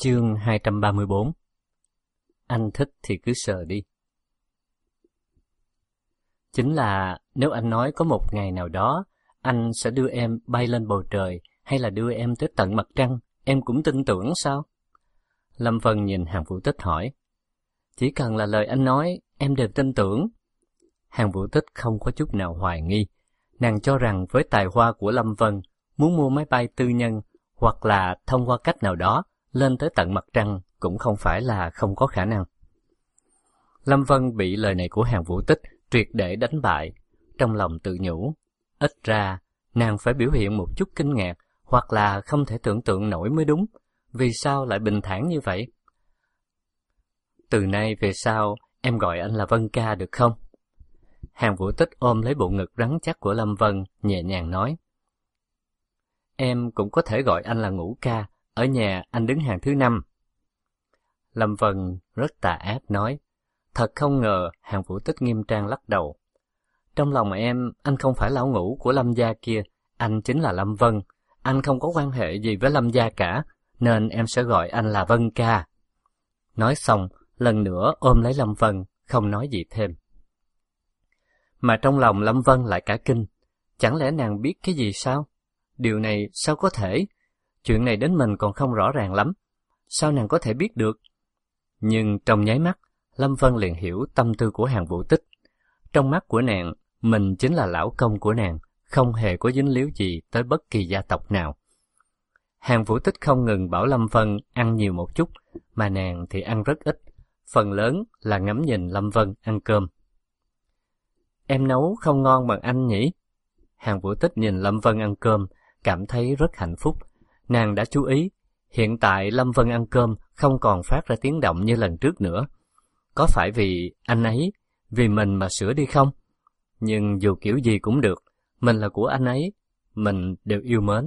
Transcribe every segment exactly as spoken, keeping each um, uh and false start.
Chương hai trăm ba mươi bốn. Anh thích thì cứ sờ đi. Chính là nếu anh nói có một ngày nào đó anh sẽ đưa em bay lên bầu trời hay là đưa em tới tận mặt trăng, em cũng tin tưởng sao? Lâm Vân nhìn Hàn Vũ Tích hỏi. Chỉ cần là lời anh nói, em đều tin tưởng. Hàn Vũ Tích không có chút nào hoài nghi. Nàng cho rằng với tài hoa của Lâm Vân, muốn mua máy bay tư nhân hoặc là thông qua cách nào đó lên tới tận mặt trăng cũng không phải là không có khả năng. Lâm Vân bị lời này của Hàn Vũ Tích triệt để đánh bại, trong lòng tự nhủ, ít ra nàng phải biểu hiện một chút kinh ngạc hoặc là không thể tưởng tượng nổi mới đúng, vì sao lại bình thản như vậy? Từ nay về sau em gọi anh là Vân ca được không? Hàn Vũ Tích ôm lấy bộ ngực rắn chắc của Lâm Vân, nhẹ nhàng nói. Em cũng có thể gọi anh là Ngũ ca, ở nhà anh đứng hàng thứ năm. Lâm Vân rất tà ác nói. Thật không ngờ. Hàn Vũ Tích nghiêm trang lắc đầu. Trong lòng em, anh không phải lão Ngũ của Lâm gia kia, anh chính là Lâm Vân. Anh không có quan hệ gì với Lâm gia cả, nên em sẽ gọi anh là Vân ca. Nói xong, lần nữa ôm lấy Lâm Vân, không nói gì thêm. Mà trong lòng Lâm Vân lại cả kinh. Chẳng lẽ nàng biết cái gì sao? Điều này sao có thể? Chuyện này đến mình còn không rõ ràng lắm. Sao nàng có thể biết được? Nhưng trong nháy mắt, Lâm Vân liền hiểu tâm tư của Hàn Vũ Tích. Trong mắt của nàng, mình chính là lão công của nàng, không hề có dính líu gì tới bất kỳ gia tộc nào. Hàn Vũ Tích không ngừng bảo Lâm Vân ăn nhiều một chút, mà nàng thì ăn rất ít, phần lớn là ngắm nhìn Lâm Vân ăn cơm. Em nấu không ngon bằng anh nhỉ? Hàn Vũ Tích nhìn Lâm Vân ăn cơm, cảm thấy rất hạnh phúc. Nàng đã chú ý, hiện tại Lâm Vân ăn cơm không còn phát ra tiếng động như lần trước nữa. Có phải vì anh ấy, vì mình mà sửa đi không? Nhưng dù kiểu gì cũng được, mình là của anh ấy, mình đều yêu mến.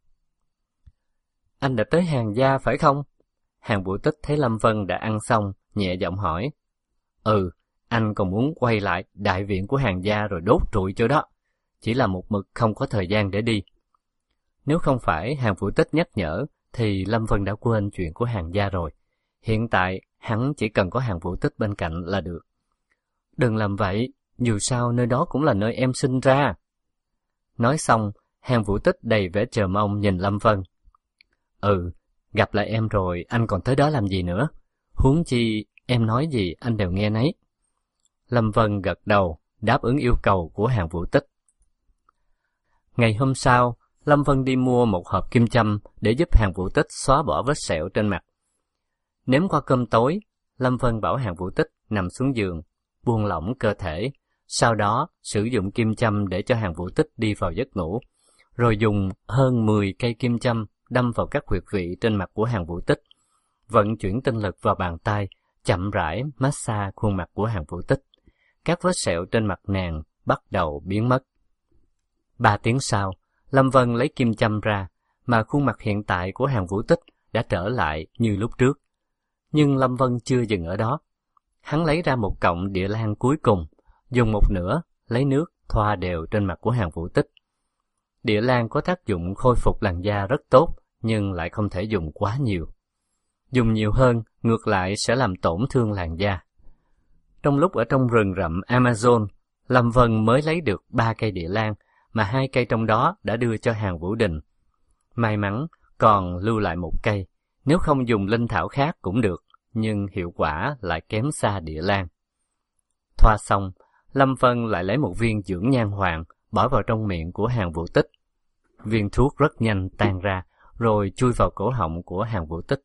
Anh đã tới Hàn gia phải không? Hàn Vũ Tích thấy Lâm Vân đã ăn xong, nhẹ giọng hỏi. Ừ, anh còn muốn quay lại đại viện của Hàn gia rồi đốt trụi cho đó. Chỉ là một mực không có thời gian để đi. Nếu không phải Hàn Vũ Tích nhắc nhở, thì Lâm Vân đã quên chuyện của Hàn gia rồi. Hiện tại, hắn chỉ cần có Hàn Vũ Tích bên cạnh là được. Đừng làm vậy, dù sao nơi đó cũng là nơi em sinh ra. Nói xong, Hàn Vũ Tích đầy vẻ chờ mong nhìn Lâm Vân. Ừ, gặp lại em rồi, anh còn tới đó làm gì nữa? Huống chi, em nói gì anh đều nghe nấy. Lâm Vân gật đầu, đáp ứng yêu cầu của Hàn Vũ Tích. Ngày hôm sau, Lâm Vân đi mua một hộp kim châm để giúp Hàn Vũ Tích xóa bỏ vết sẹo trên mặt. Nếm qua cơm tối, Lâm Vân bảo Hàn Vũ Tích nằm xuống giường, buông lỏng cơ thể, sau đó sử dụng kim châm để cho Hàn Vũ Tích đi vào giấc ngủ, rồi dùng hơn mười cây kim châm đâm vào các huyệt vị trên mặt của Hàn Vũ Tích, vận chuyển tinh lực vào bàn tay, chậm rãi massage khuôn mặt của Hàn Vũ Tích. Các vết sẹo trên mặt nàng bắt đầu biến mất. Ba tiếng sau, Lâm Vân lấy kim châm ra, mà khuôn mặt hiện tại của Hàn Vũ Tích đã trở lại như lúc trước. Nhưng Lâm Vân chưa dừng ở đó. Hắn lấy ra một cọng địa lan cuối cùng, dùng một nửa, lấy nước thoa đều trên mặt của Hàn Vũ Tích. Địa lan có tác dụng khôi phục làn da rất tốt, nhưng lại không thể dùng quá nhiều. Dùng nhiều hơn, ngược lại sẽ làm tổn thương làn da. Trong lúc ở trong rừng rậm Amazon, Lâm Vân mới lấy được ba cây địa lan, mà hai cây trong đó đã đưa cho Hàn Vũ Đình. May mắn còn lưu lại một cây, nếu không dùng linh thảo khác cũng được, nhưng hiệu quả lại kém xa địa lan. Thoa xong, Lâm Vân lại lấy một viên dưỡng nhan hoàng, bỏ vào trong miệng của Hàn Vũ Tích. Viên thuốc rất nhanh tan ra, rồi chui vào cổ họng của Hàn Vũ Tích.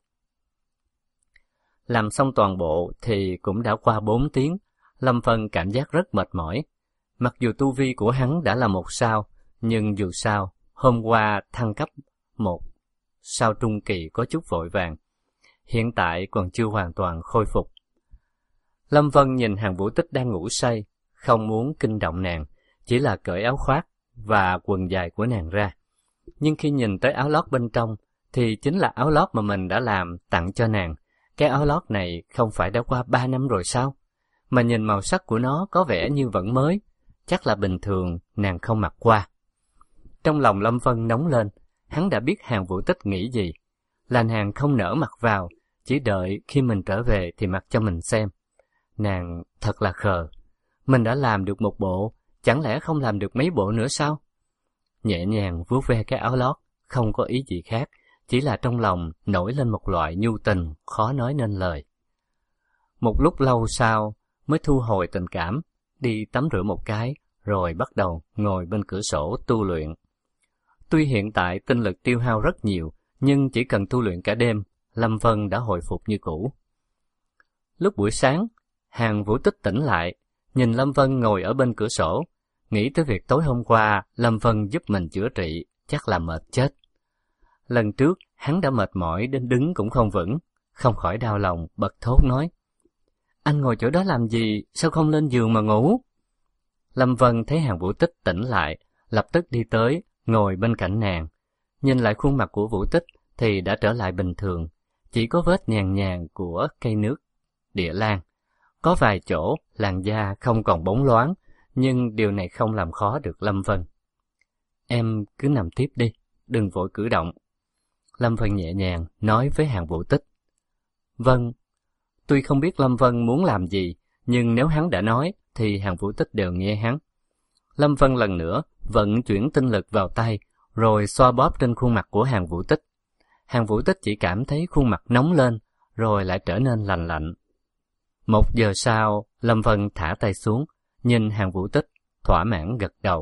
Làm xong toàn bộ thì cũng đã qua bốn tiếng, Lâm Vân cảm giác rất mệt mỏi. Mặc dù tu vi của hắn đã là một sao, nhưng dù sao, hôm qua thăng cấp một sao trung kỳ có chút vội vàng. Hiện tại còn chưa hoàn toàn khôi phục. Lâm Vân nhìn Hàn Vũ Tích đang ngủ say, không muốn kinh động nàng, chỉ là cởi áo khoác và quần dài của nàng ra. Nhưng khi nhìn tới áo lót bên trong, thì chính là áo lót mà mình đã làm tặng cho nàng. Cái áo lót này không phải đã qua ba năm rồi sao? Mà nhìn màu sắc của nó có vẻ như vẫn mới, chắc là bình thường nàng không mặc qua. Trong lòng Lâm Vân nóng lên, hắn đã biết Hàn Vũ Tích nghĩ gì. Là nàng không nỡ mặc vào, chỉ đợi khi mình trở về thì mặc cho mình xem. Nàng thật là khờ. Mình đã làm được một bộ, chẳng lẽ không làm được mấy bộ nữa sao? Nhẹ nhàng vuốt ve cái áo lót, không có ý gì khác, chỉ là trong lòng nổi lên một loại nhu tình khó nói nên lời. Một lúc lâu sau mới thu hồi tình cảm, đi tắm rửa một cái, rồi bắt đầu ngồi bên cửa sổ tu luyện. Tuy hiện tại tinh lực tiêu hao rất nhiều, nhưng chỉ cần tu luyện cả đêm, Lâm Vân đã hồi phục như cũ. Lúc buổi sáng, Hàn Vũ Tích tỉnh lại, nhìn Lâm Vân ngồi ở bên cửa sổ, nghĩ tới việc tối hôm qua Lâm Vân giúp mình chữa trị, chắc là mệt chết. Lần trước, hắn đã mệt mỏi đến đứng cũng không vững, không khỏi đau lòng, bật thốt nói: "Anh ngồi chỗ đó làm gì, sao không lên giường mà ngủ?" Lâm Vân thấy Hàn Vũ Tích tỉnh lại, lập tức đi tới, ngồi bên cạnh nàng. Nhìn lại khuôn mặt của Vũ Tích thì đã trở lại bình thường, chỉ có vết nhàn nhàn của cây nước địa lan. Có vài chỗ làn da không còn bóng loáng, nhưng điều này không làm khó được Lâm Vân. "Em cứ nằm tiếp đi, đừng vội cử động." Lâm Vân nhẹ nhàng nói với Hàn Vũ Tích. "Vâng." Tuy không biết Lâm Vân muốn làm gì, nhưng nếu hắn đã nói thì Hàn Vũ Tích đều nghe hắn. Lâm Vân lần nữa vận chuyển tinh lực vào tay, rồi xoa bóp trên khuôn mặt của Hàn Vũ Tích. Hàn Vũ Tích chỉ cảm thấy khuôn mặt nóng lên, rồi lại trở nên lạnh lạnh. Một giờ sau, Lâm Vân thả tay xuống, nhìn Hàn Vũ Tích, thỏa mãn gật đầu.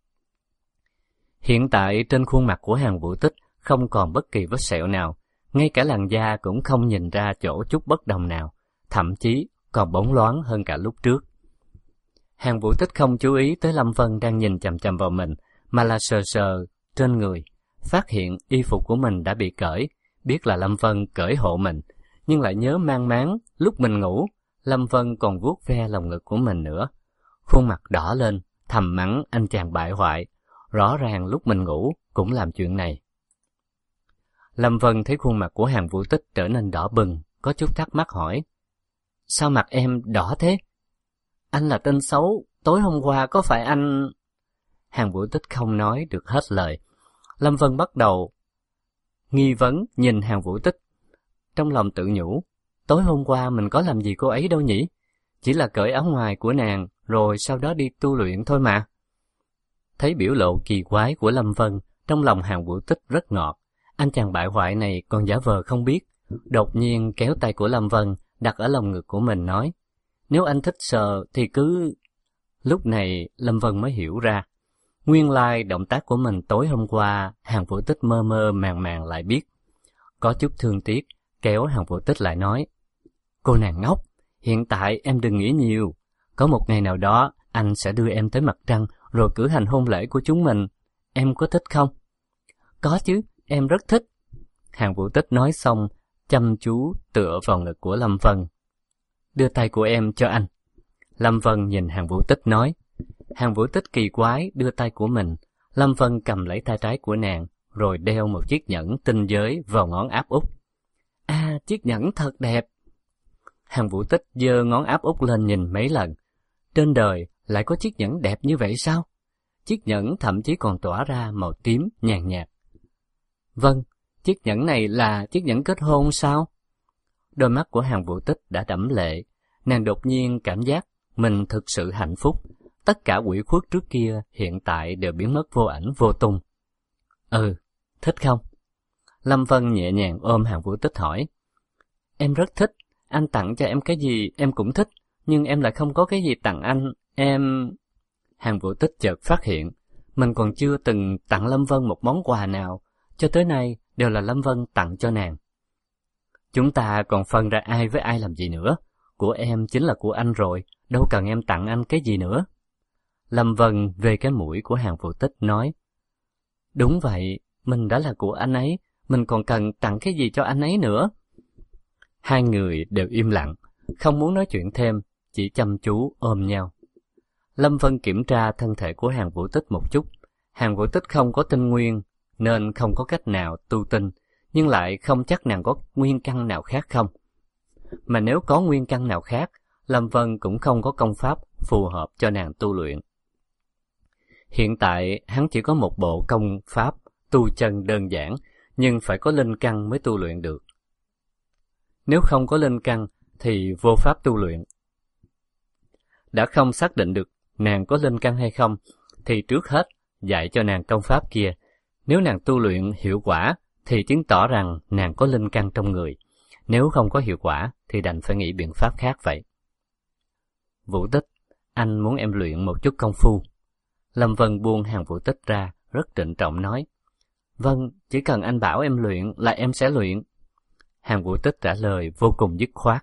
Hiện tại trên khuôn mặt của Hàn Vũ Tích không còn bất kỳ vết sẹo nào, ngay cả làn da cũng không nhìn ra chỗ chút bất đồng nào, thậm chí còn bóng loáng hơn cả lúc trước. Hàn Vũ Tích không chú ý tới Lâm Vân đang nhìn chằm chằm vào mình, mà là sờ sờ trên người, phát hiện y phục của mình đã bị cởi, biết là Lâm Vân cởi hộ mình, nhưng lại nhớ mang máng lúc mình ngủ, Lâm Vân còn vuốt ve lòng ngực của mình nữa. Khuôn mặt đỏ lên, thầm mắng anh chàng bại hoại, rõ ràng lúc mình ngủ cũng làm chuyện này. Lâm Vân thấy khuôn mặt của Hàn Vũ Tích trở nên đỏ bừng, có chút thắc mắc hỏi: "Sao mặt em đỏ thế?" "Anh là tên xấu, tối hôm qua có phải anh..." Hàn Vũ Tích không nói được hết lời. Lâm Vân bắt đầu nghi vấn nhìn Hàn Vũ Tích, trong lòng tự nhủ: tối hôm qua mình có làm gì cô ấy đâu nhỉ? Chỉ là cởi áo ngoài của nàng, rồi sau đó đi tu luyện thôi mà. Thấy biểu lộ kỳ quái của Lâm Vân, trong lòng Hàn Vũ Tích rất ngọt. Anh chàng bại hoại này còn giả vờ không biết. Đột nhiên kéo tay của Lâm Vân đặt ở lồng ngực của mình nói: "Nếu anh thích sờ thì cứ..." Lúc này Lâm Vân mới hiểu ra, nguyên lai động tác của mình tối hôm qua Hàn Vũ Tích mơ mơ màng màng lại biết. Có chút thương tiếc, kéo Hàn Vũ Tích lại nói: "Cô nàng ngốc, hiện tại em đừng nghĩ nhiều. Có một ngày nào đó anh sẽ đưa em tới mặt trăng, rồi cử hành hôn lễ của chúng mình. Em có thích không?" "Có chứ, em rất thích." Hàn Vũ Tích nói xong, chăm chú tựa vào ngực của Lâm Vân. "Đưa tay của em cho anh." Lâm Vân nhìn Hàn Vũ Tích nói. Hàn Vũ Tích kỳ quái đưa tay của mình. Lâm Vân cầm lấy tay trái của nàng, rồi đeo một chiếc nhẫn tinh giới vào ngón áp út. "À, chiếc nhẫn thật đẹp." Hàn Vũ Tích giơ ngón áp út lên nhìn mấy lần. Trên đời lại có chiếc nhẫn đẹp như vậy sao? Chiếc nhẫn thậm chí còn tỏa ra màu tím nhàn nhạt. "Vâng, chiếc nhẫn này là chiếc nhẫn kết hôn sao?" Đôi mắt của Hàn Vũ Tích đã đẫm lệ. Nàng đột nhiên cảm giác mình thực sự hạnh phúc. Tất cả ủy khuất trước kia hiện tại đều biến mất vô ảnh vô tung. "Ừ, thích không?" Lâm Vân nhẹ nhàng ôm Hàn Vũ Tích hỏi. "Em rất thích. Anh tặng cho em cái gì em cũng thích, nhưng em lại không có cái gì tặng anh. Em..." Hàn Vũ Tích chợt phát hiện mình còn chưa từng tặng Lâm Vân một món quà nào, cho tới nay đều là Lâm Vân tặng cho nàng. "Chúng ta còn phân ra ai với ai làm gì nữa? Của em chính là của anh rồi, đâu cần em tặng anh cái gì nữa." Lâm Vân về cái mũi của Hàn Vũ Tích nói: "Đúng vậy, mình đã là của anh ấy, mình còn cần tặng cái gì cho anh ấy nữa?" Hai người đều im lặng, không muốn nói chuyện thêm, chỉ chăm chú ôm nhau. Lâm Vân kiểm tra thân thể của Hàn Vũ Tích một chút. Hàn Vũ Tích không có tinh nguyên, nên không có cách nào tu tinh, nhưng lại không chắc nàng có nguyên căn nào khác không. Mà nếu có nguyên căn nào khác, Lâm Vân cũng không có công pháp phù hợp cho nàng tu luyện. Hiện tại hắn chỉ có một bộ công pháp tu chân đơn giản, nhưng phải có linh căn mới tu luyện được. Nếu không có linh căn thì vô pháp tu luyện. Đã không xác định được nàng có linh căn hay không, thì trước hết dạy cho nàng công pháp kia. Nếu nàng tu luyện hiệu quả thì chứng tỏ rằng nàng có linh căn trong người. Nếu không có hiệu quả thì đành phải nghĩ biện pháp khác vậy. Vũ Tích, anh muốn em luyện một chút công phu. Lâm Vân buông Hàn Vũ Tích ra, rất trịnh trọng nói. Vâng, chỉ cần anh bảo em luyện là em sẽ luyện. Hàn Vũ Tích trả lời vô cùng dứt khoát.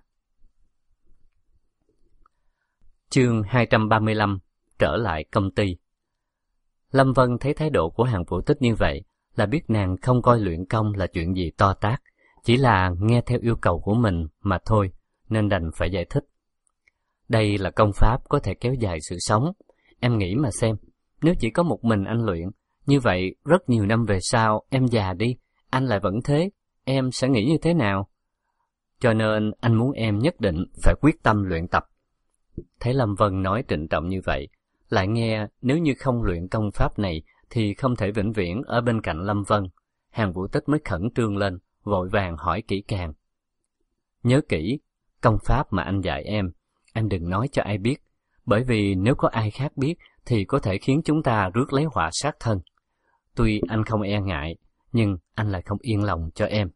Chương hai trăm ba mươi lăm. Trở lại công ty. Lâm Vân thấy thái độ của Hàn Vũ Tích như vậy là biết nàng không coi luyện công là chuyện gì to tát, chỉ là nghe theo yêu cầu của mình mà thôi, nên đành phải giải thích. Đây là công pháp có thể kéo dài sự sống. Em nghĩ mà xem, nếu chỉ có một mình anh luyện, như vậy rất nhiều năm về sau em già đi, anh lại vẫn thế, em sẽ nghĩ như thế nào? Cho nên anh muốn em nhất định phải quyết tâm luyện tập. Thấy Lâm Vân nói trịnh trọng như vậy, lại nghe nếu như không luyện công pháp này thì không thể vĩnh viễn ở bên cạnh Lâm Vân. Hàn Vũ Tích mới khẩn trương lên, vội vàng hỏi kỹ càng. Nhớ kỹ, công pháp mà anh dạy em, em đừng nói cho ai biết, bởi vì nếu có ai khác biết thì có thể khiến chúng ta rước lấy họa sát thân. Tuy anh không e ngại, nhưng anh lại không yên lòng cho em.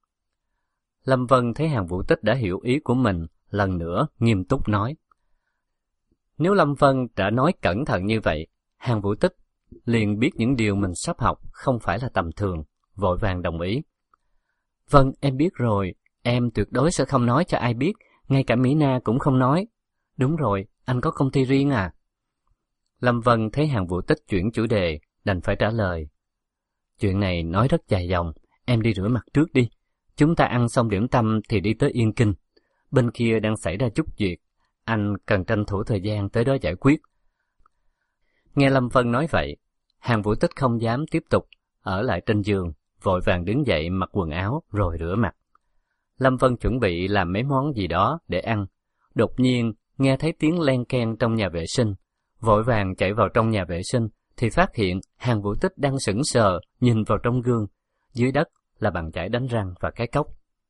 Lâm Vân thấy Hàn Vũ Tích đã hiểu ý của mình, lần nữa nghiêm túc nói. Nếu Lâm Vân đã nói cẩn thận như vậy, Hàn Vũ Tích liền biết những điều mình sắp học không phải là tầm thường, vội vàng đồng ý. Vâng, em biết rồi, em tuyệt đối sẽ không nói cho ai biết, ngay cả Mỹ Na cũng không nói. Đúng rồi, anh có công ty riêng à? Lâm Vân thấy Hàn Vũ Tích chuyển chủ đề, đành phải trả lời. Chuyện này nói rất dài dòng, em đi rửa mặt trước đi. Chúng ta ăn xong điểm tâm thì đi tới Yên Kinh. Bên kia đang xảy ra chút việc, anh cần tranh thủ thời gian tới đó giải quyết. Nghe Lâm Vân nói vậy, Hàn Vũ Tích không dám tiếp tục ở lại trên giường, vội vàng đứng dậy mặc quần áo rồi rửa mặt. Lâm Vân chuẩn bị làm mấy món gì đó để ăn. Đột nhiên nghe thấy tiếng len keng trong nhà vệ sinh, vội vàng chạy vào trong nhà vệ sinh thì phát hiện Hàn Vũ Tích đang sững sờ nhìn vào trong gương, dưới đất là bàn chải đánh răng và cái cốc.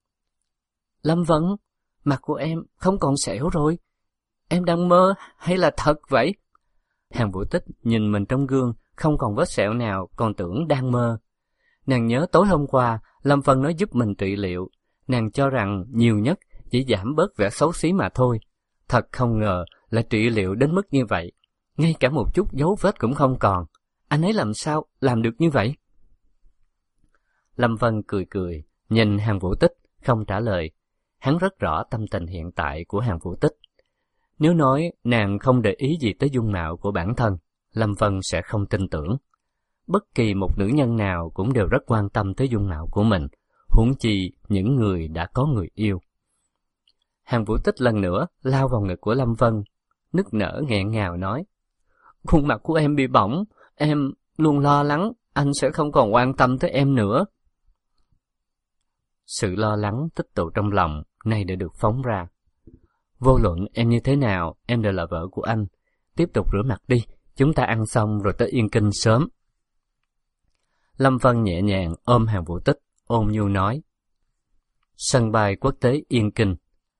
Lâm Vân, mặt của em không còn sẹo rồi, em đang mơ hay là thật vậy? Hàn Vũ Tích nhìn mình trong gương, không còn vết sẹo nào, còn tưởng đang mơ. Nàng nhớ tối hôm qua Lâm Vân nói giúp mình trị liệu, nàng cho rằng nhiều nhất chỉ giảm bớt vẻ xấu xí mà thôi. Thật không ngờ là trị liệu đến mức như vậy, ngay cả một chút dấu vết cũng không còn. Anh ấy làm sao làm được như vậy? Lâm Vân cười cười, nhìn Hàn Vũ Tích, không trả lời. Hắn rất rõ tâm tình hiện tại của Hàn Vũ Tích. Nếu nói nàng không để ý gì tới dung mạo của bản thân, Lâm Vân sẽ không tin tưởng. Bất kỳ một nữ nhân nào cũng đều rất quan tâm tới dung mạo của mình, huống chi những người đã có người yêu. Hàn Vũ Tích lần nữa lao vào ngực của Lâm Vân, nức nở nghẹn ngào nói. Khuôn mặt của em bị bỏng, em luôn lo lắng anh sẽ không còn quan tâm tới em nữa. Sự lo lắng tích tụ trong lòng nay đã được phóng ra. Vô luận em như thế nào, em đều là vợ của anh. Tiếp tục rửa mặt đi, chúng ta ăn xong rồi tới Yên Kinh sớm. Lâm Vân nhẹ nhàng ôm Hàn Vũ Tích, ôn nhu nói. Sân bay quốc tế Yên Kinh.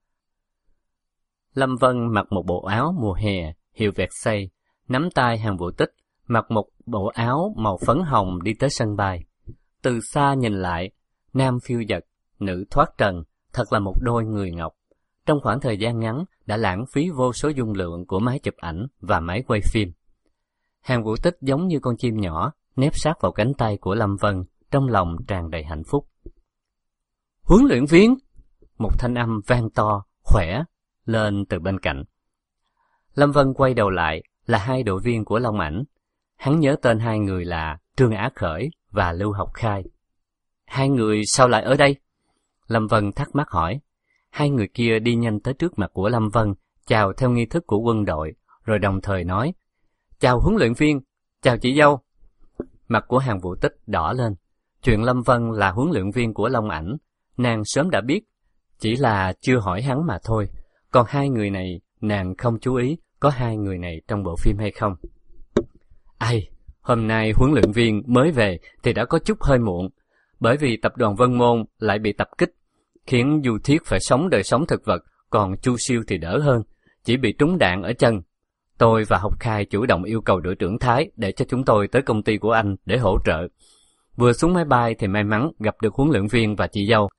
Lâm Vân mặc một bộ áo mùa hè hiệu Versailles, nắm tay Hàn Vũ Tích mặc một bộ áo màu phấn hồng đi tới sân bay. Từ xa nhìn lại, nam phiêu dật, nữ thoát trần, thật là một đôi người ngọc. Trong khoảng thời gian ngắn đã lãng phí vô số dung lượng của máy chụp ảnh và máy quay phim. Hàn Vũ Tích giống như con chim nhỏ nép sát vào cánh tay của Lâm Vân, trong lòng tràn đầy hạnh phúc. Huấn luyện viên! Một thanh âm vang to, khỏe lên từ bên cạnh. Lâm Vân quay đầu lại là hai đội viên của Long Ảnh. Hắn nhớ tên hai người là Trương Á Khởi và Lưu Học Khai. Hai người sao lại ở đây? Lâm Vân thắc mắc hỏi. Hai người kia đi nhanh tới trước mặt của Lâm Vân, chào theo nghi thức của quân đội, rồi đồng thời nói, chào huấn luyện viên, chào chị dâu. Mặt của Hàn Vũ Tích đỏ lên. Chuyện Lâm Vân là huấn luyện viên của Long Ảnh, nàng sớm đã biết, chỉ là chưa hỏi hắn mà thôi. Còn hai người này, nàng không chú ý có hai người này trong bộ phim hay không. Ai, hôm nay huấn luyện viên mới về thì đã có chút hơi muộn, bởi vì tập đoàn Vân Môn lại bị tập kích. khiến Du Thiết phải sống đời sống thực vật, còn Chu Siêu thì đỡ hơn, chỉ bị trúng đạn ở chân. Tôi và Học Khai chủ động yêu cầu đội trưởng Thái để cho chúng tôi tới công ty của anh để hỗ trợ. Vừa xuống máy bay thì may mắn gặp được huấn luyện viên và chị dâu.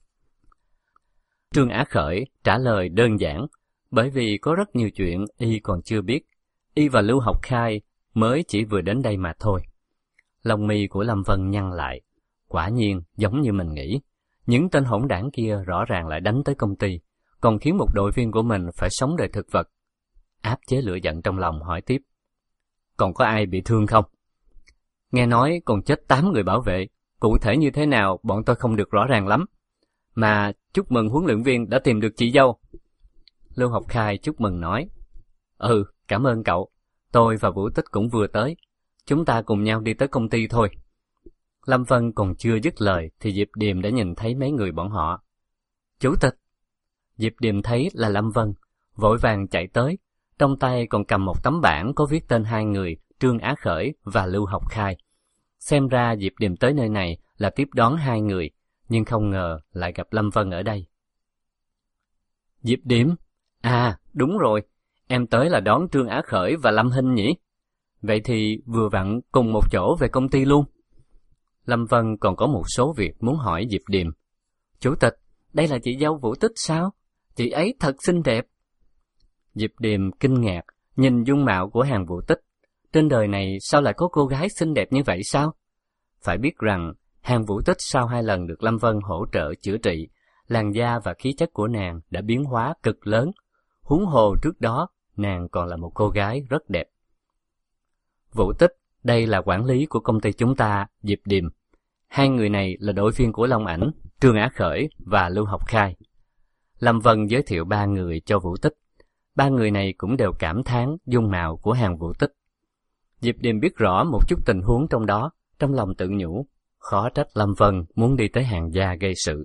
Trương Á Khởi trả lời đơn giản, bởi vì có rất nhiều chuyện y còn chưa biết. Y và Lưu Học Khai mới chỉ vừa đến đây mà thôi. Lông mi của Lâm Vân nhăn lại. Quả nhiên, giống như mình nghĩ, những tên hỗn đảng kia rõ ràng lại đánh tới công ty, còn khiến một đội viên của mình phải sống đời thực vật. Áp chế lửa giận trong lòng hỏi tiếp. Còn có ai bị thương không? Nghe nói còn chết tám người bảo vệ, cụ thể như thế nào bọn tôi không được rõ ràng lắm. Mà chúc mừng huấn luyện viên đã tìm được chị dâu. Lưu Học Khai chúc mừng nói. Ừ, cảm ơn cậu. Tôi và Vũ Tích cũng vừa tới. Chúng ta cùng nhau đi tới công ty thôi. Lâm Vân còn chưa dứt lời thì Diệp Điềm đã nhìn thấy mấy người bọn họ. Chủ tịch! Diệp Điềm thấy là Lâm Vân, vội vàng chạy tới, trong tay còn cầm một tấm bảng có viết tên hai người, Trương Á Khởi và Lưu Học Khai. Xem ra Diệp Điềm tới nơi này là tiếp đón hai người, nhưng không ngờ lại gặp Lâm Vân ở đây. Diệp Điềm? À, đúng rồi, em tới là đón Trương Á Khởi và Lâm Hinh nhỉ? Vậy thì vừa vặn cùng một chỗ về công ty luôn. Lâm Vân còn có một số việc muốn hỏi Diệp Điềm. Chủ tịch, đây là chị dâu Vũ Tích sao? Chị ấy thật xinh đẹp. Diệp Điềm kinh ngạc, nhìn dung mạo của Hàn Vũ Tích. Trên đời này sao lại có cô gái xinh đẹp như vậy sao? Phải biết rằng, Hàn Vũ Tích sau hai lần được Lâm Vân hỗ trợ chữa trị, làn da và khí chất của nàng đã biến hóa cực lớn. Huống hồ trước đó, nàng còn là một cô gái rất đẹp. Vũ Tích, đây là quản lý của công ty chúng ta, Diệp Điềm. Hai người này là đội viên của Long Ảnh, Trương Á Khởi và Lưu Học Khai. Lâm Vân giới thiệu ba người cho Vũ Tích. Ba người này cũng đều cảm thán dung mạo của Hàn Vũ Tích. Diệp Điềm biết rõ một chút tình huống trong đó, trong lòng tự nhủ, khó trách Lâm Vân muốn đi tới Hàn gia gây sự.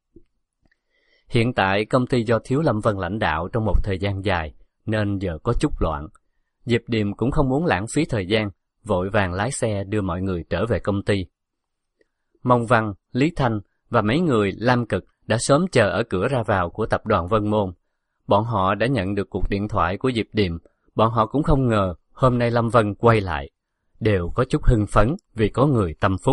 Hiện tại công ty do thiếu Lâm Vân lãnh đạo trong một thời gian dài, nên giờ có chút loạn. Diệp Điềm cũng không muốn lãng phí thời gian, vội vàng lái xe đưa mọi người trở về công ty. Mông Văn, Lý Thanh và mấy người Lam Cực đã sớm chờ ở cửa ra vào của tập đoàn Vân Môn. Bọn họ đã nhận được cuộc điện thoại của Diệp Điềm, bọn họ cũng không ngờ hôm nay Lâm Vân quay lại, đều có chút hưng phấn vì có người tâm phúc.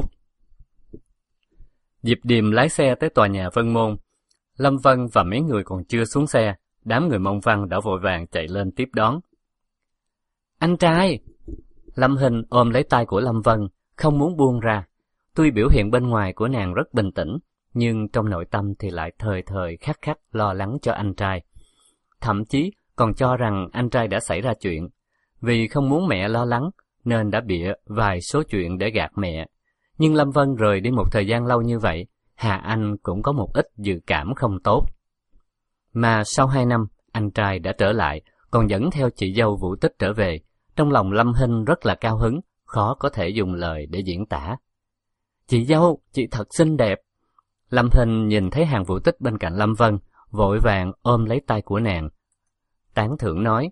Diệp Điềm lái xe tới tòa nhà Vân Môn. Lâm Vân và mấy người còn chưa xuống xe, đám người Mông Văn đã vội vàng chạy lên tiếp đón. Anh trai! Lâm Hinh ôm lấy tay của Lâm Vân, không muốn buông ra. Tuy biểu hiện bên ngoài của nàng rất bình tĩnh, nhưng trong nội tâm thì lại thời thời khắc khắc lo lắng cho anh trai. Thậm chí còn cho rằng anh trai đã xảy ra chuyện. Vì không muốn mẹ lo lắng, nên đã bịa vài số chuyện để gạt mẹ. Nhưng Lâm Vân rời đi một thời gian lâu như vậy, Hà Anh cũng có một ít dự cảm không tốt. Mà sau hai năm, anh trai đã trở lại, còn dẫn theo chị dâu Vũ Tích trở về. Trong lòng Lâm Hinh rất là cao hứng, khó có thể dùng lời để diễn tả. Chị dâu, chị thật xinh đẹp. Lâm Hinh nhìn thấy Hàn Vũ Tích bên cạnh Lâm Vân, vội vàng ôm lấy tay của nàng. Tán thưởng nói.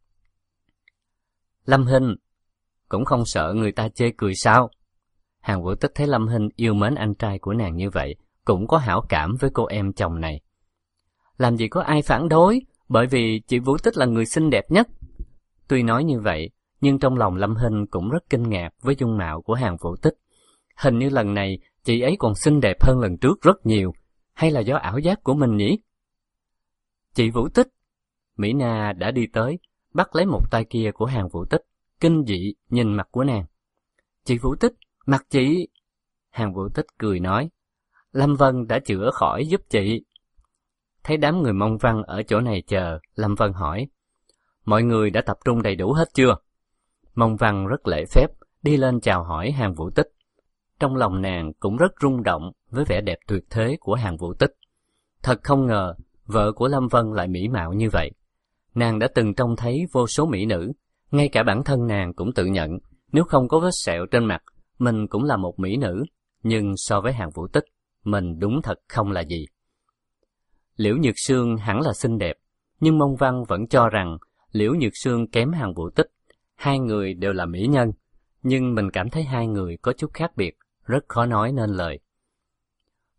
Lâm Hinh, cũng không sợ người ta chê cười sao? Hàn Vũ Tích thấy Lâm Hinh yêu mến anh trai của nàng như vậy, cũng có hảo cảm với cô em chồng này. Làm gì có ai phản đối, bởi vì chị Vũ Tích là người xinh đẹp nhất. Tuy nói như vậy, nhưng trong lòng Lâm Hinh cũng rất kinh ngạc với dung mạo của Hàn Vũ Tích. Hình như lần này chị ấy còn xinh đẹp hơn lần trước rất nhiều, hay là do ảo giác của mình nhỉ? Chị Vũ Tích! Mỹ Na đã đi tới, bắt lấy một tay kia của Hàn Vũ Tích, kinh dị nhìn mặt của nàng. Chị Vũ Tích, mặt chị... Hàn Vũ Tích cười nói, Lâm Vân đã chữa khỏi giúp chị. Thấy đám người Mông Văn ở chỗ này chờ, Lâm Vân hỏi, mọi người đã tập trung đầy đủ hết chưa? Mông Văn rất lễ phép, đi lên chào hỏi Hàn Vũ Tích. Trong lòng nàng cũng rất rung động với vẻ đẹp tuyệt thế của Hàn Vũ Tích. Thật không ngờ, vợ của Lâm Vân lại mỹ mạo như vậy. Nàng đã từng trông thấy vô số mỹ nữ, ngay cả bản thân nàng cũng tự nhận, nếu không có vết sẹo trên mặt, mình cũng là một mỹ nữ, nhưng so với Hàn Vũ Tích, mình đúng thật không là gì. Liễu Nhược Sương hẳn là xinh đẹp, nhưng Mông Văn vẫn cho rằng Liễu Nhược Sương kém Hàn Vũ Tích. Hai người đều là mỹ nhân, nhưng mình cảm thấy hai người có chút khác biệt, rất khó nói nên lời.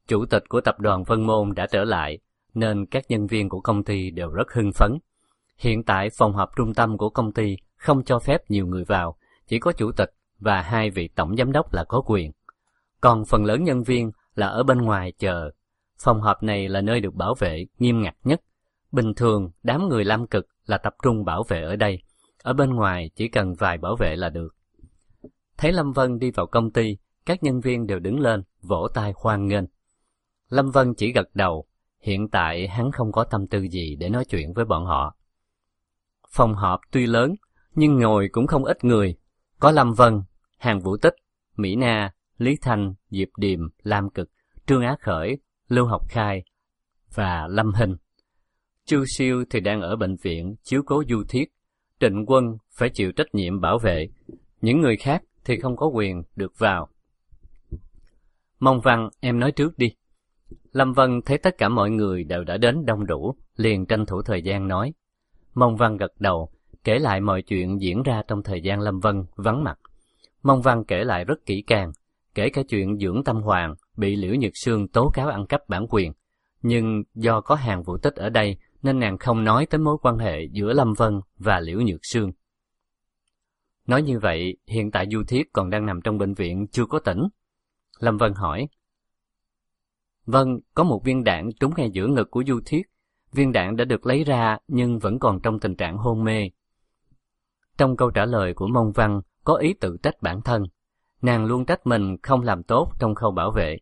Chủ tịch của tập đoàn Vân Môn đã trở lại, nên các nhân viên của công ty đều rất hưng phấn. Hiện tại phòng họp trung tâm của công ty không cho phép nhiều người vào, chỉ có chủ tịch và hai vị tổng giám đốc là có quyền. Còn phần lớn nhân viên là ở bên ngoài chờ. Phòng họp này là nơi được bảo vệ nghiêm ngặt nhất. Bình thường, đám người Lam Cực là tập trung bảo vệ ở đây. Ở bên ngoài chỉ cần vài bảo vệ là được. Thấy Lâm Vân đi vào công ty, các nhân viên đều đứng lên, vỗ tay hoan nghênh. Lâm Vân chỉ gật đầu. Hiện tại hắn không có tâm tư gì để nói chuyện với bọn họ. Phòng họp tuy lớn, nhưng ngồi cũng không ít người. Có Lâm Vân, Hàn Vũ Tích, Mỹ Na, Lý Thanh, Diệp Điềm, Lam Cực, Trương Á Khởi, Lưu Học Khai và Lâm Hình. Chu Siêu thì đang ở bệnh viện chiếu cố Du Thiết. Trịnh Quân phải chịu trách nhiệm bảo vệ. Những người khác thì không có quyền được vào. Mông Văn, em nói trước đi. Lâm Vân thấy tất cả mọi người đều đã đến đông đủ, liền tranh thủ thời gian nói. Mông Văn gật đầu, kể lại mọi chuyện diễn ra trong thời gian Lâm Vân vắng mặt. Mông Văn kể lại rất kỹ càng, kể cả chuyện Dưỡng Tâm Hoàng bị Liễu Nhược Sương tố cáo ăn cắp bản quyền. Nhưng do có Hàn Vũ Tích ở đây nên nàng không nói tới mối quan hệ giữa Lâm Vân và Liễu Nhược Sương. Nói như vậy, hiện tại Du Thiết còn đang nằm trong bệnh viện chưa có tỉnh. Lâm Vân hỏi. Vâng, có một viên đạn trúng ngay giữa ngực của Du Thiết. Viên đạn đã được lấy ra nhưng vẫn còn trong tình trạng hôn mê. Trong câu trả lời của Mông Văn có ý tự trách bản thân. Nàng luôn trách mình không làm tốt trong khâu bảo vệ.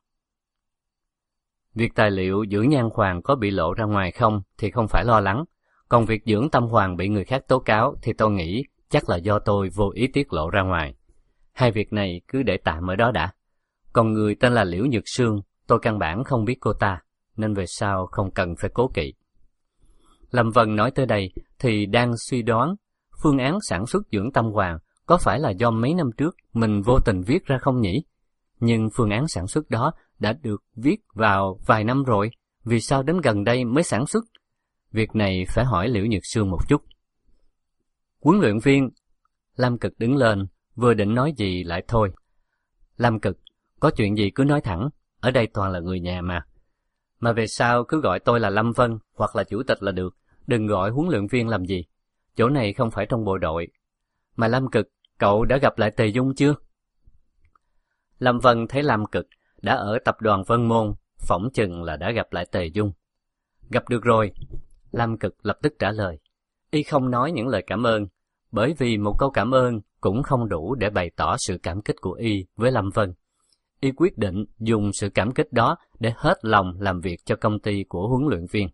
Việc tài liệu Dưỡng Nhan Hoàng có bị lộ ra ngoài không thì không phải lo lắng. Còn việc Dưỡng Tâm Hoàng bị người khác tố cáo thì tôi nghĩ chắc là do tôi vô ý tiết lộ ra ngoài. Hai việc này cứ để tạm ở đó đã. Còn người tên là Liễu Nhược Sương, tôi căn bản không biết cô ta, nên về sau không cần phải cố kỵ. Lâm Vân nói tới đây thì đang suy đoán phương án sản xuất Dưỡng Tâm Hoàng có phải là do mấy năm trước mình vô tình viết ra không nhỉ? Nhưng phương án sản xuất đó đã được viết vào vài năm rồi, vì sao đến gần đây mới sản xuất? Việc này phải hỏi Liễu Nhược Sương một chút. Huấn luyện viên, Lam Cực đứng lên, vừa định nói gì lại thôi. Lam Cực, có chuyện gì cứ nói thẳng, ở đây toàn là người nhà mà. Mà về sau cứ gọi tôi là Lâm Vân hoặc là chủ tịch là được, đừng gọi huấn luyện viên làm gì. Chỗ này không phải trong bộ đội. Mà Lam Cực, cậu đã gặp lại Tề Dung chưa? Lâm Vân thấy Lam Cực đã ở tập đoàn Vân Môn, phỏng chừng là đã gặp lại Tề Dung. Gặp được rồi. Lam Cực lập tức trả lời. Y không nói những lời cảm ơn, bởi vì một câu cảm ơn cũng không đủ để bày tỏ sự cảm kích của Y với Lâm Vân. Y quyết định dùng sự cảm kích đó để hết lòng làm việc cho công ty của huấn luyện viên.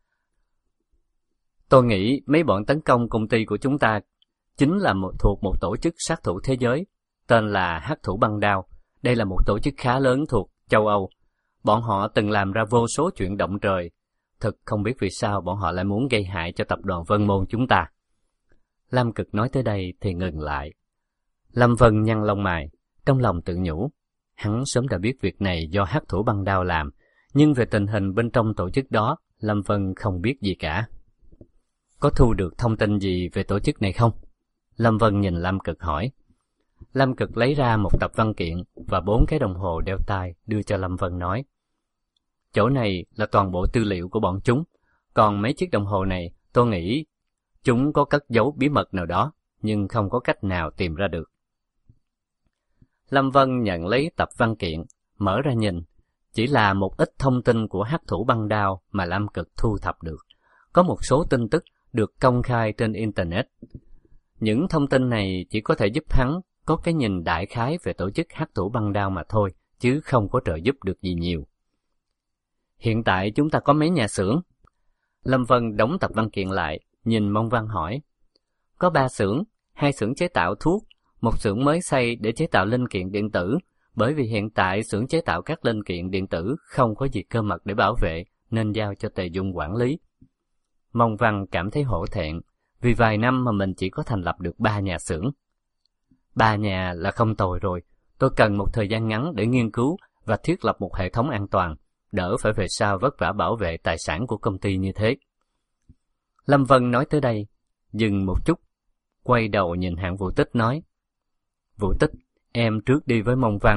Tôi nghĩ mấy bọn tấn công công ty của chúng ta chính là một thuộc một tổ chức sát thủ thế giới, tên là Hắc Thủ Băng Đao. Đây là một tổ chức khá lớn thuộc châu Âu. Bọn họ từng làm ra vô số chuyện động trời. Thực không biết vì sao bọn họ lại muốn gây hại cho tập đoàn Vân Môn chúng ta. Lam Cực nói tới đây thì ngừng lại. Lâm Vân nhăn lông mày, trong lòng tự nhủ. Hắn sớm đã biết việc này do Hắc Thủ Băng Đao làm, nhưng về tình hình bên trong tổ chức đó, Lâm Vân không biết gì cả. Có thu được thông tin gì về tổ chức này không? Lâm Vân nhìn Lam Cực hỏi. Lam Cực lấy ra một tập văn kiện và bốn cái đồng hồ đeo tai đưa cho Lâm Vân nói. Chỗ này là toàn bộ tư liệu của bọn chúng, còn mấy chiếc đồng hồ này tôi nghĩ chúng có cất giấu bí mật nào đó, nhưng không có cách nào tìm ra được. Lâm Vân nhận lấy tập văn kiện, mở ra nhìn, chỉ là một ít thông tin của Hắc Thủ Băng Đao mà Lam Cực thu thập được. Có một số tin tức được công khai trên Internet. Những thông tin này chỉ có thể giúp hắn có cái nhìn đại khái về tổ chức Hắc Thủ Băng Đao mà thôi, chứ không có trợ giúp được gì nhiều. Hiện tại chúng ta có mấy nhà xưởng? Lâm Vân đóng tập văn kiện lại, nhìn Mông Văn hỏi. Có ba xưởng, hai xưởng chế tạo thuốc, một xưởng mới xây để chế tạo linh kiện điện tử, bởi vì hiện tại xưởng chế tạo các linh kiện điện tử không có gì cơ mật để bảo vệ, nên giao cho Tề Dung quản lý. Mông Văn cảm thấy hổ thẹn, vì vài năm mà mình chỉ có thành lập được ba nhà xưởng. Ba nhà là không tồi rồi, tôi cần một thời gian ngắn để nghiên cứu và thiết lập một hệ thống an toàn, đỡ phải về sau vất vả bảo vệ tài sản của công ty như thế. Lâm Vân nói tới đây, dừng một chút, quay đầu nhìn Hạng Vũ Tích nói. Vũ Tích, em trước đi với Mông Văn,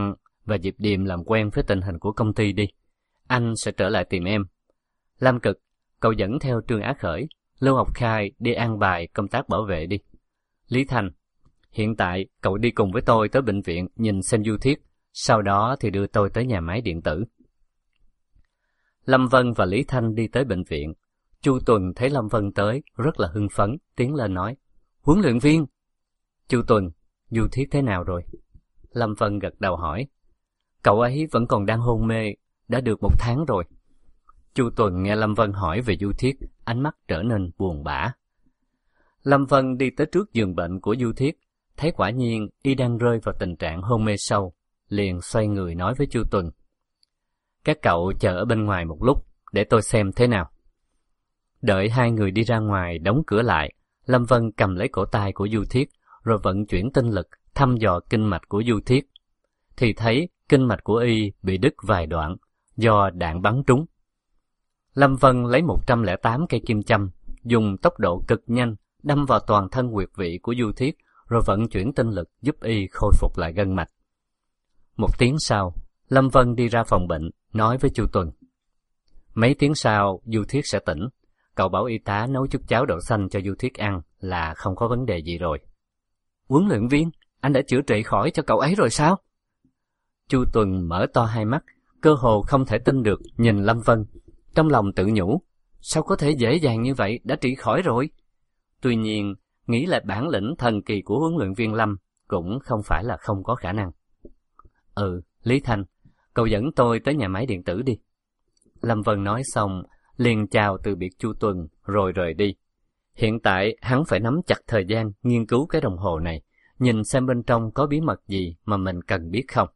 và Diệp Điềm làm quen với tình hình của công ty đi. Anh sẽ trở lại tìm em. Lam Cực, cậu dẫn theo Trương Á Khởi, Lưu Học Khai đi an bài công tác bảo vệ đi. Lý Thành, hiện tại cậu đi cùng với tôi tới bệnh viện nhìn xem Du Thiết, sau đó thì đưa tôi tới nhà máy điện tử. Lâm Vân và Lý Thanh đi tới bệnh viện. Chu Tuần thấy Lâm Vân tới, rất là hưng phấn, tiến lên nói, huấn luyện viên. Chu Tuần, Du Thiết thế nào rồi? Lâm Vân gật đầu hỏi, cậu ấy vẫn còn đang hôn mê, đã được một tháng rồi. Chu Tuần nghe Lâm Vân hỏi về Du Thiết, ánh mắt trở nên buồn bã. Lâm Vân đi tới trước giường bệnh của Du Thiết, thấy quả nhiên y đang rơi vào tình trạng hôn mê sâu, liền xoay người nói với Chu Tuần, các cậu chờ ở bên ngoài một lúc, để tôi xem thế nào. Đợi hai người đi ra ngoài đóng cửa lại, Lâm Vân cầm lấy cổ tay của Du Thiết, rồi vận chuyển tinh lực thăm dò kinh mạch của Du Thiết, thì thấy kinh mạch của y bị đứt vài đoạn do đạn bắn trúng. Lâm Vân lấy một trăm lẻ tám cây kim châm, dùng tốc độ cực nhanh đâm vào toàn thân huyệt vị của Du Thiết, rồi vận chuyển tinh lực giúp y khôi phục lại gân mạch. Một tiếng sau, Lâm Vân đi ra phòng bệnh, nói với Chu Tuần, mấy tiếng sau Du Thiết sẽ tỉnh, cậu bảo y tá nấu chút cháo đậu xanh cho Du Thiết ăn là không có vấn đề gì rồi. Huấn luyện viên, anh đã chữa trị khỏi cho cậu ấy rồi sao? Chu Tuần mở to hai mắt, cơ hồ không thể tin được nhìn Lâm Vân, trong lòng tự nhủ, sao có thể dễ dàng như vậy đã trị khỏi rồi? Tuy nhiên, nghĩ lại bản lĩnh thần kỳ của huấn luyện viên Lâm cũng không phải là không có khả năng. Ừ, Lý Thanh, cậu dẫn tôi tới nhà máy điện tử đi. Lâm Vân nói xong, liền chào từ biệt Chu Tuần rồi rời đi. Hiện tại hắn phải nắm chặt thời gian nghiên cứu cái đồng hồ này, nhìn xem bên trong có bí mật gì mà mình cần biết không.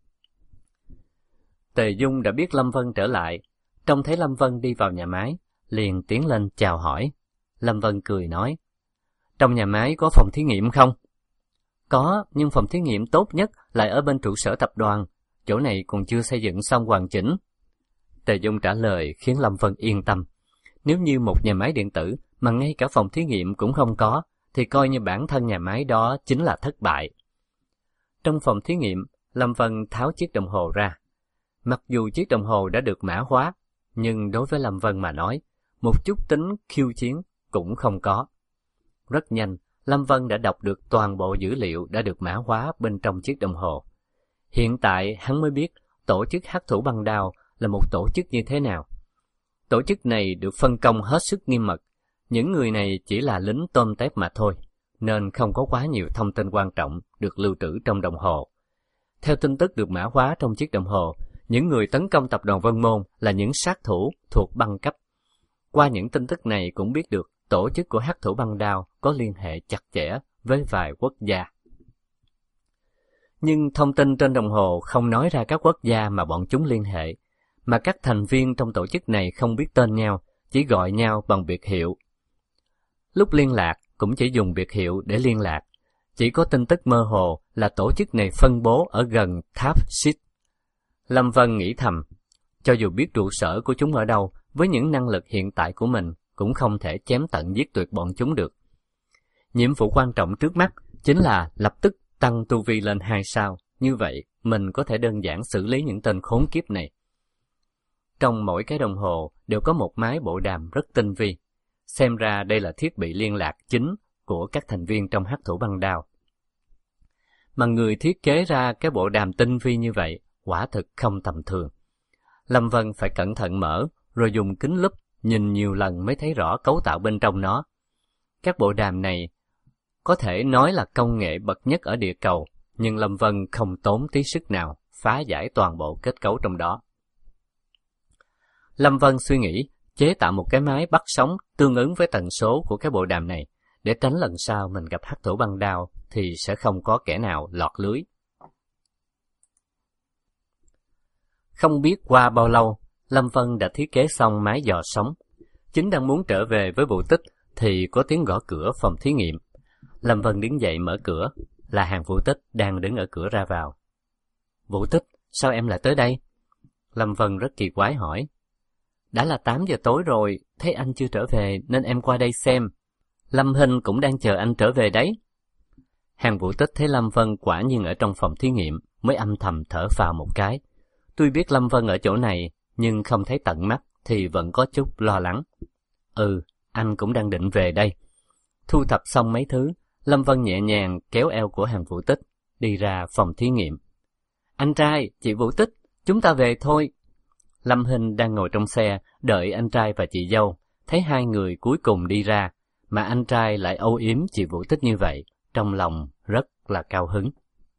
Tề Dung đã biết Lâm Vân trở lại, trông thấy Lâm Vân đi vào nhà máy, liền tiến lên chào hỏi. Lâm Vân cười nói, trong nhà máy có phòng thí nghiệm không? Có, nhưng phòng thí nghiệm tốt nhất lại ở bên trụ sở tập đoàn, chỗ này còn chưa xây dựng xong hoàn chỉnh. Tề Dung trả lời khiến Lâm Vân yên tâm. Nếu như một nhà máy điện tử mà ngay cả phòng thí nghiệm cũng không có, thì coi như bản thân nhà máy đó chính là thất bại. Trong phòng thí nghiệm, Lâm Vân tháo chiếc đồng hồ ra. Mặc dù chiếc đồng hồ đã được mã hóa, nhưng đối với Lâm Vân mà nói, một chút tính khiêu chiến cũng không có. Rất nhanh, Lâm Vân đã đọc được toàn bộ dữ liệu đã được mã hóa bên trong chiếc đồng hồ. Hiện tại hắn mới biết tổ chức Hắc Thủ Băng Đao là một tổ chức như thế nào. Tổ chức này được phân công hết sức nghiêm mật, những người này chỉ là lính tôm tép mà thôi, nên không có quá nhiều thông tin quan trọng được lưu trữ trong đồng hồ. Theo tin tức được mã hóa trong chiếc đồng hồ, những người tấn công tập đoàn Vân Môn là những sát thủ thuộc băng cấp. Qua những tin tức này cũng biết được tổ chức của Hắc Thủ Băng Đao có liên hệ chặt chẽ với vài quốc gia. Nhưng thông tin trên đồng hồ không nói ra các quốc gia mà bọn chúng liên hệ, mà các thành viên trong tổ chức này không biết tên nhau, chỉ gọi nhau bằng biệt hiệu. Lúc liên lạc cũng chỉ dùng biệt hiệu để liên lạc, chỉ có tin tức mơ hồ là tổ chức này phân bố ở gần tháp Xít. Lâm Vân nghĩ thầm, cho dù biết trụ sở của chúng ở đâu, với những năng lực hiện tại của mình cũng không thể chém tận giết tuyệt bọn chúng được. Nhiệm vụ quan trọng trước mắt chính là lập tức tăng tu vi lên hai sao, như vậy mình có thể đơn giản xử lý những tên khốn kiếp này. Trong mỗi cái đồng hồ đều có một máy bộ đàm rất tinh vi, xem ra đây là thiết bị liên lạc chính của các thành viên trong Hắc Thủ Băng Đao. Mà người thiết kế ra cái bộ đàm tinh vi như vậy quả thực không tầm thường. Lâm Vân phải cẩn thận mở, rồi dùng kính lúp nhìn nhiều lần mới thấy rõ cấu tạo bên trong nó. Các bộ đàm này có thể nói là công nghệ bậc nhất ở địa cầu, nhưng Lâm Vân không tốn tí sức nào phá giải toàn bộ kết cấu trong đó. Lâm Vân suy nghĩ chế tạo một cái máy bắt sóng tương ứng với tần số của cái bộ đàm này, để tránh lần sau mình gặp Hắc Thủ Băng Đao thì sẽ không có kẻ nào lọt lưới. Không biết qua bao lâu, Lâm Vân đã thiết kế xong máy dò sóng. Chính đang muốn trở về với Vũ Tích thì có tiếng gõ cửa phòng thí nghiệm. Lâm Vân đứng dậy mở cửa, là Hàng Vũ Tích đang đứng ở cửa ra vào. Vũ Tích, sao em lại tới đây? Lâm Vân rất kỳ quái hỏi. Đã là tám giờ tối rồi, thấy anh chưa trở về nên em qua đây xem. Lâm Hinh cũng đang chờ anh trở về đấy. Hàng Vũ Tích thấy Lâm Vân quả nhiên ở trong phòng thí nghiệm, mới âm thầm thở phào một cái. Tuy biết Lâm Vân ở chỗ này, nhưng không thấy tận mắt thì vẫn có chút lo lắng. Ừ, anh cũng đang định về đây. Thu thập xong mấy thứ, Lâm Vân nhẹ nhàng kéo eo của Hàn Vũ Tích, đi ra phòng thí nghiệm. Anh trai, chị Vũ Tích, chúng ta về thôi. Lâm Hinh đang ngồi trong xe, đợi anh trai và chị dâu, thấy hai người cuối cùng đi ra, mà anh trai lại âu yếm chị Vũ Tích như vậy, trong lòng rất là cao hứng.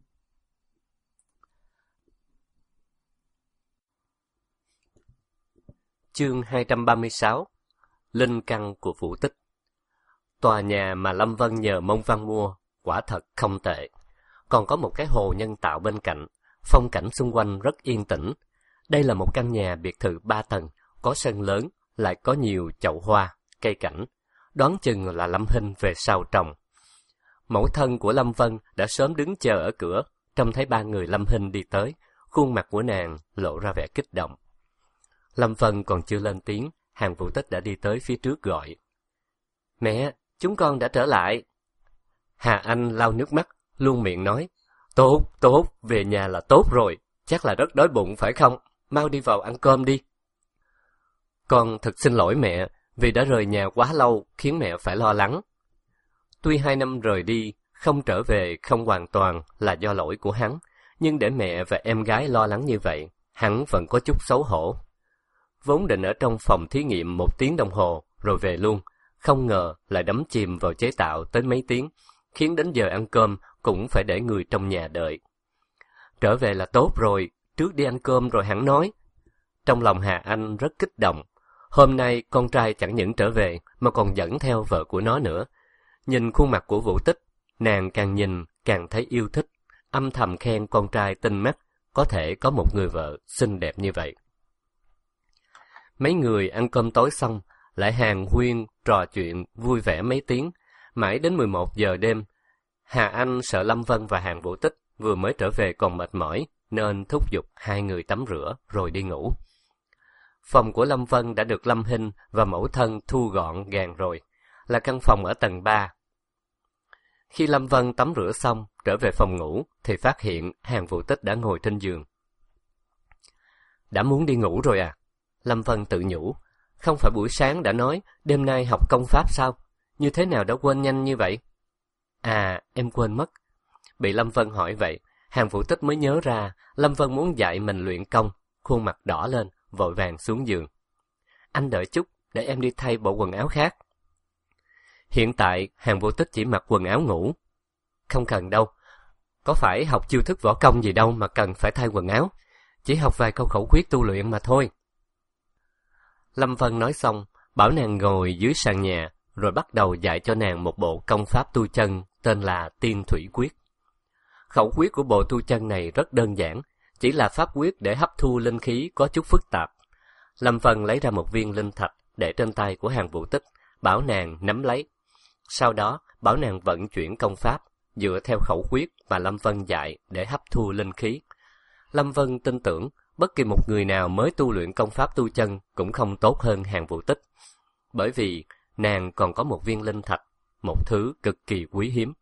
Chương hai trăm ba mươi sáu. Linh căn của Vũ Tích. Tòa nhà mà Lâm Vân nhờ Mông Văn mua quả thật không tệ. Còn có một cái hồ nhân tạo bên cạnh, phong cảnh xung quanh rất yên tĩnh. Đây là một căn nhà biệt thự ba tầng, có sân lớn, lại có nhiều chậu hoa, cây cảnh. Đoán chừng là Lâm Hinh về sau trồng. Mẫu thân của Lâm Vân đã sớm đứng chờ ở cửa, trông thấy ba người Lâm Hinh đi tới, khuôn mặt của nàng lộ ra vẻ kích động. Lâm Vân còn chưa lên tiếng, Hàn Vũ Tích đã đi tới phía trước gọi. Mẹ, chúng con đã trở lại. Hà Anh lau nước mắt, luôn miệng nói. Tốt, tốt, về nhà là tốt rồi, chắc là rất đói bụng phải không? Mau đi vào ăn cơm đi. Con thật xin lỗi mẹ, vì đã rời nhà quá lâu khiến mẹ phải lo lắng. Tuy hai năm rời đi, không trở về không hoàn toàn là do lỗi của hắn, nhưng để mẹ và em gái lo lắng như vậy, hắn vẫn có chút xấu hổ. Vốn định ở trong phòng thí nghiệm một tiếng đồng hồ rồi về luôn, không ngờ lại đắm chìm vào chế tạo tới mấy tiếng, khiến đến giờ ăn cơm cũng phải để người trong nhà đợi. Trở về là tốt rồi, trước đi ăn cơm rồi hẳn nói. Trong lòng Hà Anh rất kích động. Hôm nay con trai chẳng những trở về mà còn dẫn theo vợ của nó nữa. Nhìn khuôn mặt của Vũ Tích, nàng càng nhìn càng thấy yêu thích, âm thầm khen con trai tinh mắt, có thể có một người vợ xinh đẹp như vậy. Mấy người ăn cơm tối xong, lại hàn huyên, trò chuyện, vui vẻ mấy tiếng, mãi đến mười một giờ đêm. Hà Anh sợ Lâm Vân và Hàn Vũ Tích vừa mới trở về còn mệt mỏi, nên thúc giục hai người tắm rửa rồi đi ngủ. Phòng của Lâm Vân đã được Lâm Hinh và mẫu thân thu gọn gàng rồi, là căn phòng ở tầng ba. Khi Lâm Vân tắm rửa xong, trở về phòng ngủ, thì phát hiện Hàn Vũ Tích đã ngồi trên giường. Đã muốn đi ngủ rồi à? Lâm Vân tự nhủ, không phải buổi sáng đã nói đêm nay học công pháp sao? Như thế nào đã quên nhanh như vậy? À, em quên mất. Bị Lâm Vân hỏi vậy, Hàn Vũ Tích mới nhớ ra Lâm Vân muốn dạy mình luyện công, khuôn mặt đỏ lên, vội vàng xuống giường. Anh đợi chút, để em đi thay bộ quần áo khác. Hiện tại, Hàn Vũ Tích chỉ mặc quần áo ngủ. Không cần đâu, có phải học chiêu thức võ công gì đâu mà cần phải thay quần áo. Chỉ học vài câu khẩu quyết tu luyện mà thôi. Lâm Vân nói xong, bảo nàng ngồi dưới sàn nhà, rồi bắt đầu dạy cho nàng một bộ công pháp tu chân tên là Tiên Thủy Quyết. Khẩu quyết của bộ tu chân này rất đơn giản, chỉ là pháp quyết để hấp thu linh khí có chút phức tạp. Lâm Vân lấy ra một viên linh thạch để trên tay của Hàn Vũ Tích, bảo nàng nắm lấy. Sau đó, bảo nàng vận chuyển công pháp, dựa theo khẩu quyết mà Lâm Vân dạy để hấp thu linh khí. Lâm Vân tin tưởng, bất kỳ một người nào mới tu luyện công pháp tu chân cũng không tốt hơn Hàn Vũ Tích. Bởi vì nàng còn có một viên linh thạch, một thứ cực kỳ quý hiếm.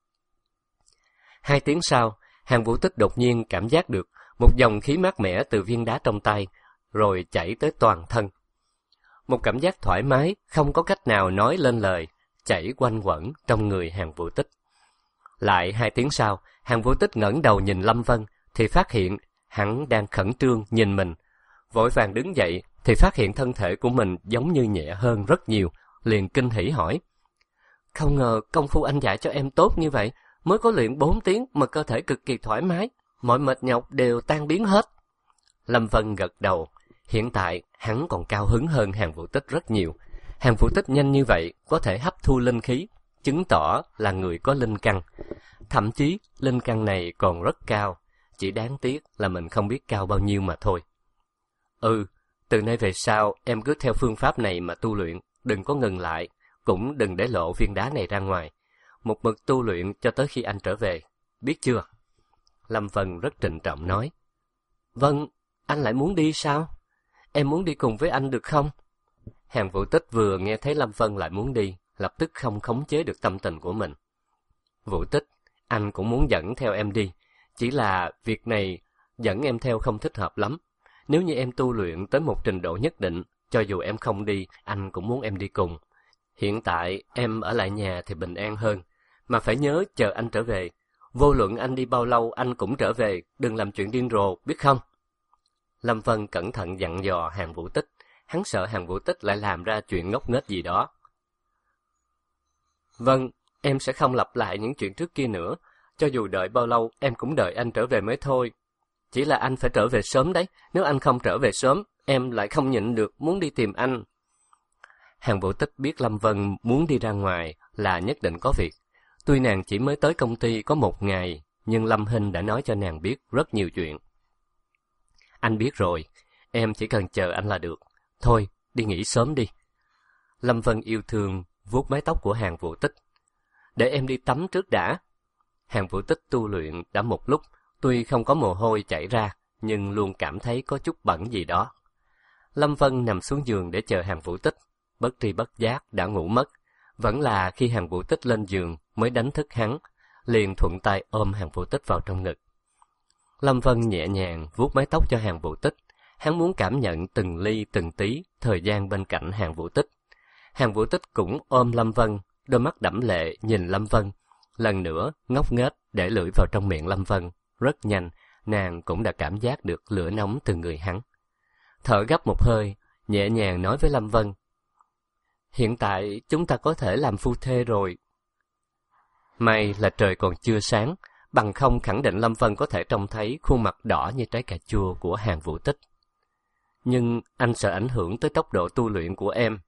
Hai tiếng sau, Hàn Vũ Tích đột nhiên cảm giác được một dòng khí mát mẻ từ viên đá trong tay, rồi chảy tới toàn thân. Một cảm giác thoải mái, không có cách nào nói lên lời, chảy quanh quẩn trong người Hàn Vũ Tích. Lại hai tiếng sau, Hàn Vũ Tích ngẩng đầu nhìn Lâm Vân, thì phát hiện hắn đang khẩn trương nhìn mình. Vội vàng đứng dậy, thì phát hiện thân thể của mình giống như nhẹ hơn rất nhiều, liền kinh hỉ hỏi. Không ngờ công phu anh dạy cho em tốt như vậy, mới có luyện bốn tiếng mà cơ thể cực kỳ thoải mái, mọi mệt nhọc đều tan biến hết. Lâm Vân gật đầu, hiện tại hắn còn cao hứng hơn Hàn Vũ Tích rất nhiều. Hàn Vũ Tích nhanh như vậy có thể hấp thu linh khí, chứng tỏ là người có linh căn. Thậm chí linh căn này còn rất cao, chỉ đáng tiếc là mình không biết cao bao nhiêu mà thôi. Ừ, từ nay về sau em cứ theo phương pháp này mà tu luyện, đừng có ngừng lại, cũng đừng để lộ viên đá này ra ngoài. Một mực tu luyện cho tới khi anh trở về, biết chưa? Lâm Vân rất trịnh trọng nói. Vâng, anh lại muốn đi sao? Em muốn đi cùng với anh được không? Hàn Vũ Tích vừa nghe thấy Lâm Vân lại muốn đi, lập tức không khống chế được tâm tình của mình. Vũ Tích, anh cũng muốn dẫn theo em đi, Chỉ là việc này dẫn em theo không thích hợp lắm. Nếu như em tu luyện tới một trình độ nhất định, cho dù em không đi, anh cũng muốn em đi cùng. Hiện tại em ở lại nhà thì bình an hơn, mà phải nhớ chờ anh trở về. Vô luận anh đi bao lâu anh cũng trở về, đừng làm chuyện điên rồ, biết không? Lâm Vân cẩn thận dặn dò Hàn Vũ Tích, hắn sợ Hàn Vũ Tích lại làm ra chuyện ngốc nghếch gì đó. Vâng, em sẽ không lặp lại những chuyện trước kia nữa, cho dù đợi bao lâu em cũng đợi anh trở về mới thôi. Chỉ là anh phải trở về sớm đấy, nếu anh không trở về sớm, em lại không nhịn được muốn đi tìm anh. Hàn Vũ Tích biết Lâm Vân muốn đi ra ngoài là nhất định có việc. Tuy nàng chỉ mới tới công ty có một ngày, nhưng Lâm Hinh đã nói cho nàng biết rất nhiều chuyện. Anh biết rồi, em chỉ cần chờ anh là được. Thôi, đi nghỉ sớm đi. Lâm Vân yêu thương vuốt mái tóc của Hàn Vũ Tích. Để em đi tắm trước đã. Hàn Vũ Tích tu luyện đã một lúc, tuy không có mồ hôi chảy ra, nhưng luôn cảm thấy có chút bẩn gì đó. Lâm Vân nằm xuống giường để chờ Hàn Vũ Tích, bất tri bất giác đã ngủ mất. Vẫn là khi Hàn Vũ Tích lên giường mới đánh thức hắn, liền thuận tay ôm Hàn Vũ Tích vào trong ngực. Lâm Vân nhẹ nhàng vuốt mái tóc cho Hàn Vũ Tích, hắn muốn cảm nhận từng ly từng tí thời gian bên cạnh Hàn Vũ Tích. Hàn Vũ Tích cũng ôm Lâm Vân, đôi mắt đẫm lệ nhìn Lâm Vân, lần nữa ngốc nghếch để lưỡi vào trong miệng Lâm Vân. Rất nhanh, nàng cũng đã cảm giác được lửa nóng từ người hắn. Thở gấp một hơi, nhẹ nhàng nói với Lâm Vân, hiện tại chúng ta có thể làm phu thê rồi. May là trời còn chưa sáng, bằng không khẳng định Lâm Vân có thể trông thấy khuôn mặt đỏ như trái cà chua của Hàn Vũ Tích. Nhưng anh sợ ảnh hưởng tới tốc độ tu luyện của em.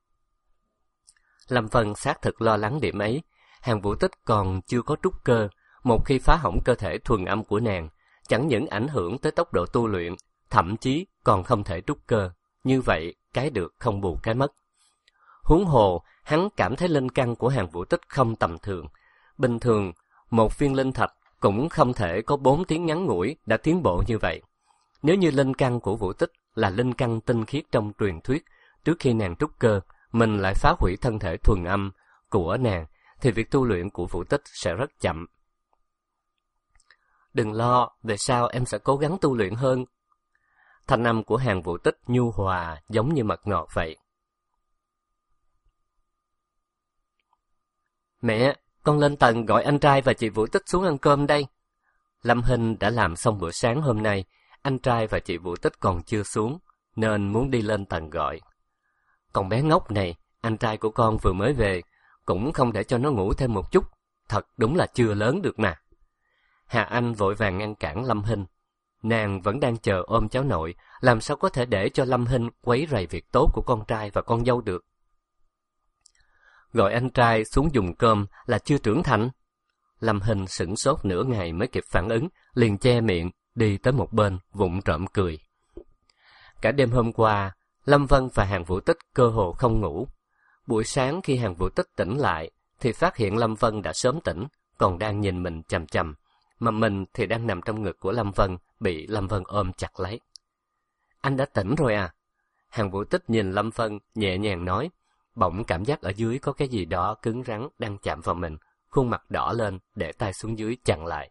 Lâm Vân xác thực lo lắng điểm ấy. Hàn Vũ Tích còn chưa có trúc cơ, một khi phá hỏng cơ thể thuần âm của nàng, chẳng những ảnh hưởng tới tốc độ tu luyện, thậm chí còn không thể trúc cơ. Như vậy, cái được không bù cái mất. Huống hồ, hắn cảm thấy linh căn của Hàn Vũ Tích không tầm thường. Bình thường, một viên linh thạch cũng không thể có bốn tiếng ngắn ngủi đã tiến bộ như vậy. Nếu như linh căn của Vũ Tích là linh căn tinh khiết trong truyền thuyết, trước khi nàng trúc cơ, mình lại phá hủy thân thể thuần âm của nàng, thì việc tu luyện của Vũ Tích sẽ rất chậm. Đừng lo, về sau em sẽ cố gắng tu luyện hơn. Thanh âm của Hàn Vũ Tích nhu hòa giống như mật ngọt vậy. Mẹ, con lên tầng gọi anh trai và chị Vũ Tích xuống ăn cơm đây. Lâm Hinh đã làm xong bữa sáng hôm nay, anh trai và chị Vũ Tích còn chưa xuống, nên muốn đi lên tầng gọi. Còn bé ngốc này, anh trai của con vừa mới về, cũng không để cho nó ngủ thêm một chút, thật đúng là chưa lớn được mà. Hà Anh vội vàng ngăn cản Lâm Hinh. Nàng vẫn đang chờ ôm cháu nội, làm sao có thể để cho Lâm Hinh quấy rầy việc tốt của con trai và con dâu được. Gọi anh trai xuống dùng cơm là chưa trưởng thành. Lâm Hinh sửng sốt nửa ngày mới kịp phản ứng, liền che miệng, đi tới một bên, vụng trộm cười. Cả đêm hôm qua, Lâm Vân và Hàn Vũ Tích cơ hồ không ngủ. Buổi sáng khi Hàn Vũ Tích tỉnh lại, thì phát hiện Lâm Vân đã sớm tỉnh, còn đang nhìn mình chằm chằm, mà mình thì đang nằm trong ngực của Lâm Vân, bị Lâm Vân ôm chặt lấy. Anh đã tỉnh rồi à? Hàn Vũ Tích nhìn Lâm Vân, nhẹ nhàng nói, bỗng cảm giác ở dưới có cái gì đó cứng rắn đang chạm vào mình, khuôn mặt đỏ lên, để tay xuống dưới chặn lại.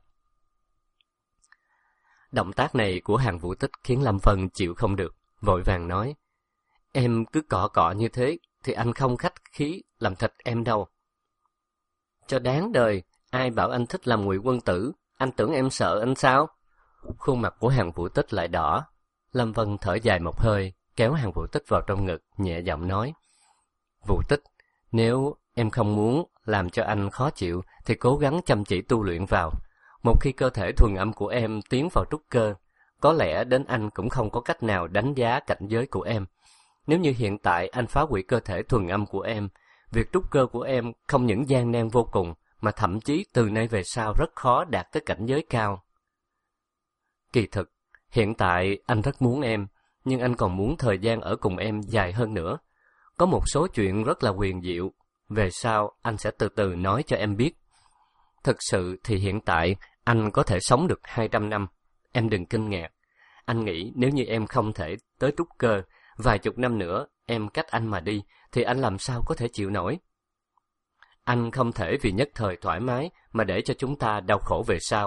Động tác này của Hàn Vũ Tích khiến Lâm Vân chịu không được, vội vàng nói, em cứ cọ cọ như thế, thì anh không khách khí làm thịt em đâu. Cho đáng đời, ai bảo anh thích làm ngụy quân tử, anh tưởng em sợ anh sao? Khuôn mặt của Hàn Vũ Tích lại đỏ. Lâm Vân thở dài một hơi, kéo Hàn Vũ Tích vào trong ngực, nhẹ giọng nói, Vũ Tích, nếu em không muốn làm cho anh khó chịu, thì cố gắng chăm chỉ tu luyện vào. Một khi cơ thể thuần âm của em tiến vào trúc cơ, có lẽ đến anh cũng không có cách nào đánh giá cảnh giới của em. Nếu như hiện tại anh phá hủy cơ thể thuần âm của em, việc trúc cơ của em không những gian nan vô cùng, mà thậm chí từ nay về sau rất khó đạt tới cảnh giới cao. Kỳ thực, hiện tại anh rất muốn em, nhưng anh còn muốn thời gian ở cùng em dài hơn nữa. Có một số chuyện rất là huyền diệu, về sau anh sẽ từ từ nói cho em biết. Thực sự thì hiện tại anh có thể sống được hai trăm năm, em đừng kinh ngạc. Anh nghĩ nếu như em không thể tới trúc cơ, vài chục năm nữa em cách anh mà đi, thì anh làm sao có thể chịu nổi. Anh không thể vì nhất thời thoải mái mà để cho chúng ta đau khổ về sau.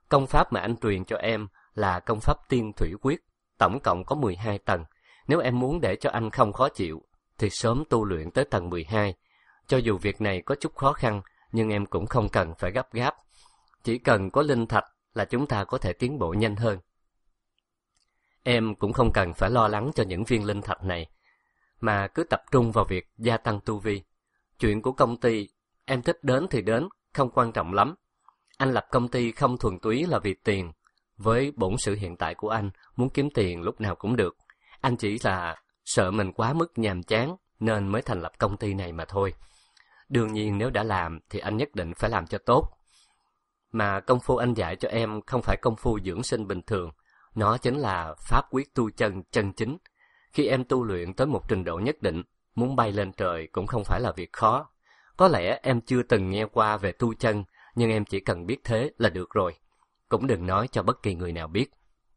Công pháp mà anh truyền cho em là công pháp tiên thủy quyết, tổng cộng có mười hai tầng. Nếu em muốn để cho anh không khó chịu, thì sớm tu luyện tới tầng mười hai. Cho dù việc này có chút khó khăn, nhưng em cũng không cần phải gấp gáp. Chỉ cần có linh thạch là chúng ta có thể tiến bộ nhanh hơn. Em cũng không cần phải lo lắng cho những viên linh thạch này, mà cứ tập trung vào việc gia tăng tu vi. Chuyện của công ty, em thích đến thì đến, không quan trọng lắm. Anh lập công ty không thuần túy là vì tiền. Với bổn sự hiện tại của anh, muốn kiếm tiền lúc nào cũng được. Anh chỉ là sợ mình quá mức nhàm chán nên mới thành lập công ty này mà thôi. Đương nhiên nếu đã làm thì anh nhất định phải làm cho tốt. Mà công phu anh dạy cho em không phải công phu dưỡng sinh bình thường, nó chính là pháp quyết tu chân chân chính. Khi em tu luyện tới một trình độ nhất định, muốn bay lên trời cũng không phải là việc khó. Có lẽ em chưa từng nghe qua về tu chân, nhưng em chỉ cần biết thế là được rồi. Cũng đừng nói cho bất kỳ người nào biết.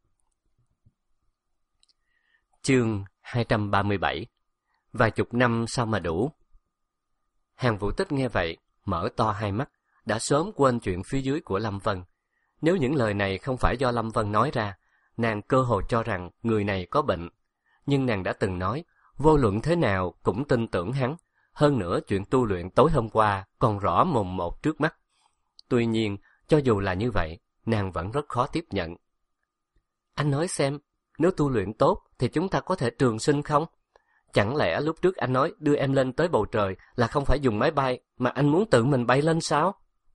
Chương hai trăm ba mươi bảy. Vài chục năm sao mà đủ? Hàn Vũ Tích nghe vậy, mở to hai mắt, đã sớm quên chuyện phía dưới của Lâm Vân. Nếu những lời này không phải do Lâm Vân nói ra, nàng cơ hồ cho rằng người này có bệnh. Nhưng nàng đã từng nói, vô luận thế nào cũng tin tưởng hắn. Hơn nữa chuyện tu luyện tối hôm qua còn rõ mồn một trước mắt. Tuy nhiên, cho dù là như vậy, nàng vẫn rất khó tiếp nhận. Anh nói xem, nếu tu luyện tốt thì chúng ta có thể trường sinh không? Chẳng lẽ lúc trước anh nói đưa em lên tới bầu trời là không phải dùng máy bay, mà anh muốn tự mình bay lên sao?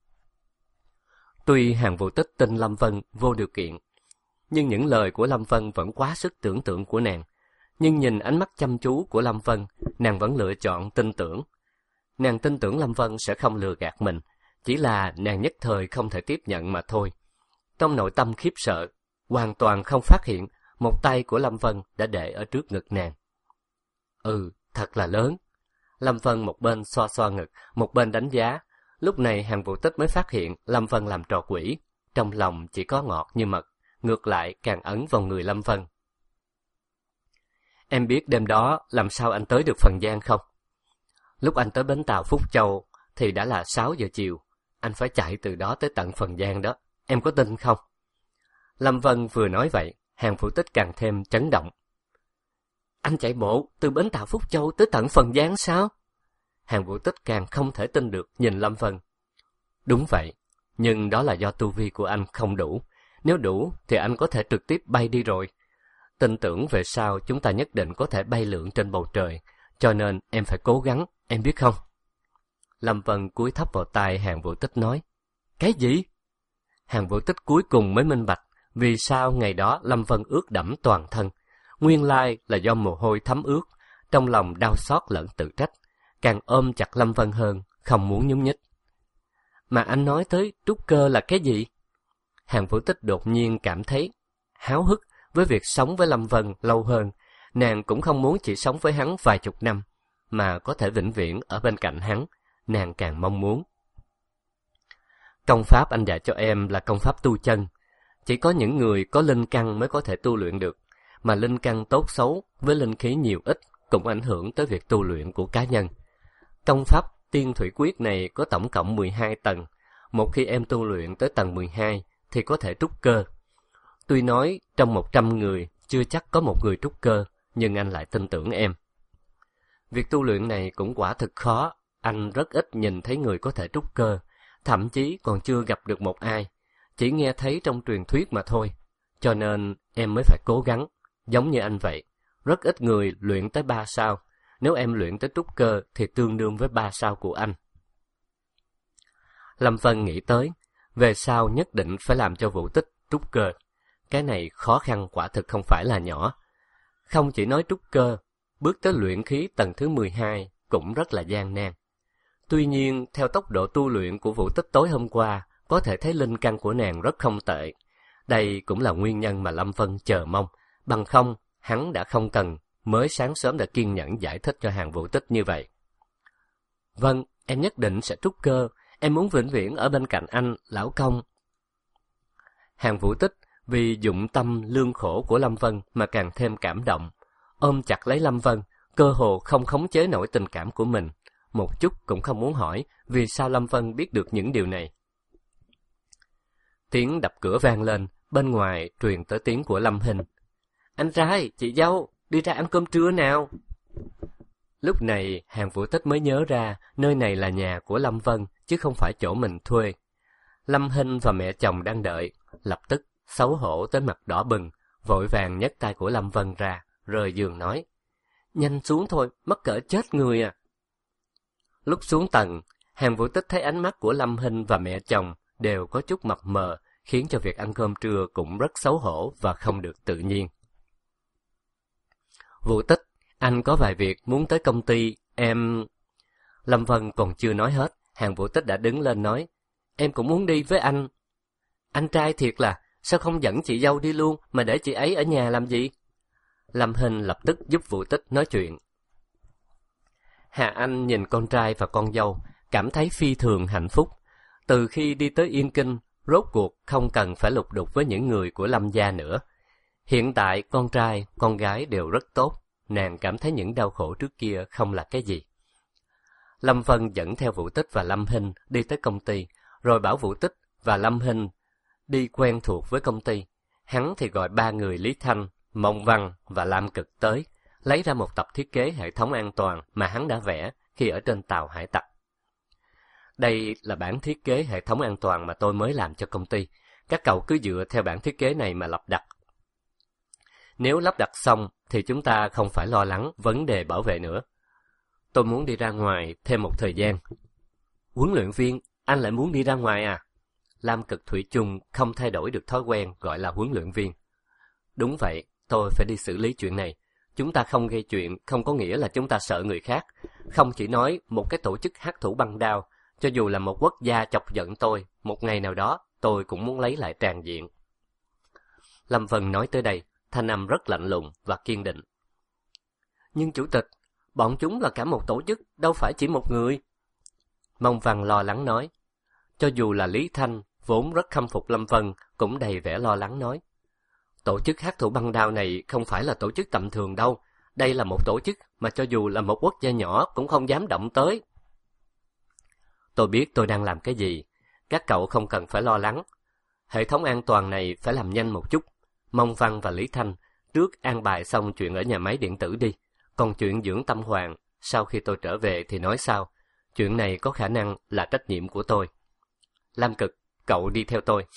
Tuy Hàn Vũ Tích tin Lâm Vân vô điều kiện, nhưng những lời của Lâm Vân vẫn quá sức tưởng tượng của nàng. Nhưng nhìn ánh mắt chăm chú của Lâm Vân, nàng vẫn lựa chọn tin tưởng. Nàng tin tưởng Lâm Vân sẽ không lừa gạt mình, chỉ là nàng nhất thời không thể tiếp nhận mà thôi. Trong nội tâm khiếp sợ, hoàn toàn không phát hiện một tay của Lâm Vân đã để ở trước ngực nàng. Ừ, thật là lớn. Lâm Vân một bên xoa xoa ngực, một bên đánh giá. Lúc này Hàn Vũ Tích mới phát hiện Lâm Vân làm trò quỷ, trong lòng chỉ có ngọt như mật, ngược lại càng ấn vào người Lâm Vân. Em biết đêm đó làm sao anh tới được Phần Giang không? Lúc anh tới bến tàu Phúc Châu thì đã là sáu giờ chiều, anh phải chạy từ đó tới tận Phần Giang đó, em có tin không? Lâm Vân vừa nói vậy, Hàn Vũ Tích càng thêm chấn động. Anh chạy bộ từ bến tàu Phúc Châu tới tận Phần Giang sao? Hàn Vũ Tích càng không thể tin được nhìn Lâm Vân. Đúng vậy, nhưng đó là do tu vi của anh không đủ. Nếu đủ thì anh có thể trực tiếp bay đi rồi. Tin tưởng về sau chúng ta nhất định có thể bay lượn trên bầu trời, cho nên em phải cố gắng, em biết không? Lâm Vân cúi thấp vào tai Hàn Vũ Tích nói. Cái gì? Hàn Vũ Tích cuối cùng mới minh bạch vì sao ngày đó Lâm Vân ướt đẫm toàn thân. Nguyên lai là do mồ hôi thấm ướt, trong lòng đau xót lẫn tự trách, càng ôm chặt Lâm Vân hơn, không muốn nhúc nhích. Mà anh nói tới trúc cơ là cái gì? Hàn Vũ Tích đột nhiên cảm thấy háo hức với việc sống với Lâm Vân lâu hơn. Nàng cũng không muốn chỉ sống với hắn vài chục năm, mà có thể vĩnh viễn ở bên cạnh hắn, nàng càng mong muốn. Công pháp anh dạy cho em là công pháp tu chân. Chỉ có những người có linh căn mới có thể tu luyện được, mà linh căn tốt xấu với linh khí nhiều ít cũng ảnh hưởng tới việc tu luyện của cá nhân. Công pháp tiên thủy quyết này có tổng cộng mười hai tầng. Một khi em tu luyện tới tầng mười hai thì có thể trúc cơ. Tuy nói trong một trăm người chưa chắc có một người trúc cơ, nhưng anh lại tin tưởng em. Việc tu luyện này cũng quả thực khó, anh rất ít nhìn thấy người có thể trúc cơ, thậm chí còn chưa gặp được một ai, chỉ nghe thấy trong truyền thuyết mà thôi. Cho nên em mới phải cố gắng, giống như anh vậy. Rất ít người luyện tới ba sao, nếu em luyện tới trúc cơ thì tương đương với ba sao của anh. Lâm Vân nghĩ tới, về sau nhất định phải làm cho Vũ Tích trúc cơ. Cái này khó khăn quả thực không phải là nhỏ. Không chỉ nói trúc cơ, bước tới luyện khí tầng thứ mười hai cũng rất là gian nan. Tuy nhiên, theo tốc độ tu luyện của Vũ Tích tối hôm qua, có thể thấy linh căn của nàng rất không tệ. Đây cũng là nguyên nhân mà Lâm Vân chờ mong, bằng không, hắn đã không cần, mới sáng sớm đã kiên nhẫn giải thích cho Hàn Vũ Tích như vậy. Vâng, em nhất định sẽ trúc cơ, em muốn vĩnh viễn ở bên cạnh anh, lão công. Hàn Vũ Tích vì dụng tâm lương khổ của Lâm Vân mà càng thêm cảm động, ôm chặt lấy Lâm Vân, cơ hồ không khống chế nổi tình cảm của mình, một chút cũng không muốn hỏi vì sao Lâm Vân biết được những điều này. Tiếng đập cửa vang lên, bên ngoài truyền tới tiếng của Lâm Hinh. Anh trai, chị dâu, đi ra ăn cơm trưa nào. Lúc này, Hàn Vũ Tích mới nhớ ra nơi này là nhà của Lâm Vân, chứ không phải chỗ mình thuê. Lâm Hinh và mẹ chồng đang đợi, lập tức xấu hổ tới mặt đỏ bừng, vội vàng nhấc tay của Lâm Vân ra, rời giường nói. Nhanh xuống thôi, mắc cỡ chết người à. Lúc xuống tầng, Hàn Vũ Tích thấy ánh mắt của Lâm Hinh và mẹ chồng đều có chút mập mờ, khiến cho việc ăn cơm trưa cũng rất xấu hổ và không được tự nhiên. Vũ Tích, anh có vài việc muốn tới công ty, em... Lâm Vân còn chưa nói hết, Hàn Vũ Tích đã đứng lên nói. Em cũng muốn đi với anh. Anh trai thiệt là, sao không dẫn chị dâu đi luôn mà để chị ấy ở nhà làm gì? Lâm Hinh lập tức giúp Vũ Tích nói chuyện. Hà Anh nhìn con trai và con dâu, cảm thấy phi thường hạnh phúc. Từ khi đi tới Yên Kinh, rốt cuộc không cần phải lục đục với những người của Lâm gia nữa. Hiện tại con trai, con gái đều rất tốt, nàng cảm thấy những đau khổ trước kia không là cái gì. Lâm Vân dẫn theo Vũ Tích và Lâm Hinh đi tới công ty, rồi bảo Vũ Tích và Lâm Hinh đi quen thuộc với công ty. Hắn thì gọi ba người Lý Thanh, Mông Văn và Lam Cực tới, lấy ra một tập thiết kế hệ thống an toàn mà hắn đã vẽ khi ở trên tàu hải tặc. Đây là bản thiết kế hệ thống an toàn mà tôi mới làm cho công ty. Các cậu cứ dựa theo bản thiết kế này mà lắp đặt. Nếu lắp đặt xong thì chúng ta không phải lo lắng vấn đề bảo vệ nữa. Tôi muốn đi ra ngoài thêm một thời gian. Huấn luyện viên, anh lại muốn đi ra ngoài à? Lam Cực thủy chung không thay đổi được thói quen gọi là huấn luyện viên. Đúng vậy, tôi phải đi xử lý chuyện này. Chúng ta không gây chuyện không có nghĩa là chúng ta sợ người khác. Không chỉ nói một cái tổ chức hắc thủ băng đao, cho dù là một quốc gia chọc giận tôi, một ngày nào đó tôi cũng muốn lấy lại tràng diện. Lâm Vân nói tới đây, thanh âm rất lạnh lùng và kiên định. Nhưng chủ tịch, bọn chúng là cả một tổ chức, đâu phải chỉ một người. Mông Văn lo lắng nói. Cho dù là Lý Thanh, vốn rất khâm phục Lâm Vân, cũng đầy vẻ lo lắng nói. Tổ chức hắc thủ băng đao này không phải là tổ chức tầm thường đâu. Đây là một tổ chức mà cho dù là một quốc gia nhỏ cũng không dám động tới. Tôi biết tôi đang làm cái gì. Các cậu không cần phải lo lắng. Hệ thống an toàn này phải làm nhanh một chút. Mông Văn và Lý Thanh, trước an bài xong chuyện ở nhà máy điện tử đi. Còn chuyện dưỡng tâm hoàng, sau khi tôi trở về thì nói sao. Chuyện này có khả năng là trách nhiệm của tôi. Lam Cực, cậu đi theo tôi.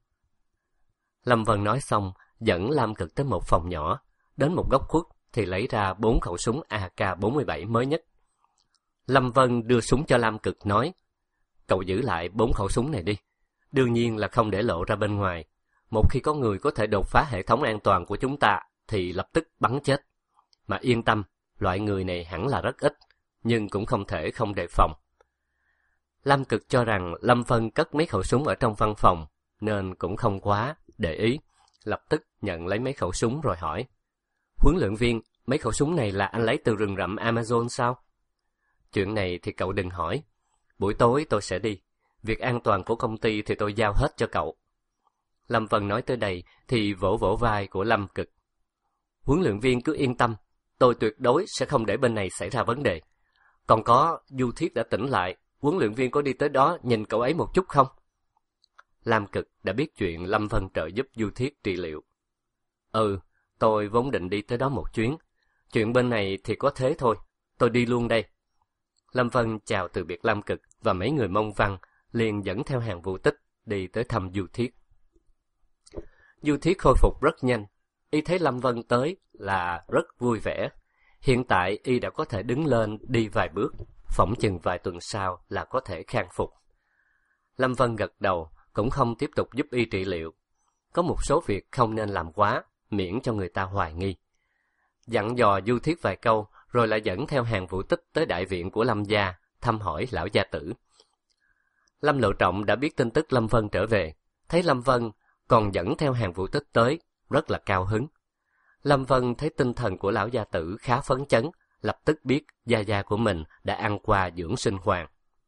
Lâm Vân nói xong, dẫn Lam Cực tới một phòng nhỏ. Đến một góc khuất thì lấy ra bốn khẩu súng A K bốn mươi bảy mới nhất. Lâm Vân đưa súng cho Lam Cực nói. Cậu giữ lại bốn khẩu súng này đi. Đương nhiên là không để lộ ra bên ngoài. Một khi có người có thể đột phá hệ thống an toàn của chúng ta thì lập tức bắn chết. Mà yên tâm, loại người này hẳn là rất ít, nhưng cũng không thể không đề phòng. Lam Cực cho rằng Lâm Vân cất mấy khẩu súng ở trong văn phòng, nên cũng không quá để ý, lập tức nhận lấy mấy khẩu súng rồi hỏi. Huấn luyện viên, mấy khẩu súng này là anh lấy từ rừng rậm Amazon sao? Chuyện này thì cậu đừng hỏi. Buổi tối tôi sẽ đi. Việc an toàn của công ty thì tôi giao hết cho cậu. Lâm Vân nói tới đây thì vỗ vỗ vai của Lâm Cực. Huấn luyện viên cứ yên tâm, tôi tuyệt đối sẽ không để bên này xảy ra vấn đề. Còn có, Du Thiết đã tỉnh lại, huấn luyện viên có đi tới đó nhìn cậu ấy một chút không? Lam Cực đã biết chuyện Lâm Vân trợ giúp Du Thiết trị liệu. Ừ, tôi vốn định đi tới đó một chuyến. Chuyện bên này thì có thế thôi, tôi đi luôn đây. Lâm Vân chào từ biệt Lam Cực và mấy người Mông Văn, liền dẫn theo Hàn Vũ Tích đi tới thăm Du Thiết. Du Thiết khôi phục rất nhanh, y thấy Lâm Vân tới là rất vui vẻ. Hiện tại y đã có thể đứng lên đi vài bước, phỏng chừng vài tuần sau là có thể khang phục. Lâm Vân gật đầu, cũng không tiếp tục giúp y trị liệu. Có một số việc không nên làm quá, miễn cho người ta hoài nghi. Dặn dò Du Thiết vài câu, rồi lại dẫn theo Hàn Vũ Tích tới đại viện của Lâm gia, thăm hỏi lão gia tử. Lâm Lộ Trọng đã biết tin tức Lâm Vân trở về, thấy Lâm Vân còn dẫn theo Hàn Vũ Tích tới, rất là cao hứng. Lâm Vân thấy tinh thần của lão gia tử khá phấn chấn, lập tức biết gia gia của mình đã ăn qua dưỡng sinh hoàng.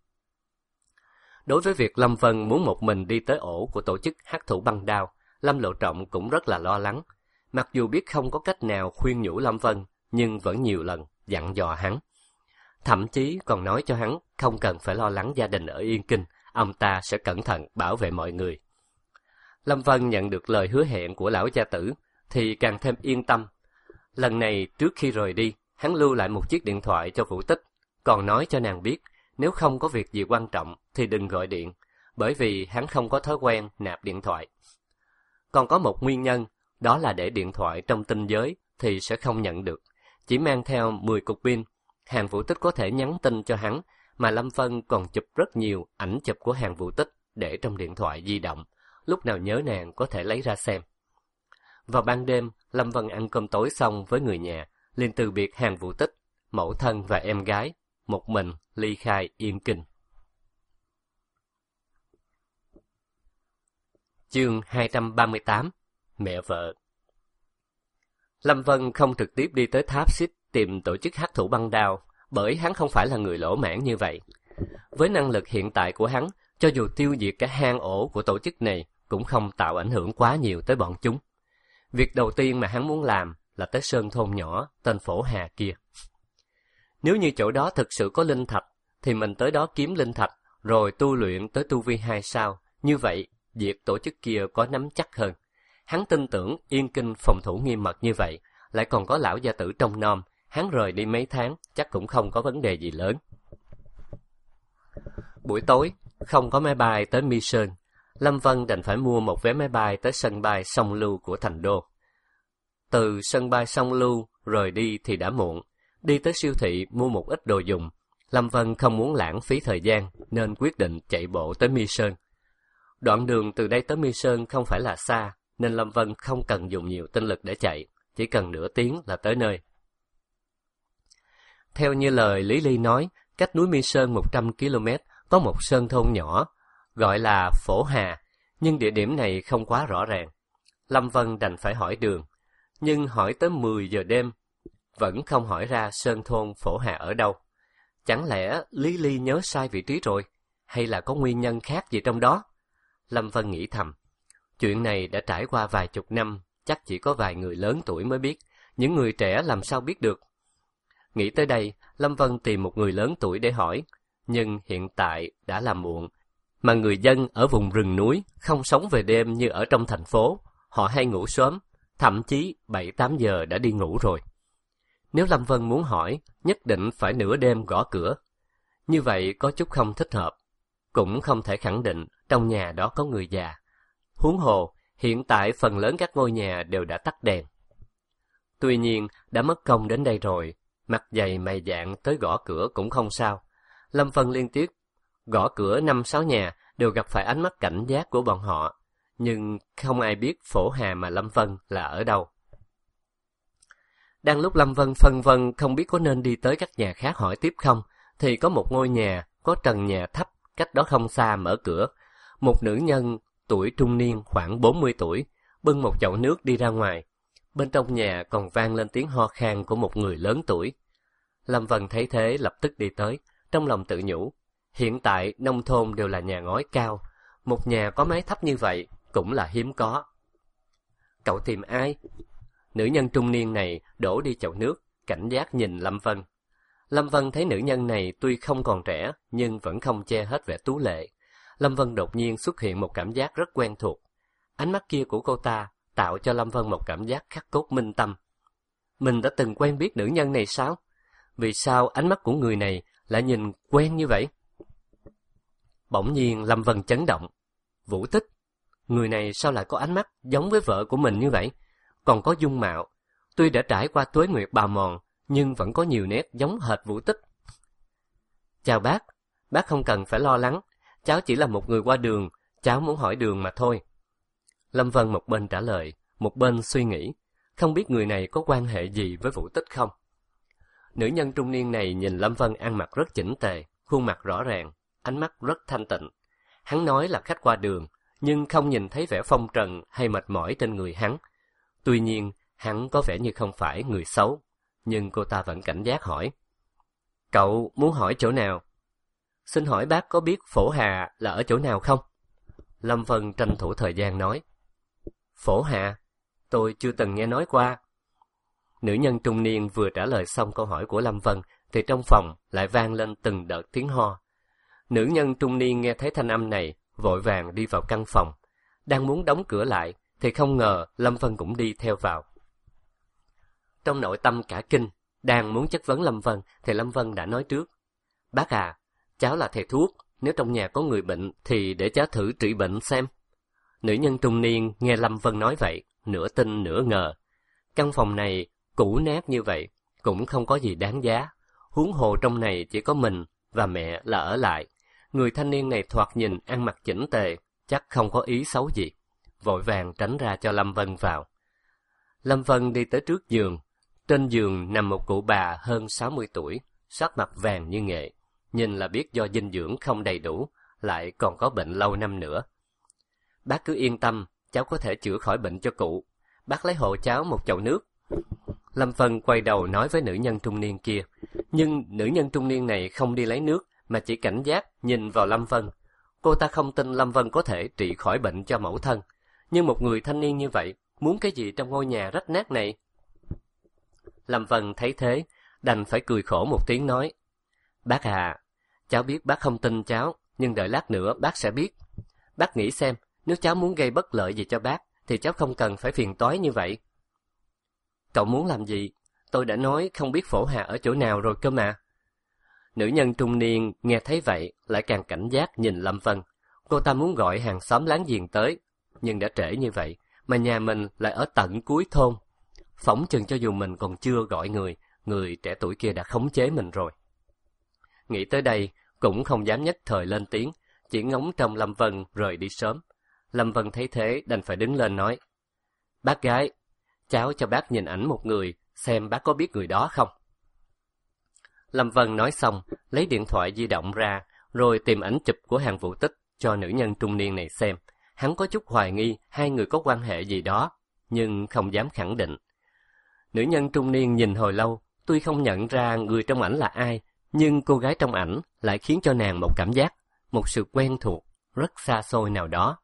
Đối với việc Lâm Vân muốn một mình đi tới ổ của tổ chức hắc thủ băng đao, Lâm Lộ Trọng cũng rất là lo lắng. Mặc dù biết không có cách nào khuyên nhủ Lâm Vân, nhưng vẫn nhiều lần dặn dò hắn. Thậm chí còn nói cho hắn không cần phải lo lắng gia đình ở Yên Kinh, ông ta sẽ cẩn thận bảo vệ mọi người. Lâm Vân nhận được lời hứa hẹn của lão gia tử thì càng thêm yên tâm. Lần này trước khi rời đi, hắn lưu lại một chiếc điện thoại cho Vũ Tích, còn nói cho nàng biết nếu không có việc gì quan trọng thì đừng gọi điện, bởi vì hắn không có thói quen nạp điện thoại. Còn có một nguyên nhân, đó là để điện thoại trong tinh giới thì sẽ không nhận được, chỉ mang theo mười cục pin. Hàng Vũ Tích có thể nhắn tin cho hắn, mà Lâm Vân còn chụp rất nhiều ảnh chụp của Hàng Vũ Tích để trong điện thoại di động, lúc nào nhớ nàng có thể lấy ra xem. Vào ban đêm, Lâm Vân ăn cơm tối xong với người nhà, liền từ biệt Hàng Vũ Tích, mẫu thân và em gái, một mình ly khai Yên Kinh. Chương hai trăm ba mươi tám. Mẹ vợ. Lâm Vân không trực tiếp đi tới Tháp Xích tìm tổ chức hắc thủ băng đao, bởi hắn không phải là người lỗ mãn như vậy. Với năng lực hiện tại của hắn, cho dù tiêu diệt cả hang ổ của tổ chức này cũng không tạo ảnh hưởng quá nhiều tới bọn chúng. Việc đầu tiên mà hắn muốn làm là tới sơn thôn nhỏ tên Phổ Hà kia. Nếu như chỗ đó thực sự có linh thạch, thì mình tới đó kiếm linh thạch, rồi tu luyện tới tu vi hai sao. Như vậy, việc tổ chức kia có nắm chắc hơn. Hắn tin tưởng Yên Kinh phòng thủ nghiêm mật như vậy, lại còn có lão gia tử trông nom, hắn rời đi mấy tháng chắc cũng không có vấn đề gì lớn. Buổi tối, không có máy bay tới Mi Sơn, Lâm Vân đành phải mua một vé máy bay tới sân bay Song Lưu của thành đô. Từ sân bay Song Lưu rời đi thì đã muộn, đi tới siêu thị mua một ít đồ dùng. Lâm Vân không muốn lãng phí thời gian nên quyết định chạy bộ tới Mi Sơn. Đoạn đường từ đây tới Mi Sơn không phải là xa, nên Lâm Vân không cần dùng nhiều tinh lực để chạy, chỉ cần nửa tiếng là tới nơi. Theo như lời Lý Ly nói, cách núi Mi Sơn một trăm ki lô mét có một sơn thôn nhỏ, gọi là Phổ Hà, nhưng địa điểm này không quá rõ ràng. Lâm Vân đành phải hỏi đường, nhưng hỏi tới mười giờ đêm, vẫn không hỏi ra sơn thôn Phổ Hà ở đâu. Chẳng lẽ Lý Ly nhớ sai vị trí rồi, hay là có nguyên nhân khác gì trong đó? Lâm Vân nghĩ thầm, chuyện này đã trải qua vài chục năm, chắc chỉ có vài người lớn tuổi mới biết, những người trẻ làm sao biết được. Nghĩ tới đây, Lâm Vân tìm một người lớn tuổi để hỏi, nhưng hiện tại đã là muộn, mà người dân ở vùng rừng núi không sống về đêm như ở trong thành phố, họ hay ngủ sớm, thậm chí bảy tám giờ đã đi ngủ rồi. Nếu Lâm Vân muốn hỏi, nhất định phải nửa đêm gõ cửa. Như vậy có chút không thích hợp, cũng không thể khẳng định trong nhà đó có người già. Huống hồ, hiện tại phần lớn các ngôi nhà đều đã tắt đèn. Tuy nhiên, đã mất công đến đây rồi, mặt dày mày dạn tới gõ cửa cũng không sao. Lâm Vân liên tiếp gõ cửa năm sáu nhà đều gặp phải ánh mắt cảnh giác của bọn họ, nhưng không ai biết Phổ Hà mà Lâm Vân là ở đâu. Đang lúc Lâm Vân phân vân không biết có nên đi tới các nhà khác hỏi tiếp không, thì có một ngôi nhà có trần nhà thấp cách đó không xa mở cửa. Một nữ nhân tuổi trung niên khoảng bốn mươi tuổi bưng một chậu nước đi ra ngoài. Bên trong nhà còn vang lên tiếng ho khan của một người lớn tuổi. Lâm Vân thấy thế lập tức đi tới, trong lòng tự nhủ, hiện tại nông thôn đều là nhà ngói cao, một nhà có mái thấp như vậy cũng là hiếm có. Cậu tìm ai? Nữ nhân trung niên này đổ đi chậu nước, cảnh giác nhìn Lâm Vân. Lâm Vân thấy nữ nhân này tuy không còn trẻ, nhưng vẫn không che hết vẻ tú lệ. Lâm Vân đột nhiên xuất hiện một cảm giác rất quen thuộc. Ánh mắt kia của cô ta tạo cho Lâm Vân một cảm giác khắc cốt minh tâm. Mình đã từng quen biết nữ nhân này sao? Vì sao ánh mắt của người này lại nhìn quen như vậy? Bỗng nhiên Lâm Vân chấn động. Vũ Tích, người này sao lại có ánh mắt giống với vợ của mình như vậy? Còn có dung mạo, tuy đã trải qua tuế nguyệt bào mòn, nhưng vẫn có nhiều nét giống hệt Vũ Tích. Chào bác, bác không cần phải lo lắng, cháu chỉ là một người qua đường, cháu muốn hỏi đường mà thôi. Lâm Vân một bên trả lời, một bên suy nghĩ, không biết người này có quan hệ gì với Vũ Tích không. Nữ nhân trung niên này nhìn Lâm Vân ăn mặc rất chỉnh tề, khuôn mặt rõ ràng, ánh mắt rất thanh tịnh. Hắn nói là khách qua đường, nhưng không nhìn thấy vẻ phong trần hay mệt mỏi trên người hắn. Tuy nhiên, hắn có vẻ như không phải người xấu, nhưng cô ta vẫn cảnh giác hỏi. Cậu muốn hỏi chỗ nào? Xin hỏi bác có biết Phổ Hà là ở chỗ nào không? Lâm Vân tranh thủ thời gian nói. Phổ Hà? Tôi chưa từng nghe nói qua. Nữ nhân trung niên vừa trả lời xong câu hỏi của Lâm Vân, thì trong phòng lại vang lên từng đợt tiếng ho. Nữ nhân trung niên nghe thấy thanh âm này, vội vàng đi vào căn phòng. Đang muốn đóng cửa lại, thì không ngờ Lâm Vân cũng đi theo vào. Trong nội tâm cả kinh, đang muốn chất vấn Lâm Vân, thì Lâm Vân đã nói trước. Bác à, cháu là thầy thuốc, nếu trong nhà có người bệnh thì để cháu thử trị bệnh xem. Nữ nhân trung niên nghe Lâm Vân nói vậy, nửa tin nửa ngờ. Căn phòng này cũ nát như vậy, cũng không có gì đáng giá. Huống hồ trong này chỉ có mình và mẹ là ở lại. Người thanh niên này thoạt nhìn ăn mặc chỉnh tề, chắc không có ý xấu gì. Vội vàng tránh ra cho Lâm Vân vào. Lâm Vân đi tới trước giường. Trên giường nằm một cụ bà hơn sáu mươi tuổi, sắc mặt vàng như nghệ. Nhìn là biết do dinh dưỡng không đầy đủ, lại còn có bệnh lâu năm nữa. Bác cứ yên tâm, cháu có thể chữa khỏi bệnh cho cụ. Bác lấy hộ cháu một chậu nước. Lâm Vân quay đầu nói với nữ nhân trung niên kia. Nhưng nữ nhân trung niên này không đi lấy nước, mà chỉ cảnh giác nhìn vào Lâm Vân. Cô ta không tin Lâm Vân có thể trị khỏi bệnh cho mẫu thân. Nhưng một người thanh niên như vậy, muốn cái gì trong ngôi nhà rách nát này? Lâm Vân thấy thế, đành phải cười khổ một tiếng nói. Bác à, cháu biết bác không tin cháu, nhưng đợi lát nữa bác sẽ biết. Bác nghĩ xem, nếu cháu muốn gây bất lợi gì cho bác, thì cháu không cần phải phiền toái như vậy. Cậu muốn làm gì? Tôi đã nói không biết phổ hà ở chỗ nào rồi cơ mà. Nữ nhân trung niên nghe thấy vậy, lại càng cảnh giác nhìn Lâm Vân. Cô ta muốn gọi hàng xóm láng giềng tới, nhưng đã trễ như vậy, mà nhà mình lại ở tận cuối thôn. Phỏng chừng cho dù mình còn chưa gọi người, người trẻ tuổi kia đã khống chế mình rồi. Nghĩ tới đây, cũng không dám nhất thời lên tiếng, chỉ ngóng trông Lâm Vân rời đi sớm. Lâm Vân thấy thế đành phải đứng lên nói. Bác gái, cháu cho bác nhìn ảnh một người, xem bác có biết người đó không? Lâm Vân nói xong, lấy điện thoại di động ra, rồi tìm ảnh chụp của Hàn Vũ Tích cho nữ nhân trung niên này xem. Hắn có chút hoài nghi hai người có quan hệ gì đó, nhưng không dám khẳng định. Nữ nhân trung niên nhìn hồi lâu, tuy không nhận ra người trong ảnh là ai, nhưng cô gái trong ảnh lại khiến cho nàng một cảm giác, một sự quen thuộc, rất xa xôi nào đó.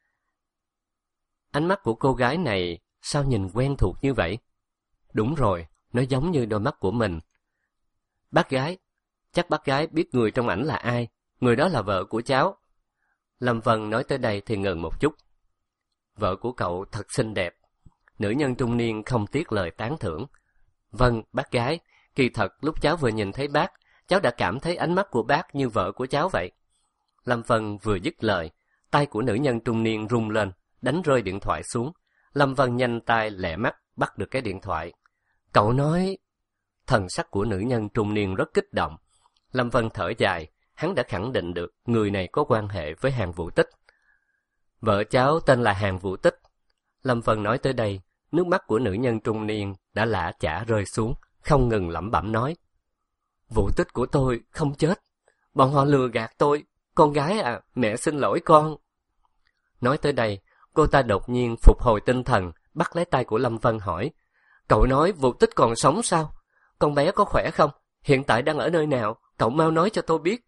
Ánh mắt của cô gái này sao nhìn quen thuộc như vậy? Đúng rồi, nó giống như đôi mắt của mình. Bác gái, chắc bác gái biết người trong ảnh là ai, người đó là vợ của cháu. Lâm Vân nói tới đây thì ngừng một chút. Vợ của cậu thật xinh đẹp. Nữ nhân trung niên không tiếc lời tán thưởng. Vâng, bác gái, kỳ thật lúc cháu vừa nhìn thấy bác, cháu đã cảm thấy ánh mắt của bác như vợ của cháu vậy. Lâm Vân vừa dứt lời, tay của nữ nhân trung niên rung lên, đánh rơi điện thoại xuống. Lâm Vân nhanh tay lẹ mắt bắt được cái điện thoại. Cậu nói... Thần sắc của nữ nhân trung niên rất kích động. Lâm Vân thở dài, hắn đã khẳng định được người này có quan hệ với Hàn Vũ Tích. Vợ cháu tên là Hàn Vũ Tích. Lâm Vân nói tới đây, nước mắt của nữ nhân trung niên đã lã chả rơi xuống, không ngừng lẩm bẩm nói. Vũ Tích của tôi không chết. Bọn họ lừa gạt tôi. Con gái à, mẹ xin lỗi con. Nói tới đây, cô ta đột nhiên phục hồi tinh thần, bắt lấy tay của Lâm Vân hỏi. Cậu nói Vũ Tích còn sống sao? Con bé có khỏe không? Hiện tại đang ở nơi nào? Cậu mau nói cho tôi biết.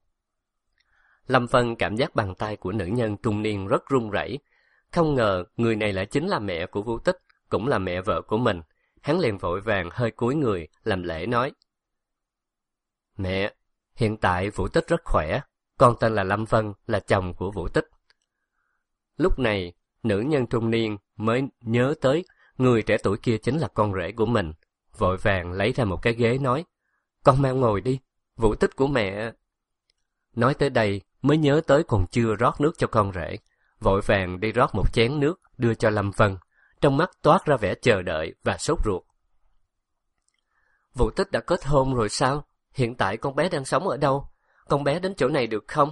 Lâm Vân cảm giác bàn tay của nữ nhân trung niên rất run rẩy. Không ngờ người này lại chính là mẹ của Vũ Tích, cũng là mẹ vợ của mình. Hắn liền vội vàng hơi cúi người, làm lễ nói. Mẹ, hiện tại Vũ Tích rất khỏe. Con tên là Lâm Vân, là chồng của Vũ Tích. Lúc này, nữ nhân trung niên mới nhớ tới người trẻ tuổi kia chính là con rể của mình. Vội vàng lấy ra một cái ghế nói. Con mau ngồi đi, Vũ Tích của mẹ... Nói tới đây mới nhớ tới còn chưa rót nước cho con rể. Vội vàng đi rót một chén nước đưa cho Lâm Vân. Trong mắt toát ra vẻ chờ đợi và sốt ruột. Vũ Tích đã kết hôn rồi sao? Hiện tại con bé đang sống ở đâu? Con bé đến chỗ này được không?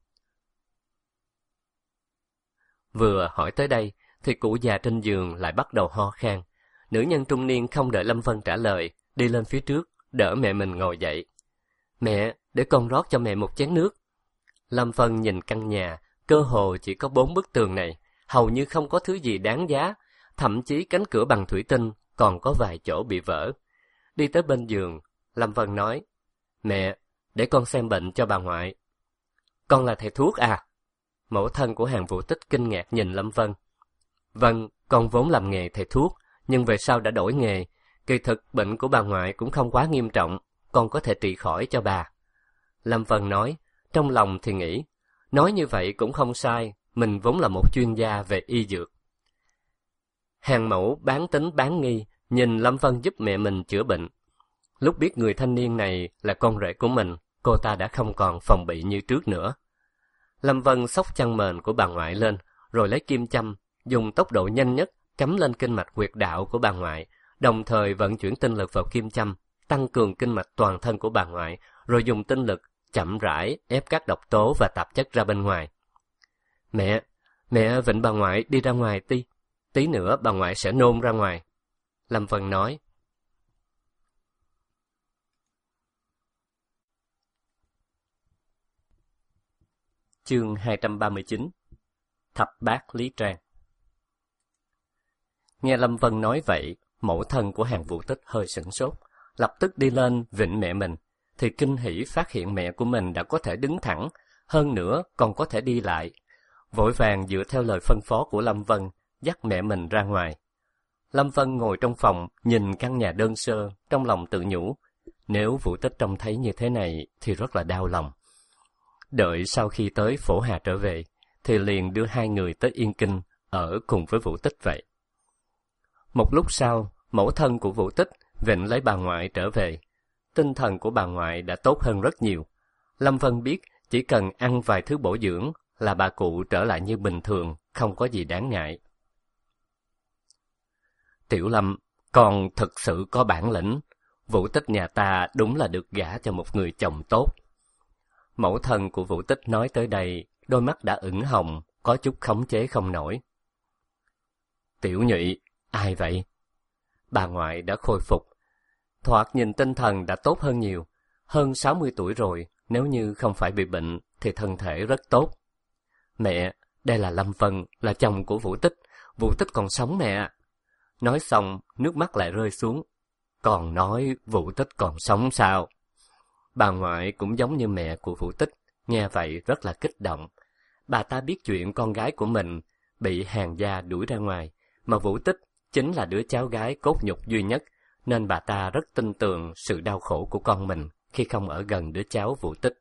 Vừa hỏi tới đây thì cụ già trên giường lại bắt đầu ho khan. Nữ nhân trung niên không đợi Lâm Vân trả lời, đi lên phía trước, đỡ mẹ mình ngồi dậy. Mẹ, để con rót cho mẹ một chén nước. Lâm Vân nhìn căn nhà, cơ hồ chỉ có bốn bức tường này, hầu như không có thứ gì đáng giá, thậm chí cánh cửa bằng thủy tinh còn có vài chỗ bị vỡ. Đi tới bên giường, Lâm Vân nói, mẹ, để con xem bệnh cho bà ngoại. Con là thầy thuốc à? Mẫu thân của Hàn Vũ Tích kinh ngạc nhìn Lâm Vân. Vâng, con vốn làm nghề thầy thuốc, nhưng về sau đã đổi nghề. Kỳ thực bệnh của bà ngoại cũng không quá nghiêm trọng, con có thể trị khỏi cho bà. Lâm Vân nói, trong lòng thì nghĩ, nói như vậy cũng không sai, mình vốn là một chuyên gia về y dược. Hàng mẫu bán tín bán nghi, nhìn Lâm Vân giúp mẹ mình chữa bệnh. Lúc biết người thanh niên này là con rể của mình, cô ta đã không còn phòng bị như trước nữa. Lâm Vân xốc chăn mền của bà ngoại lên, rồi lấy kim châm, dùng tốc độ nhanh nhất cắm lên kinh mạch huyệt đạo của bà ngoại, đồng thời vận chuyển tinh lực vào kim châm, tăng cường kinh mạch toàn thân của bà ngoại, rồi dùng tinh lực chậm rãi ép các độc tố và tạp chất ra bên ngoài. Mẹ, mẹ vịnh bà ngoại đi ra ngoài tí, tí nữa bà ngoại sẽ nôn ra ngoài. Lâm Vân nói. Chương hai trăm ba mươi chín. Thập bát Lý Trang. Nghe Lâm Vân nói vậy, mẫu thân của Hàn Vũ Tích hơi sửng sốt, lập tức đi lên vịnh mẹ mình, thì kinh hỉ phát hiện mẹ của mình đã có thể đứng thẳng, hơn nữa còn có thể đi lại. Vội vàng dựa theo lời phân phó của Lâm Vân, dắt mẹ mình ra ngoài. Lâm Vân ngồi trong phòng, nhìn căn nhà đơn sơ, trong lòng tự nhủ, nếu Vũ Tích trông thấy như thế này thì rất là đau lòng. Đợi sau khi tới Phổ Hà trở về, thì liền đưa hai người tới Yên Kinh, ở cùng với Vũ Tích vậy. Một lúc sau, mẫu thân của Vũ Tích vịnh lấy bà ngoại trở về. Tinh thần của bà ngoại đã tốt hơn rất nhiều. Lâm Vân biết chỉ cần ăn vài thứ bổ dưỡng là bà cụ trở lại như bình thường, không có gì đáng ngại. Tiểu Lâm, con thực sự có bản lĩnh. Vũ Tích nhà ta đúng là được gả cho một người chồng tốt. Mẫu thân của Vũ Tích nói tới đây, đôi mắt đã ửng hồng, có chút khống chế không nổi. Tiểu Nhụy, ai vậy? Bà ngoại đã khôi phục. Thoạt nhìn tinh thần đã tốt hơn nhiều. Hơn sáu mươi tuổi rồi, nếu như không phải bị bệnh, thì thân thể rất tốt. Mẹ, đây là Lâm Vân, là chồng của Vũ Tích. Vũ Tích còn sống mẹ. Nói xong, nước mắt lại rơi xuống. Còn nói Vũ Tích còn sống sao? Bà ngoại cũng giống như mẹ của Vũ Tích, nghe vậy rất là kích động. Bà ta biết chuyện con gái của mình bị Hàn gia đuổi ra ngoài, mà Vũ Tích chính là đứa cháu gái cốt nhục duy nhất, nên bà ta rất tin tưởng sự đau khổ của con mình khi không ở gần đứa cháu Vũ Tích.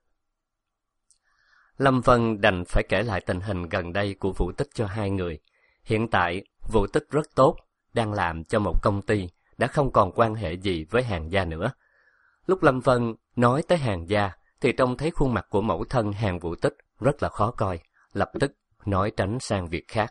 Lâm Vân đành phải kể lại tình hình gần đây của Vũ Tích cho hai người. Hiện tại, Vũ Tích rất tốt, đang làm cho một công ty, đã không còn quan hệ gì với Hàn gia nữa. Lúc Lâm Vân nói tới Hàn gia, thì trông thấy khuôn mặt của mẫu thân Hàn Vũ Tích rất là khó coi, lập tức nói tránh sang việc khác.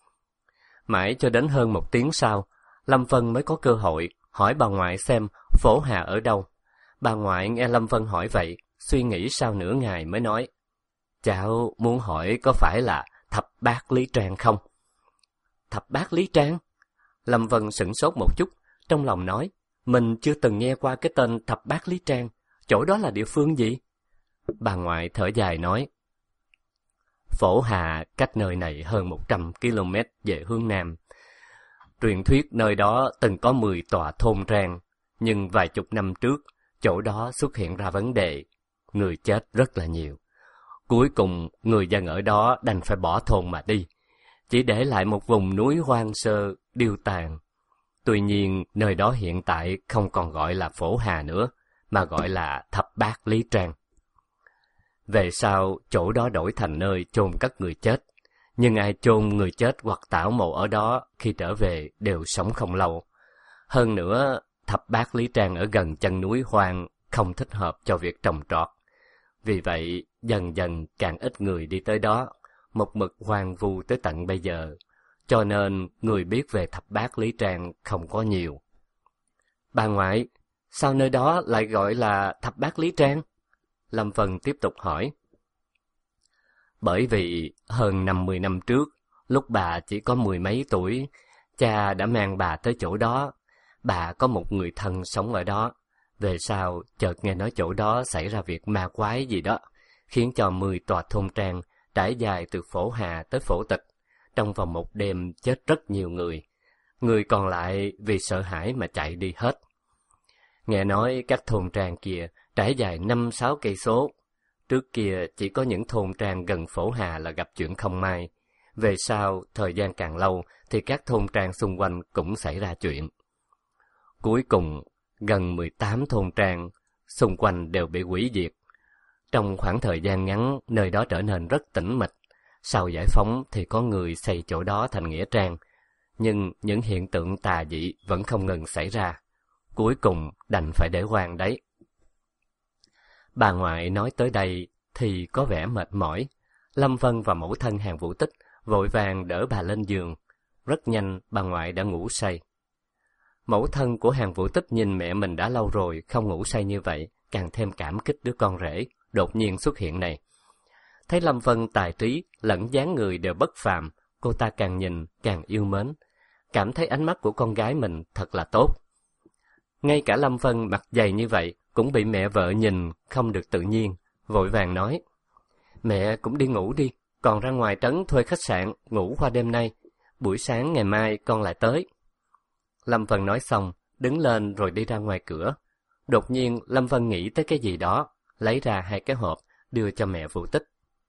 Mãi cho đến hơn một tiếng sau, Lâm Vân mới có cơ hội hỏi bà ngoại xem Phổ Hà ở đâu. Bà ngoại nghe Lâm Vân hỏi vậy, suy nghĩ sau nửa ngày mới nói, cháu muốn hỏi có phải là Thập Bát Lý Trang không? Thập Bát Lý Trang? Lâm Vân sửng sốt một chút, trong lòng nói, mình chưa từng nghe qua cái tên Thập Bát Lý Trang, chỗ đó là địa phương gì? Bà ngoại thở dài nói, Phổ Hà cách nơi này hơn một trăm ki lô mét về hướng Nam. Truyền thuyết nơi đó từng có mười tòa thôn trang, nhưng vài chục năm trước, chỗ đó xuất hiện ra vấn đề, người chết rất là nhiều. Cuối cùng, người dân ở đó đành phải bỏ thôn mà đi, chỉ để lại một vùng núi hoang sơ, điêu tàn. Tuy nhiên, nơi đó hiện tại không còn gọi là Phổ Hà nữa, mà gọi là Thập Bát Lý Trang. Về sau, chỗ đó đổi thành nơi chôn cất người chết. Nhưng ai chôn người chết hoặc tảo mộ ở đó khi trở về đều sống không lâu. Hơn nữa, Thập Bát Lý Trang ở gần chân núi hoang, không thích hợp cho việc trồng trọt. Vì vậy, dần dần càng ít người đi tới đó, một mực hoang vu tới tận bây giờ. Cho nên, người biết về Thập Bát Lý Trang không có nhiều. Bà ngoại, sao nơi đó lại gọi là Thập Bát Lý Trang? Lâm Vân tiếp tục hỏi. Bởi vì hơn năm mươi năm trước, lúc bà chỉ có mười mấy tuổi, cha đã mang bà tới chỗ đó. Bà có một người thân sống ở đó. Về sau, chợt nghe nói chỗ đó xảy ra việc ma quái gì đó, khiến cho mười tòa thôn trang trải dài từ Phổ Hà tới Phổ Tịch. Trong vòng một đêm chết rất nhiều người. Người còn lại vì sợ hãi mà chạy đi hết. Nghe nói các thôn trang kia trải dài năm sáu cây số. Trước kia chỉ có những thôn trang gần Phổ Hà là gặp chuyện không may. Về sau, thời gian càng lâu thì các thôn trang xung quanh cũng xảy ra chuyện. Cuối cùng, gần mười tám thôn trang xung quanh đều bị hủy diệt. Trong khoảng thời gian ngắn, nơi đó trở nên rất tĩnh mịch. Sau giải phóng thì có người xây chỗ đó thành nghĩa trang, nhưng những hiện tượng tà dị vẫn không ngừng xảy ra. Cuối cùng đành phải để hoang đấy. Bà ngoại nói tới đây thì có vẻ mệt mỏi. Lâm Vân và mẫu thân Hàn Vũ Tích vội vàng đỡ bà lên giường. Rất nhanh bà ngoại đã ngủ say. Mẫu thân của Hàn Vũ Tích nhìn mẹ mình đã lâu rồi không ngủ say như vậy, càng thêm cảm kích đứa con rể đột nhiên xuất hiện này. Thấy Lâm Vân tài trí lẫn dáng người đều bất phàm, cô ta càng nhìn càng yêu mến, cảm thấy ánh mắt của con gái mình thật là tốt. Ngay cả Lâm Vân mặt dày như vậy cũng bị mẹ vợ nhìn không được tự nhiên, vội vàng nói: "Mẹ cũng đi ngủ đi, còn ra ngoài trấn thuê khách sạn ngủ qua đêm nay, buổi sáng ngày mai con lại tới." Lâm Vân nói xong, đứng lên rồi đi ra ngoài cửa. Đột nhiên Lâm Vân nghĩ tới cái gì đó, lấy ra hai cái hộp đưa cho mẹ Vũ Tích.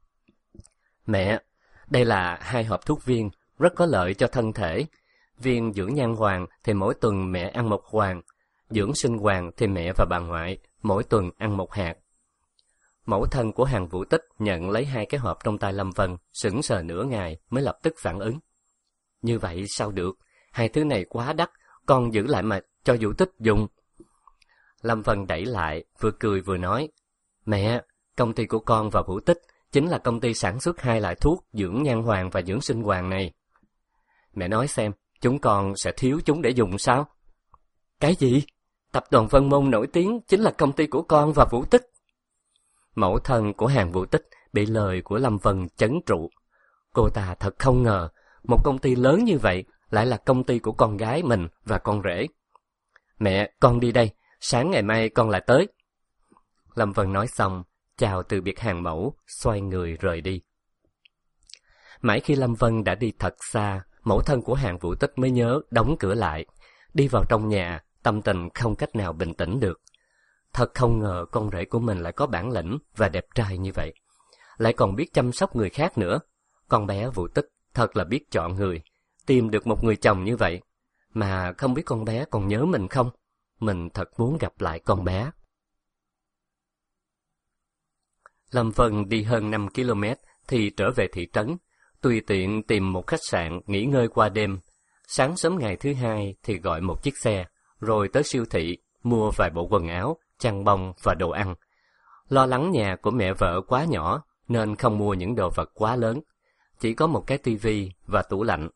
"Mẹ, đây là hai hộp thuốc viên, rất có lợi cho thân thể. Viên dưỡng nhan hoàng thì mỗi tuần mẹ ăn một hoàng, dưỡng sinh hoàng thì mẹ và bà ngoại mỗi tuần ăn một hạt." Mẫu thân của Hàn Vũ Tích nhận lấy hai cái hộp trong tay Lâm Vân, sững sờ nửa ngày mới lập tức phản ứng. "Như vậy sao được? Hai thứ này quá đắt, con giữ lại mà cho Vũ Tích dùng." Lâm Vân đẩy lại, vừa cười vừa nói: "Mẹ, công ty của con và Vũ Tích chính là công ty sản xuất hai loại thuốc dưỡng nhan hoàng và dưỡng sinh hoàng này. Mẹ nói xem, chúng con sẽ thiếu chúng để dùng sao?" "Cái gì? Tập đoàn Vân Môn nổi tiếng chính là công ty của con và Vũ Tích?" Mẫu thân của Hàn Vũ Tích bị lời của Lâm Vân chấn trụ. Cô ta thật không ngờ, một công ty lớn như vậy lại là công ty của con gái mình và con rể. "Mẹ, con đi đây, sáng ngày mai con lại tới." Lâm Vân nói xong, chào từ biệt Hàn mẫu, xoay người rời đi. Mãi khi Lâm Vân đã đi thật xa, mẫu thân của Hàn Vũ Tích mới nhớ đóng cửa lại. Đi vào trong nhà, tâm tình không cách nào bình tĩnh được. Thật không ngờ con rể của mình lại có bản lĩnh và đẹp trai như vậy, lại còn biết chăm sóc người khác nữa. Con bé Vũ Tích thật là biết chọn người, tìm được một người chồng như vậy. Mà không biết con bé còn nhớ mình không? Mình thật muốn gặp lại con bé. Lâm Vân đi hơn năm ki lô mét thì trở về thị trấn, tùy tiện tìm một khách sạn nghỉ ngơi qua đêm. Sáng sớm ngày thứ hai thì gọi một chiếc xe, rồi tới siêu thị mua vài bộ quần áo, chăn bông và đồ ăn. Lo lắng nhà của mẹ vợ quá nhỏ nên không mua những đồ vật quá lớn, chỉ có một cái tivi và tủ lạnh.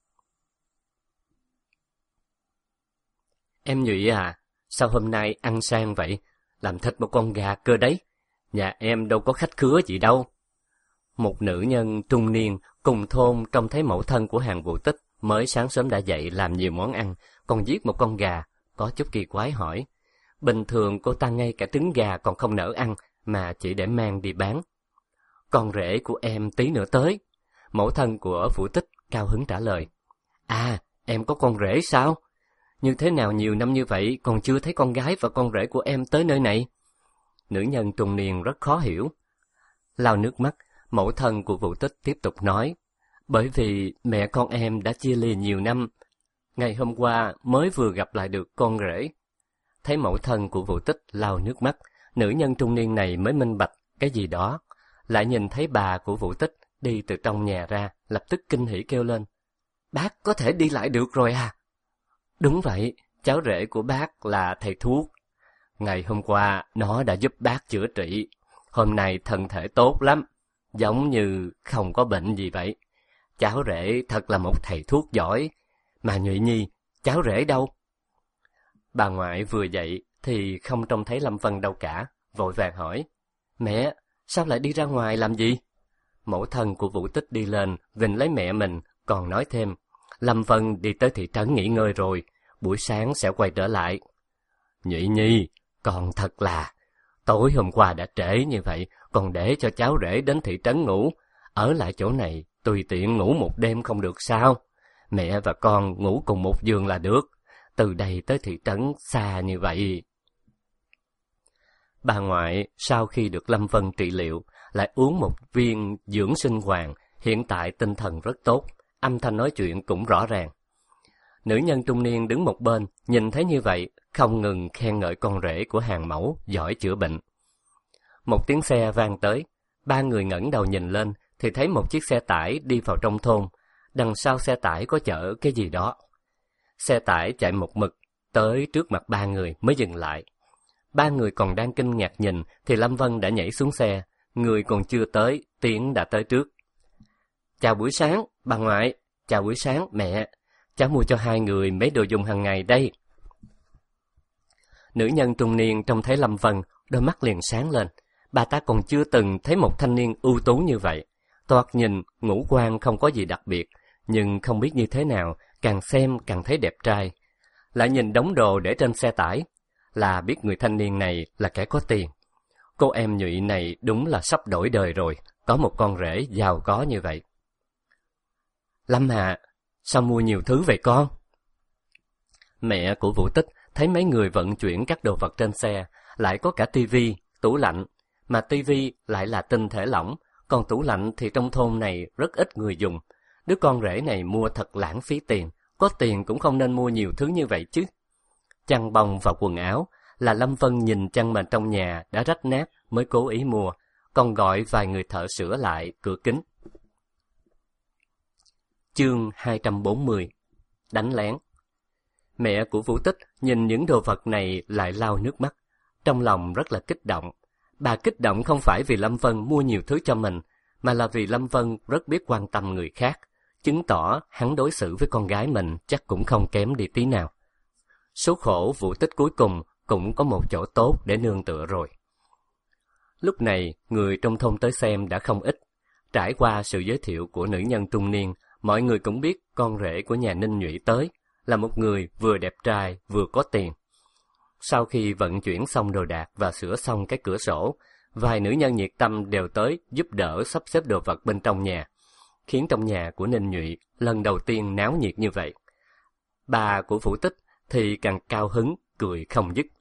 "Em Nhụy à, sao hôm nay ăn sang vậy? Làm thịt một con gà cơ đấy. Nhà em đâu có khách khứa gì đâu." Một nữ nhân trung niên cùng thôn trông thấy mẫu thân của Hàn Vũ Tích mới sáng sớm đã dậy làm nhiều món ăn, còn giết một con gà, có chút kỳ quái hỏi. Bình thường cô ta ngay cả trứng gà còn không nỡ ăn, mà chỉ để mang đi bán. "Con rể của em tí nữa tới." Mẫu thân của Vũ Tích cao hứng trả lời. "À, em có con rể sao? Như thế nào nhiều năm như vậy còn chưa thấy con gái và con rể của em tới nơi này?" Nữ nhân trung niên rất khó hiểu. Lau nước mắt, mẫu thân của Vũ Tích tiếp tục nói: "Bởi vì mẹ con em đã chia ly nhiều năm. Ngày hôm qua mới vừa gặp lại được con rể." Thấy mẫu thân của Vũ Tích lau nước mắt, nữ nhân trung niên này mới minh bạch cái gì đó. Lại nhìn thấy bà của Vũ Tích đi từ trong nhà ra, lập tức kinh hỉ kêu lên: "Bác có thể đi lại được rồi à?" "Đúng vậy, cháu rể của bác là thầy thuốc. Ngày hôm qua nó đã giúp bác chữa trị. Hôm nay thân thể tốt lắm, giống như không có bệnh gì vậy. Cháu rể thật là một thầy thuốc giỏi. Mà Nhụy Nhi, cháu rể đâu?" Bà ngoại vừa dậy thì không trông thấy Lâm Vân đâu cả, vội vàng hỏi: "Mẹ, sao lại đi ra ngoài làm gì?" Mẫu thân của Vũ Tích đi lên vịnh lấy mẹ mình, còn nói thêm: "Lâm Vân đi tới thị trấn nghỉ ngơi rồi, buổi sáng sẽ quay trở lại." "Nhụy Nhi, con thật là, tối hôm qua đã trễ như vậy, còn để cho cháu rể đến thị trấn ngủ, ở lại chỗ này tùy tiện ngủ một đêm không được sao? Mẹ và con ngủ cùng một giường là được, từ đây tới thị trấn xa như vậy." Bà ngoại sau khi được Lâm Vân trị liệu lại uống một viên dưỡng sinh hoàng, hiện tại tinh thần rất tốt, âm thanh nói chuyện cũng rõ ràng. Nữ nhân trung niên đứng một bên nhìn thấy như vậy, không ngừng khen ngợi con rể của Hàn mẫu giỏi chữa bệnh. Một tiếng xe vang tới, ba người ngẩng đầu nhìn lên thì thấy một chiếc xe tải đi vào trong thôn. Đằng sau xe tải có chở cái gì đó. Xe tải chạy một mực, tới trước mặt ba người mới dừng lại. Ba người còn đang kinh ngạc nhìn thì Lâm Vân đã nhảy xuống xe. Người còn chưa tới, Tiến đã tới trước. Chào buổi sáng, bà ngoại. Chào buổi sáng, mẹ. Cháu mua cho hai người mấy đồ dùng hàng ngày đây. Nữ nhân trung niên trông thấy Lâm Vân, đôi mắt liền sáng lên. Bà ta còn chưa từng thấy một thanh niên ưu tú như vậy. Toạt nhìn, ngũ quan không có gì đặc biệt, nhưng không biết như thế nào, càng xem càng thấy đẹp trai. Lại nhìn đống đồ để trên xe tải, là biết người thanh niên này là kẻ có tiền. Cô em Nhụy này đúng là sắp đổi đời rồi, có một con rể giàu có như vậy. Lâm à, sao mua nhiều thứ vậy con? Mẹ của Vũ Tích thấy mấy người vận chuyển các đồ vật trên xe, lại có cả tivi, tủ lạnh, mà tivi lại là tinh thể lỏng, còn tủ lạnh thì trong thôn này rất ít người dùng. Đứa con rể này mua thật lãng phí tiền, có tiền cũng không nên mua nhiều thứ như vậy chứ. Chăn bông và quần áo là Lâm Vân nhìn chăn mền trong nhà đã rách nát mới cố ý mua, còn gọi vài người thợ sửa lại cửa kính. Chương hai trăm bốn mươi. Đánh lén. Mẹ của Vũ Tích nhìn những đồ vật này lại lau nước mắt, trong lòng rất là kích động. Bà kích động không phải vì Lâm Vân mua nhiều thứ cho mình, mà là vì Lâm Vân rất biết quan tâm người khác, chứng tỏ hắn đối xử với con gái mình chắc cũng không kém đi tí nào. Số khổ Vũ Tích cuối cùng cũng có một chỗ tốt để nương tựa rồi. Lúc này, người trong thôn tới xem đã không ít. Trải qua sự giới thiệu của nữ nhân trung niên, mọi người cũng biết con rể của nhà Ninh Nhụy tới là một người vừa đẹp trai vừa có tiền. Sau khi vận chuyển xong đồ đạc và sửa xong cái cửa sổ, vài nữ nhân nhiệt tâm đều tới giúp đỡ sắp xếp đồ vật bên trong nhà, khiến trong nhà của Ninh Nhụy lần đầu tiên náo nhiệt như vậy. Bà của Vũ Tích thì càng cao hứng, cười không dứt.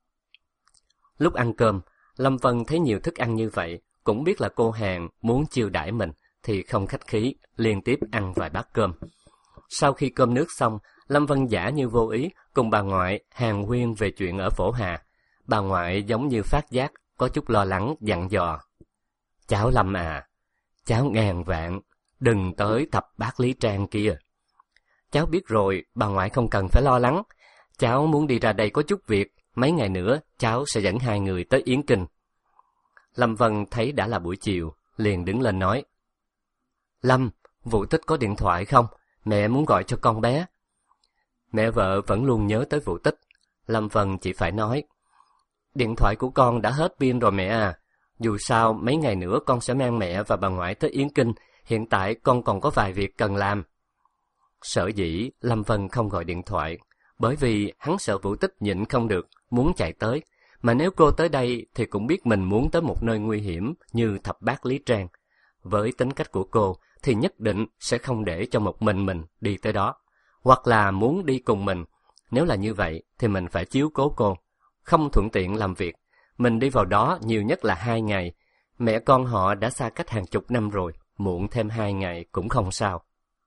Lúc ăn cơm, Lâm Vân thấy nhiều thức ăn như vậy, cũng biết là cô hàng muốn chiêu đãi mình, thì không khách khí, liên tiếp ăn vài bát cơm. Sau khi cơm nước xong, Lâm Vân giả như vô ý cùng bà ngoại hàn huyên về chuyện ở Phổ Hà. Bà ngoại giống như phát giác, có chút lo lắng dặn dò. Cháu Lâm à, cháu ngàn vạn, đừng tới thập bát Lý Trang kia. Cháu biết rồi, bà ngoại không cần phải lo lắng. Cháu muốn đi ra đây có chút việc, mấy ngày nữa cháu sẽ dẫn hai người tới Yến Kinh. Lâm Vân thấy đã là buổi chiều, liền đứng lên nói. Lâm, Vũ Tích có điện thoại không? Mẹ muốn gọi cho con bé. Mẹ vợ vẫn luôn nhớ tới Vũ Tích. Lâm Vân chỉ phải nói. Điện thoại của con đã hết pin rồi mẹ à. Dù sao mấy ngày nữa con sẽ mang mẹ và bà ngoại tới Yến Kinh. Hiện tại con còn có vài việc cần làm. Sở dĩ Lâm Vân không gọi điện thoại, bởi vì hắn sợ Vũ Tích nhịn không được, muốn chạy tới. Mà nếu cô tới đây thì cũng biết mình muốn tới một nơi nguy hiểm như thập bát Lý Trang. Với tính cách của cô thì nhất định sẽ không để cho một mình mình đi tới đó. Hoặc là muốn đi cùng mình. Nếu là như vậy thì mình phải chiếu cố cô, không thuận tiện làm việc. Mình đi vào đó nhiều nhất là hai ngày. Mẹ con họ đã xa cách hàng chục năm rồi, muộn thêm hai ngày cũng không sao.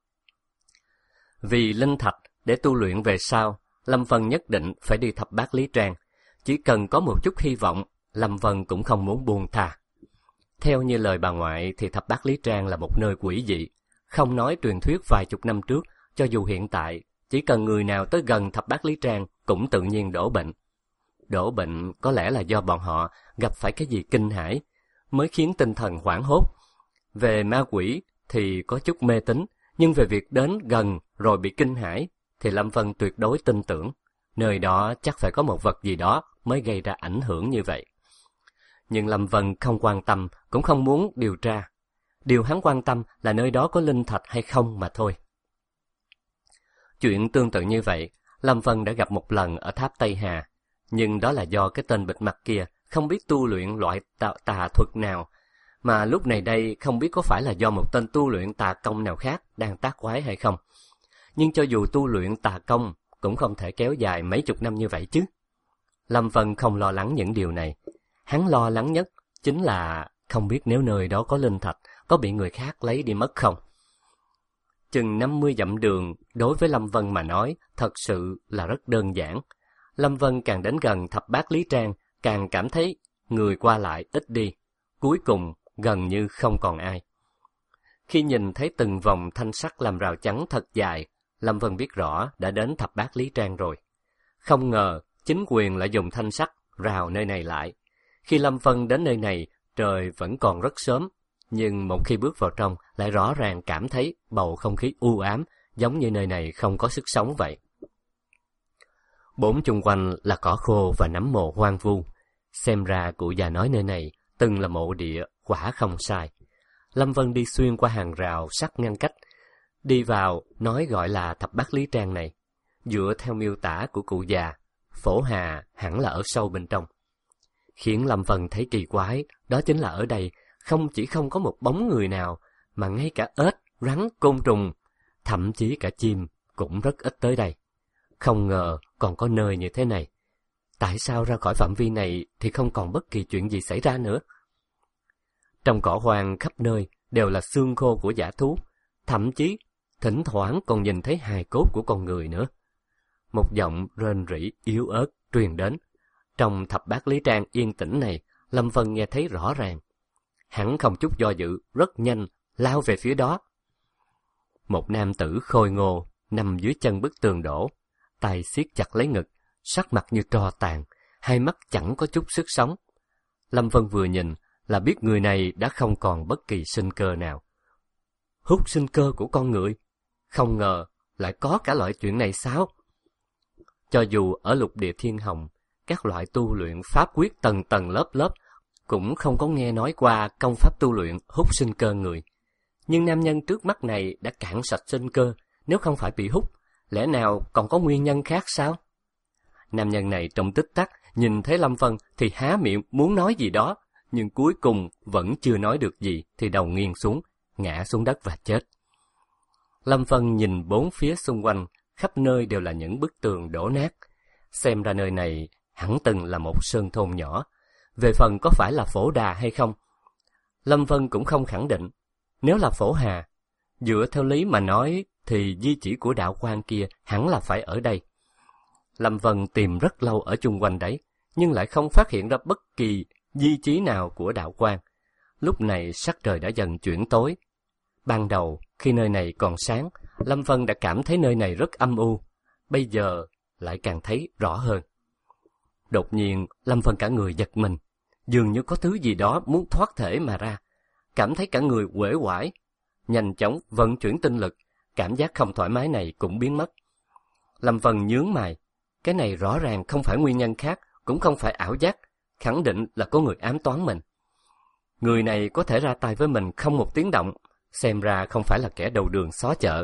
Vì linh thạch để tu luyện về sau, Lâm Vân nhất định phải đi thập bát Lý Trang. Chỉ cần có một chút hy vọng, Lâm Vân cũng không muốn buông thà. Theo như lời bà ngoại thì thập bát Lý Trang là một nơi quỷ dị. Không nói truyền thuyết vài chục năm trước, cho dù hiện tại, chỉ cần người nào tới gần thập bát Lý Trang cũng tự nhiên đổ bệnh. Đổ bệnh có lẽ là do bọn họ gặp phải cái gì kinh hãi, mới khiến tinh thần hoảng hốt. Về ma quỷ thì có chút mê tín, nhưng về việc đến gần rồi bị kinh hãi thì Lâm Vân tuyệt đối tin tưởng. Nơi đó chắc phải có một vật gì đó mới gây ra ảnh hưởng như vậy. Nhưng Lâm Vân không quan tâm, cũng không muốn điều tra. Điều hắn quan tâm là nơi đó có linh thạch hay không mà thôi. Chuyện tương tự như vậy, Lâm Vân đã gặp một lần ở tháp Tây Hà. Nhưng đó là do cái tên bịt mặt kia không biết tu luyện loại tà, tà thuật nào. Mà lúc này đây không biết có phải là do một tên tu luyện tà công nào khác đang tác quái hay không. Nhưng cho dù tu luyện tà công, cũng không thể kéo dài mấy chục năm như vậy chứ. Lâm Vân không lo lắng những điều này. Hắn lo lắng nhất chính là không biết nếu nơi đó có linh thạch, có bị người khác lấy đi mất không. Chừng năm mươi dặm đường, đối với Lâm Vân mà nói, thật sự là rất đơn giản. Lâm Vân càng đến gần thập bát Lý Trang, càng cảm thấy người qua lại ít đi. Cuối cùng, gần như không còn ai. Khi nhìn thấy từng vòng thanh sắt làm rào chắn thật dài, Lâm Vân biết rõ đã đến thập bát Lý Trang rồi. Không ngờ, chính quyền lại dùng thanh sắt rào nơi này lại. Khi Lâm Vân đến nơi này, trời vẫn còn rất sớm, nhưng một khi bước vào trong, lại rõ ràng cảm thấy bầu không khí u ám, giống như nơi này không có sức sống vậy. Bốn chung quanh là cỏ khô và nấm mồ hoang vu. Xem ra cụ già nói nơi này từng là mộ địa, quả không sai. Lâm Vân đi xuyên qua hàng rào sắt ngăn cách, đi vào nói gọi là thập bát Lý Trang này. Dựa theo miêu tả của cụ già, phổ hà hẳn là ở sâu bên trong. Khiến Lâm Vân thấy kỳ quái, đó chính là ở đây không chỉ không có một bóng người nào, mà ngay cả ếch, rắn, côn trùng, thậm chí cả chim cũng rất ít tới đây. Không ngờ còn có nơi như thế này. Tại sao ra khỏi phạm vi này thì không còn bất kỳ chuyện gì xảy ra nữa? Trong cỏ hoang khắp nơi đều là xương khô của dã thú, thậm chí thỉnh thoảng còn nhìn thấy hài cốt của con người nữa. Một giọng rên rỉ yếu ớt truyền đến. Trong thập bát Lý Trang yên tĩnh này, Lâm Vân nghe thấy rõ ràng. Hắn không chút do dự, rất nhanh, lao về phía đó. Một nam tử khôi ngô, nằm dưới chân bức tường đổ, tay siết chặt lấy ngực, sắc mặt như tro tàn, hai mắt chẳng có chút sức sống. Lâm Vân vừa nhìn là biết người này đã không còn bất kỳ sinh cơ nào. Hút sinh cơ của con người? Không ngờ lại có cả loại chuyện này sao? Cho dù ở lục địa thiên hồng, các loại tu luyện pháp quyết tầng tầng lớp lớp cũng không có nghe nói qua công pháp tu luyện hút sinh cơ người. Nhưng nam nhân trước mắt này đã cạn sạch sinh cơ, nếu không phải bị hút, lẽ nào còn có nguyên nhân khác sao? Nam nhân này trong tích tắc nhìn thấy Lâm Vân thì há miệng muốn nói gì đó, nhưng cuối cùng vẫn chưa nói được gì thì đầu nghiêng xuống, ngã xuống đất và chết. Lâm Vân nhìn bốn phía xung quanh, khắp nơi đều là những bức tường đổ nát. Xem ra nơi này hẳn từng là một sơn thôn nhỏ. Về phần có phải là Phổ Đà hay không, Lâm Vân cũng không khẳng định. Nếu là Phổ Hà, dựa theo lý mà nói thì di chỉ của đạo quan kia hẳn là phải ở đây. Lâm Vân tìm rất lâu ở chung quanh đấy, nhưng lại không phát hiện ra bất kỳ di chí nào của đạo quan. Lúc này sắc trời đã dần chuyển tối. Ban đầu, khi nơi này còn sáng, Lâm Vân đã cảm thấy nơi này rất âm u. Bây giờ lại càng thấy rõ hơn. Đột nhiên, Lâm Vân cả người giật mình. Dường như có thứ gì đó muốn thoát thể mà ra. Cảm thấy cả người uể oải. Nhanh chóng vận chuyển tinh lực, cảm giác không thoải mái này cũng biến mất. Lâm Vân nhướng mày. Cái này rõ ràng không phải nguyên nhân khác, cũng không phải ảo giác. Khẳng định là có người ám toán mình. Người này có thể ra tay với mình không một tiếng động, xem ra không phải là kẻ đầu đường xó chợ.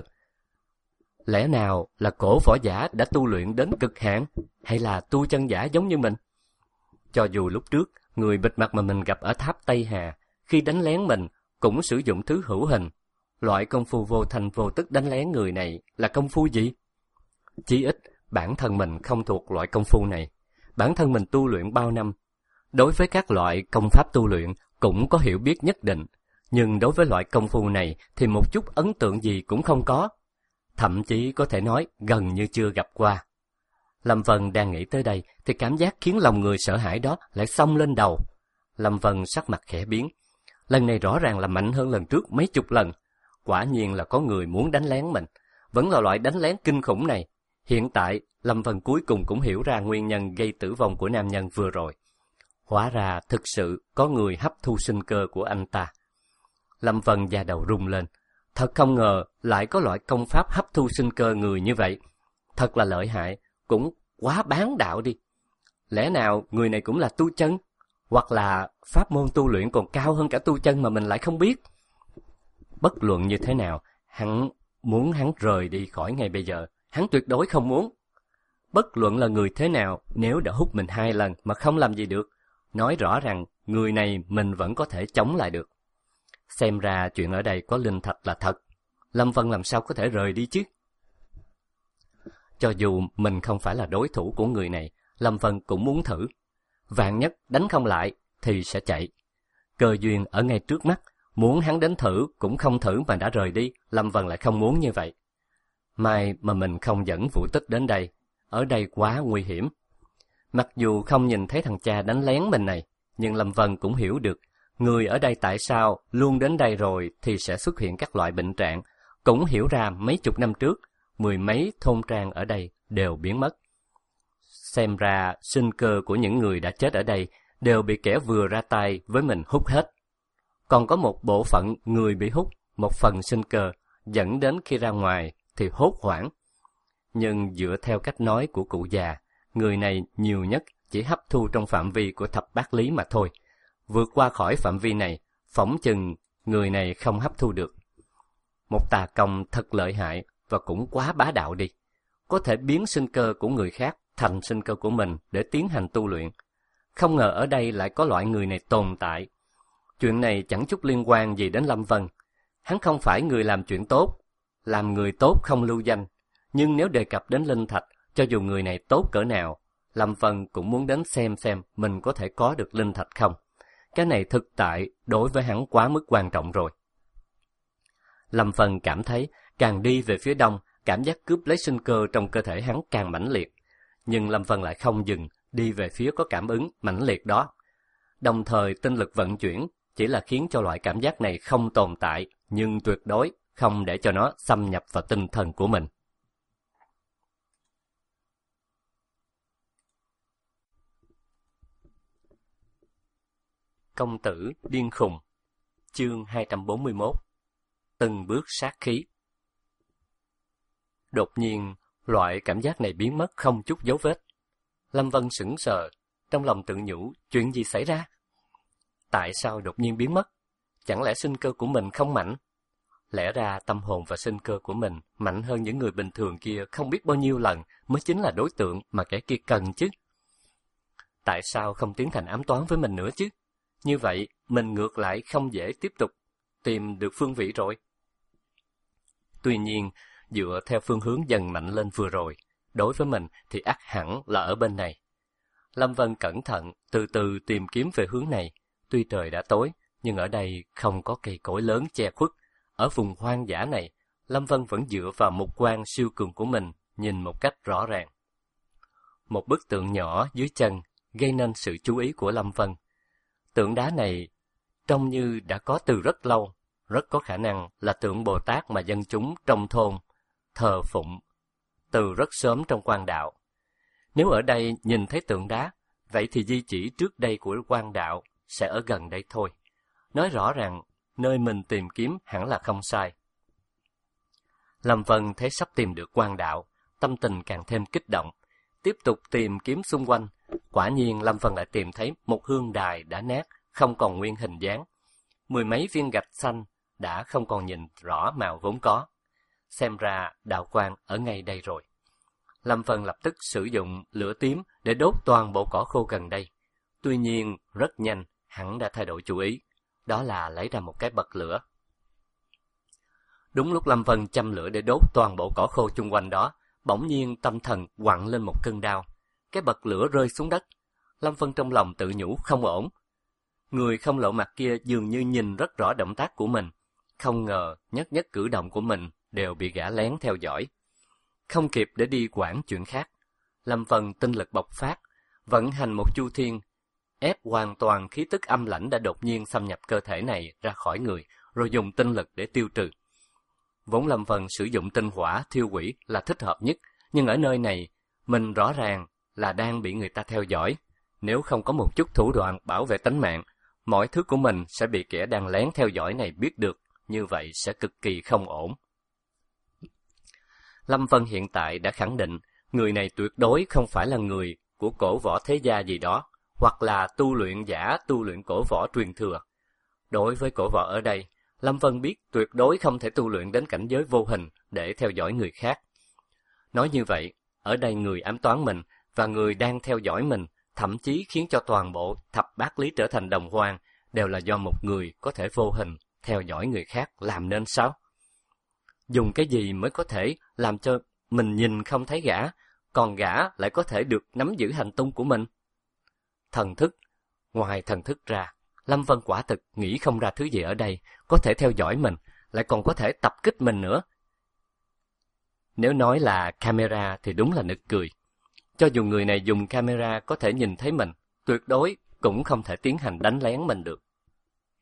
Lẽ nào là cổ võ giả đã tu luyện đến cực hạn, hay là tu chân giả giống như mình? Cho dù lúc trước, người bịt mặt mà mình gặp ở tháp Tây Hà, khi đánh lén mình, cũng sử dụng thứ hữu hình. Loại công phu vô thành vô tức đánh lén người này là công phu gì? Chí ít, bản thân mình không thuộc loại công phu này. Bản thân mình tu luyện bao năm. Đối với các loại công pháp tu luyện cũng có hiểu biết nhất định, nhưng đối với loại công phu này thì một chút ấn tượng gì cũng không có. Thậm chí có thể nói gần như chưa gặp qua. Lâm Vân đang nghĩ tới đây thì cảm giác khiến lòng người sợ hãi đó lại xông lên đầu. Lâm Vân sắc mặt khẽ biến. Lần này rõ ràng là mạnh hơn lần trước mấy chục lần. Quả nhiên là có người muốn đánh lén mình. Vẫn là loại đánh lén kinh khủng này. Hiện tại, Lâm Vân cuối cùng cũng hiểu ra nguyên nhân gây tử vong của nam nhân vừa rồi. Hóa ra thực sự có người hấp thu sinh cơ của anh ta. Lâm Vân da đầu rung lên. Thật không ngờ lại có loại công pháp hấp thu sinh cơ người như vậy. Thật là lợi hại, cũng quá bán đạo đi. Lẽ nào người này cũng là tu chân? Hoặc là pháp môn tu luyện còn cao hơn cả tu chân mà mình lại không biết? Bất luận như thế nào, hắn muốn hắn rời đi khỏi ngay bây giờ. Hắn tuyệt đối không muốn. Bất luận là người thế nào, nếu đã hút mình hai lần mà không làm gì được, nói rõ rằng người này mình vẫn có thể chống lại được. Xem ra chuyện ở đây có linh thạch là thật. Lâm Vân làm sao có thể rời đi chứ? Cho dù mình không phải là đối thủ của người này, Lâm Vân cũng muốn thử. Vạn nhất đánh không lại thì sẽ chạy. Cơ duyên ở ngay trước mắt, muốn hắn đến thử cũng không thử mà đã rời đi, Lâm Vân lại không muốn như vậy. May mà mình không dẫn Vũ Tích đến đây, ở đây quá nguy hiểm. Mặc dù không nhìn thấy thằng cha đánh lén mình này, nhưng Lâm Vân cũng hiểu được Người ở đây tại sao luôn đến đây rồi thì sẽ xuất hiện các loại bệnh trạng, cũng hiểu ra mấy chục năm trước, mười mấy thôn trang ở đây đều biến mất. Xem ra sinh cơ của những người đã chết ở đây đều bị kẻ vừa ra tay với mình hút hết. Còn có một bộ phận người bị hút, một phần sinh cơ, dẫn đến khi ra ngoài thì hốt hoảng. Nhưng dựa theo cách nói của cụ già, người này nhiều nhất chỉ hấp thu trong phạm vi của thập bát lý mà thôi. Vượt qua khỏi phạm vi này, phỏng chừng người này không hấp thu được. Một tà công thật lợi hại và cũng quá bá đạo đi. Có thể biến sinh cơ của người khác thành sinh cơ của mình để tiến hành tu luyện. Không ngờ ở đây lại có loại người này tồn tại. Chuyện này chẳng chút liên quan gì đến Lâm Vân. Hắn không phải người làm chuyện tốt, làm người tốt không lưu danh. Nhưng nếu đề cập đến linh thạch, cho dù người này tốt cỡ nào, Lâm Vân cũng muốn đến xem xem mình có thể có được linh thạch không. Cái này thực tại đối với hắn quá mức quan trọng rồi. Lâm Vân cảm thấy càng đi về phía đông, cảm giác cướp lấy sinh cơ trong cơ thể hắn càng mãnh liệt. Nhưng Lâm Vân lại không dừng, đi về phía có cảm ứng mãnh liệt đó. Đồng thời tinh lực vận chuyển chỉ là khiến cho loại cảm giác này không tồn tại, nhưng tuyệt đối không để cho nó xâm nhập vào tinh thần của mình. Công tử điên khùng. Chương hai trăm bốn mươi mốt. Từng bước sát khí. Đột nhiên, loại cảm giác này biến mất không chút dấu vết. Lâm Vân sững sờ, trong lòng tự nhủ, chuyện gì xảy ra? Tại sao đột nhiên biến mất? Chẳng lẽ sinh cơ của mình không mạnh? Lẽ ra tâm hồn và sinh cơ của mình mạnh hơn những người bình thường kia không biết bao nhiêu lần mới chính là đối tượng mà kẻ kia cần chứ. Tại sao không tiến hành ám toán với mình nữa chứ? Như vậy, mình ngược lại không dễ tiếp tục tìm được phương vị rồi. Tuy nhiên, dựa theo phương hướng dần mạnh lên vừa rồi, đối với mình thì ắt hẳn là ở bên này. Lâm Vân cẩn thận, từ từ tìm kiếm về hướng này. Tuy trời đã tối, nhưng ở đây không có cây cối lớn che khuất. Ở vùng hoang dã này, Lâm Vân vẫn dựa vào mục quan siêu cường của mình, nhìn một cách rõ ràng. Một bức tượng nhỏ dưới chân gây nên sự chú ý của Lâm Vân. Tượng đá này trông như đã có từ rất lâu, rất có khả năng là tượng Bồ Tát mà dân chúng trong thôn thờ phụng từ rất sớm trong quan đạo. Nếu ở đây nhìn thấy tượng đá, vậy thì di chỉ trước đây của quan đạo sẽ ở gần đây thôi. Nói rõ ràng, nơi mình tìm kiếm hẳn là không sai. Lâm Vân thấy sắp tìm được quan đạo, tâm tình càng thêm kích động. Tiếp tục tìm kiếm xung quanh, quả nhiên Lâm Vân lại tìm thấy một hương đài đã nát, không còn nguyên hình dáng. Mười mấy viên gạch xanh đã không còn nhìn rõ màu vốn có. Xem ra đạo quan ở ngay đây rồi. Lâm Vân lập tức sử dụng lửa tím để đốt toàn bộ cỏ khô gần đây. Tuy nhiên, rất nhanh, hắn đã thay đổi chủ ý. Đó là lấy ra một cái bật lửa. Đúng lúc Lâm Vân châm lửa để đốt toàn bộ cỏ khô chung quanh đó, bỗng nhiên tâm thần quặn lên một cơn đau. Cái bật lửa rơi xuống đất. Lâm Vân trong lòng tự nhủ không ổn. Người không lộ mặt kia dường như nhìn rất rõ động tác của mình. Không ngờ nhất nhất cử động của mình đều bị gã lén theo dõi. Không kịp để đi quản chuyện khác. Lâm Vân tinh lực bộc phát, vận hành một chu thiên, ép hoàn toàn khí tức âm lãnh đã đột nhiên xâm nhập cơ thể này ra khỏi người, rồi dùng tinh lực để tiêu trừ. Vốn Lâm Vân sử dụng tinh hỏa thiêu quỷ là thích hợp nhất, nhưng ở nơi này, mình rõ ràng là đang bị người ta theo dõi. Nếu không có một chút thủ đoạn bảo vệ tính mạng, mọi thứ của mình sẽ bị kẻ đang lén theo dõi này biết được, như vậy sẽ cực kỳ không ổn. Lâm Vân hiện tại đã khẳng định, người này tuyệt đối không phải là người của cổ võ thế gia gì đó, hoặc là tu luyện giả tu luyện cổ võ truyền thừa. Đối với cổ võ ở đây, Lâm Vân biết tuyệt đối không thể tu luyện đến cảnh giới vô hình để theo dõi người khác. Nói như vậy, ở đây người ám toán mình và người đang theo dõi mình, thậm chí khiến cho toàn bộ thập bát lý trở thành đồng hoang, đều là do một người có thể vô hình theo dõi người khác làm nên sao? Dùng cái gì mới có thể làm cho mình nhìn không thấy gã, còn gã lại có thể được nắm giữ hành tung của mình? Thần thức. Ngoài thần thức ra, Lâm Vân quả thực nghĩ không ra thứ gì ở đây có thể theo dõi mình, lại còn có thể tập kích mình nữa. Nếu nói là camera thì đúng là nực cười. Cho dù người này dùng camera có thể nhìn thấy mình, tuyệt đối cũng không thể tiến hành đánh lén mình được.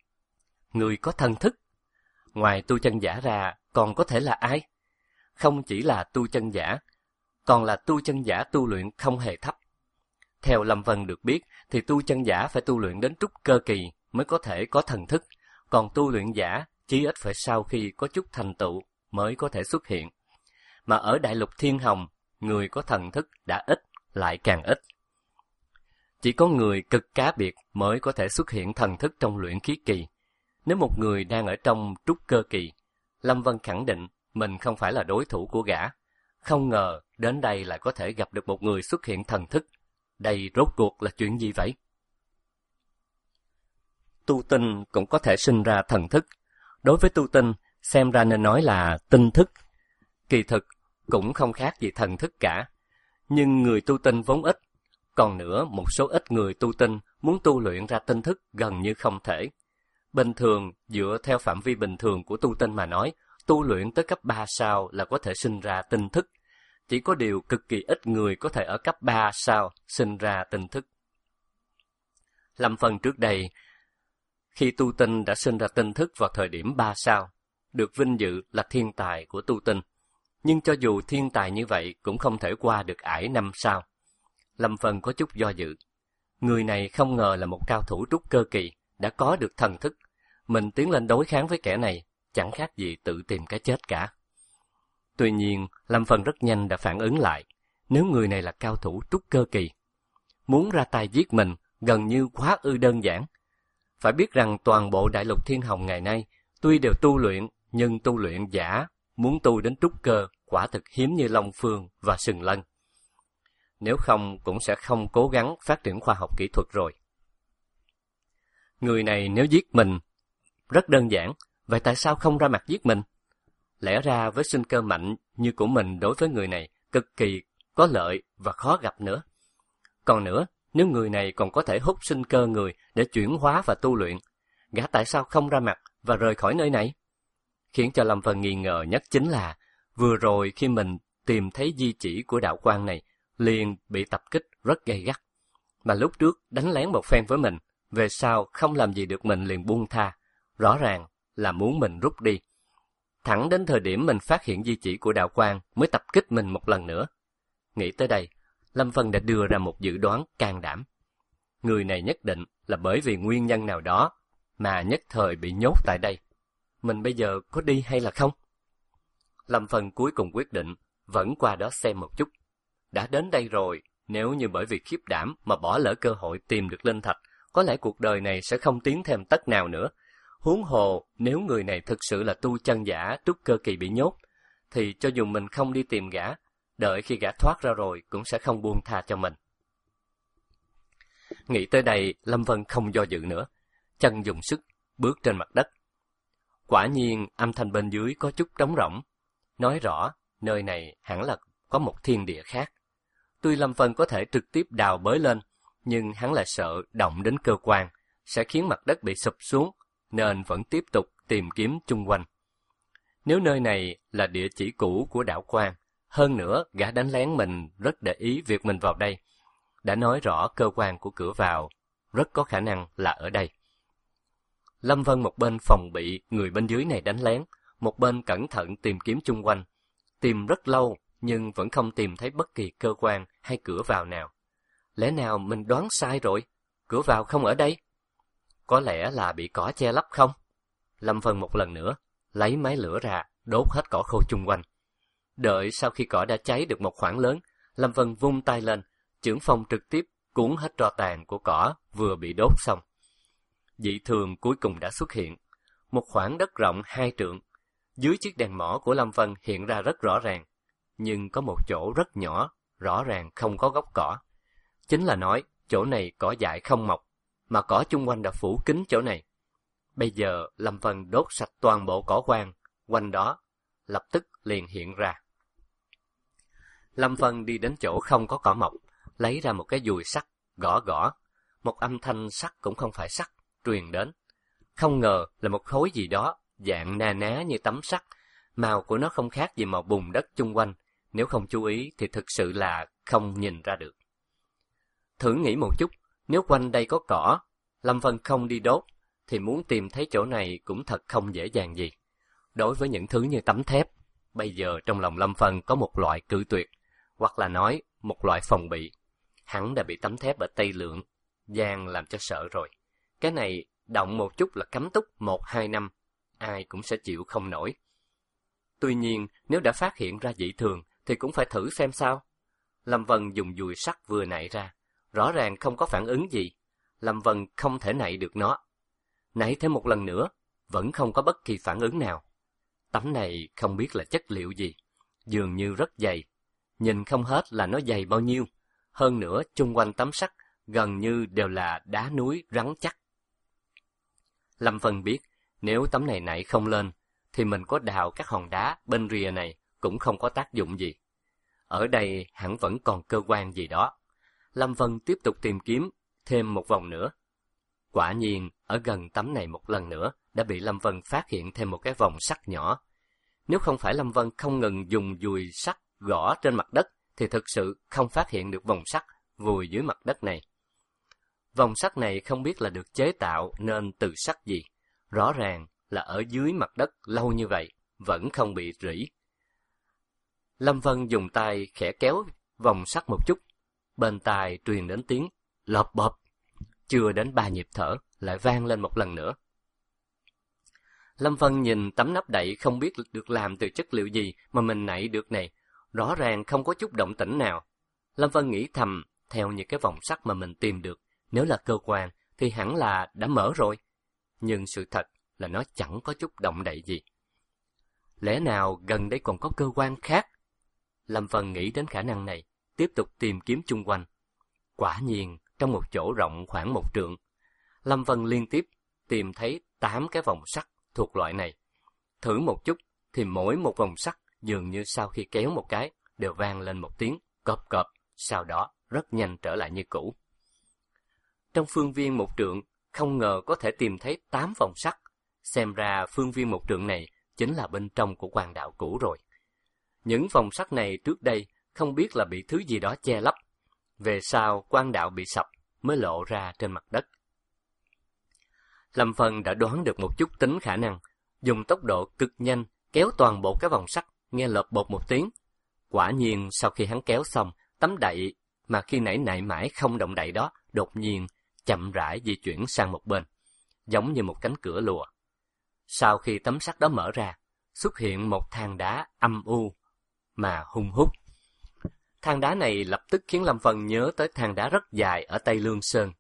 người có thần thức. Ngoài tu chân giả ra, còn có thể là ai? Không chỉ là tu chân giả, còn là tu chân giả tu luyện không hề thấp. Theo Lâm Vân được biết, thì tu chân giả phải tu luyện đến trúc cơ kỳ mới có thể có thần thức, còn tu luyện giả chí ít phải sau khi có chút thành tựu mới có thể xuất hiện. Mà ở Đại Lục Thiên Hồng, người có thần thức đã ít, lại càng ít. Chỉ có người cực cá biệt mới có thể xuất hiện thần thức trong luyện khí kỳ. Nếu một người đang ở trong trúc cơ kỳ, Lâm Vân khẳng định mình không phải là đối thủ của gã. Không ngờ đến đây lại có thể gặp được một người xuất hiện thần thức. Đây rốt cuộc là chuyện gì vậy? Tu tinh cũng có thể sinh ra thần thức. Đối với tu tinh, xem ra nên nói là tinh thức. Kỳ thực, cũng không khác gì thần thức cả. Nhưng người tu tinh vốn ít. Còn nữa, một số ít người tu tinh muốn tu luyện ra tinh thức gần như không thể. Bình thường, dựa theo phạm vi bình thường của tu tinh mà nói, tu luyện tới cấp ba sao là có thể sinh ra tinh thức. Chỉ có điều cực kỳ ít người có thể ở cấp ba sao sinh ra tinh thức. Lâm Vân trước đây, khi tu tinh đã sinh ra tinh thức vào thời điểm ba sao, được vinh dự là thiên tài của tu tinh. Nhưng cho dù thiên tài như vậy cũng không thể qua được ải năm sao. Lâm Vân có chút do dự. Người này không ngờ là một cao thủ trúc cơ kỳ, đã có được thần thức. Mình tiến lên đối kháng với kẻ này, chẳng khác gì tự tìm cái chết cả. Tuy nhiên, Lâm Vân rất nhanh đã phản ứng lại. Nếu người này là cao thủ trúc cơ kỳ, muốn ra tay giết mình gần như quá ư đơn giản. Phải biết rằng toàn bộ Đại Lục Thiên Hồng ngày nay, tuy đều tu luyện, nhưng tu luyện giả muốn tu đến trúc cơ quả thực hiếm như Long Phương và Sừng Lân. Nếu không cũng sẽ không cố gắng phát triển khoa học kỹ thuật rồi. Người này nếu giết mình rất đơn giản, vậy tại sao không ra mặt giết mình? Lẽ ra với sinh cơ mạnh như của mình đối với người này cực kỳ có lợi và khó gặp nữa. Còn nữa, nếu người này còn có thể hút sinh cơ người để chuyển hóa và tu luyện, gã tại sao không ra mặt và rời khỏi nơi này? Khiến cho Lâm Vân nghi ngờ nhất chính là, vừa rồi khi mình tìm thấy di chỉ của đạo quan này, liền bị tập kích rất gay gắt. Mà lúc trước đánh lén một phen với mình, về sau không làm gì được mình liền buông tha, rõ ràng là muốn mình rút đi. Thẳng đến thời điểm mình phát hiện di chỉ của đạo quan mới tập kích mình một lần nữa. Nghĩ tới đây, Lâm Vân đã đưa ra một dự đoán can đảm. Người này nhất định là bởi vì nguyên nhân nào đó mà nhất thời bị nhốt tại đây. Mình bây giờ có đi hay là không? Lâm Vân cuối cùng quyết định vẫn qua đó xem một chút. Đã đến đây rồi, nếu như bởi vì khiếp đảm mà bỏ lỡ cơ hội tìm được linh thạch, có lẽ cuộc đời này sẽ không tiến thêm tấc nào nữa. Huống hồ, nếu người này thực sự là tu chân giả trúc cơ kỳ bị nhốt, thì cho dù mình không đi tìm gã, đợi khi gã thoát ra rồi cũng sẽ không buông tha cho mình. Nghĩ tới đây, Lâm Vân không do dự nữa, chân dùng sức, bước trên mặt đất. Quả nhiên, âm thanh bên dưới có chút trống rỗng, nói rõ nơi này hẳn là có một thiên địa khác. Tuy Lâm Vân có thể trực tiếp đào bới lên, nhưng hắn lại sợ động đến cơ quan, sẽ khiến mặt đất bị sụp xuống, nên vẫn tiếp tục tìm kiếm chung quanh. Nếu nơi này là địa chỉ cũ của đạo quan, hơn nữa gã đánh lén mình rất để ý việc mình vào đây, đã nói rõ cơ quan của cửa vào rất có khả năng là ở đây. Lâm Vân một bên phòng bị người bên dưới này đánh lén, một bên cẩn thận tìm kiếm chung quanh. Tìm rất lâu nhưng vẫn không tìm thấy bất kỳ cơ quan hay cửa vào nào. Lẽ nào mình đoán sai rồi? Cửa vào không ở đây? Có lẽ là bị cỏ che lấp không? Lâm Vân một lần nữa lấy máy lửa ra, đốt hết cỏ khô chung quanh. Đợi sau khi cỏ đã cháy được một khoảng lớn, Lâm Vân vung tay lên, chưởng phong trực tiếp cuốn hết tro tàn của cỏ vừa bị đốt xong. Dị thường cuối cùng đã xuất hiện. Một khoảng đất rộng hai trượng. Dưới chiếc đèn mỏ của Lâm Vân hiện ra rất rõ ràng. Nhưng có một chỗ rất nhỏ, rõ ràng không có gốc cỏ. Chính là nói, chỗ này cỏ dại không mọc, mà cỏ chung quanh đã phủ kín chỗ này. Bây giờ Lâm Vân đốt sạch toàn bộ cỏ hoang quanh đó, lập tức liền hiện ra. Lâm Vân đi đến chỗ không có cỏ mọc, lấy ra một cái dùi sắt, gõ gõ. Một âm thanh sắt cũng không phải sắt, truyền đến. Không ngờ là một khối gì đó, dạng na ná như tấm sắt. Màu của nó không khác gì màu bùn đất chung quanh. Nếu không chú ý thì thực sự là không nhìn ra được. Thử nghĩ một chút, nếu quanh đây có cỏ, Lâm Vân không đi đốt, thì muốn tìm thấy chỗ này cũng thật không dễ dàng gì. Đối với những thứ như tấm thép, bây giờ trong lòng Lâm Vân có một loại cự tuyệt, hoặc là nói một loại phòng bị. Hắn đã bị tấm thép ở Tây Lượng, Giang làm cho sợ rồi. Cái này động một chút là cấm túc một hai năm, ai cũng sẽ chịu không nổi. Tuy nhiên, nếu đã phát hiện ra dị thường, thì cũng phải thử xem sao. Lâm Vân dùng dùi sắt vừa nạy ra, rõ ràng không có phản ứng gì. Lâm Vân không thể nạy được nó. Nạy thêm một lần nữa, vẫn không có bất kỳ phản ứng nào. Tấm này không biết là chất liệu gì, dường như rất dày. Nhìn không hết là nó dày bao nhiêu. Hơn nữa, chung quanh tấm sắt gần như đều là đá núi rắn chắc. Lâm Vân biết, nếu tấm này nạy không lên, thì mình có đào các hòn đá bên rìa này cũng không có tác dụng gì. Ở đây hẳn vẫn còn cơ quan gì đó. Lâm Vân tiếp tục tìm kiếm thêm một vòng nữa. Quả nhiên, ở gần tấm này một lần nữa đã bị Lâm Vân phát hiện thêm một cái vòng sắt nhỏ. Nếu không phải Lâm Vân không ngừng dùng dùi sắt gõ trên mặt đất, thì thực sự không phát hiện được vòng sắt vùi dưới mặt đất này. Vòng sắt này không biết là được chế tạo nên từ sắt gì. Rõ ràng là ở dưới mặt đất lâu như vậy, vẫn không bị rỉ. Lâm Vân dùng tay khẽ kéo vòng sắt một chút, bên tai truyền đến tiếng lọp bọp. Chưa đến ba nhịp thở, lại vang lên một lần nữa. Lâm Vân nhìn tấm nắp đậy không biết được làm từ chất liệu gì mà mình nạy được này, rõ ràng không có chút động tĩnh nào. Lâm Vân nghĩ thầm, theo những cái vòng sắt mà mình tìm được, nếu là cơ quan thì hẳn là đã mở rồi. Nhưng sự thật là nó chẳng có chút động đậy gì. Lẽ nào gần đây còn có cơ quan khác? Lâm Vân nghĩ đến khả năng này, tiếp tục tìm kiếm chung quanh. Quả nhiên, trong một chỗ rộng khoảng một trượng, Lâm Vân liên tiếp tìm thấy tám cái vòng sắt thuộc loại này. Thử một chút thì mỗi một vòng sắt dường như sau khi kéo một cái đều vang lên một tiếng cộp cộp, sau đó rất nhanh trở lại như cũ. Trong phương viên một trượng, không ngờ có thể tìm thấy tám vòng sắt. Xem ra phương viên một trượng này chính là bên trong của quan đạo cũ rồi. Những vòng sắt này trước đây không biết là bị thứ gì đó che lấp. Về sau quan đạo bị sập mới lộ ra trên mặt đất. Lâm Vân đã đoán được một chút tính khả năng, dùng tốc độ cực nhanh kéo toàn bộ cái vòng sắt, nghe lợp bột một tiếng. Quả nhiên sau khi hắn kéo xong, tấm đậy mà khi nãy nạy mãi không động đậy đó đột nhiên chậm rãi di chuyển sang một bên, giống như một cánh cửa lùa. Sau khi tấm sắt đó mở ra, xuất hiện một thang đá âm u mà hung hút. Thang đá này lập tức khiến Lâm Vân nhớ tới thang đá rất dài ở Tây Lương Sơn.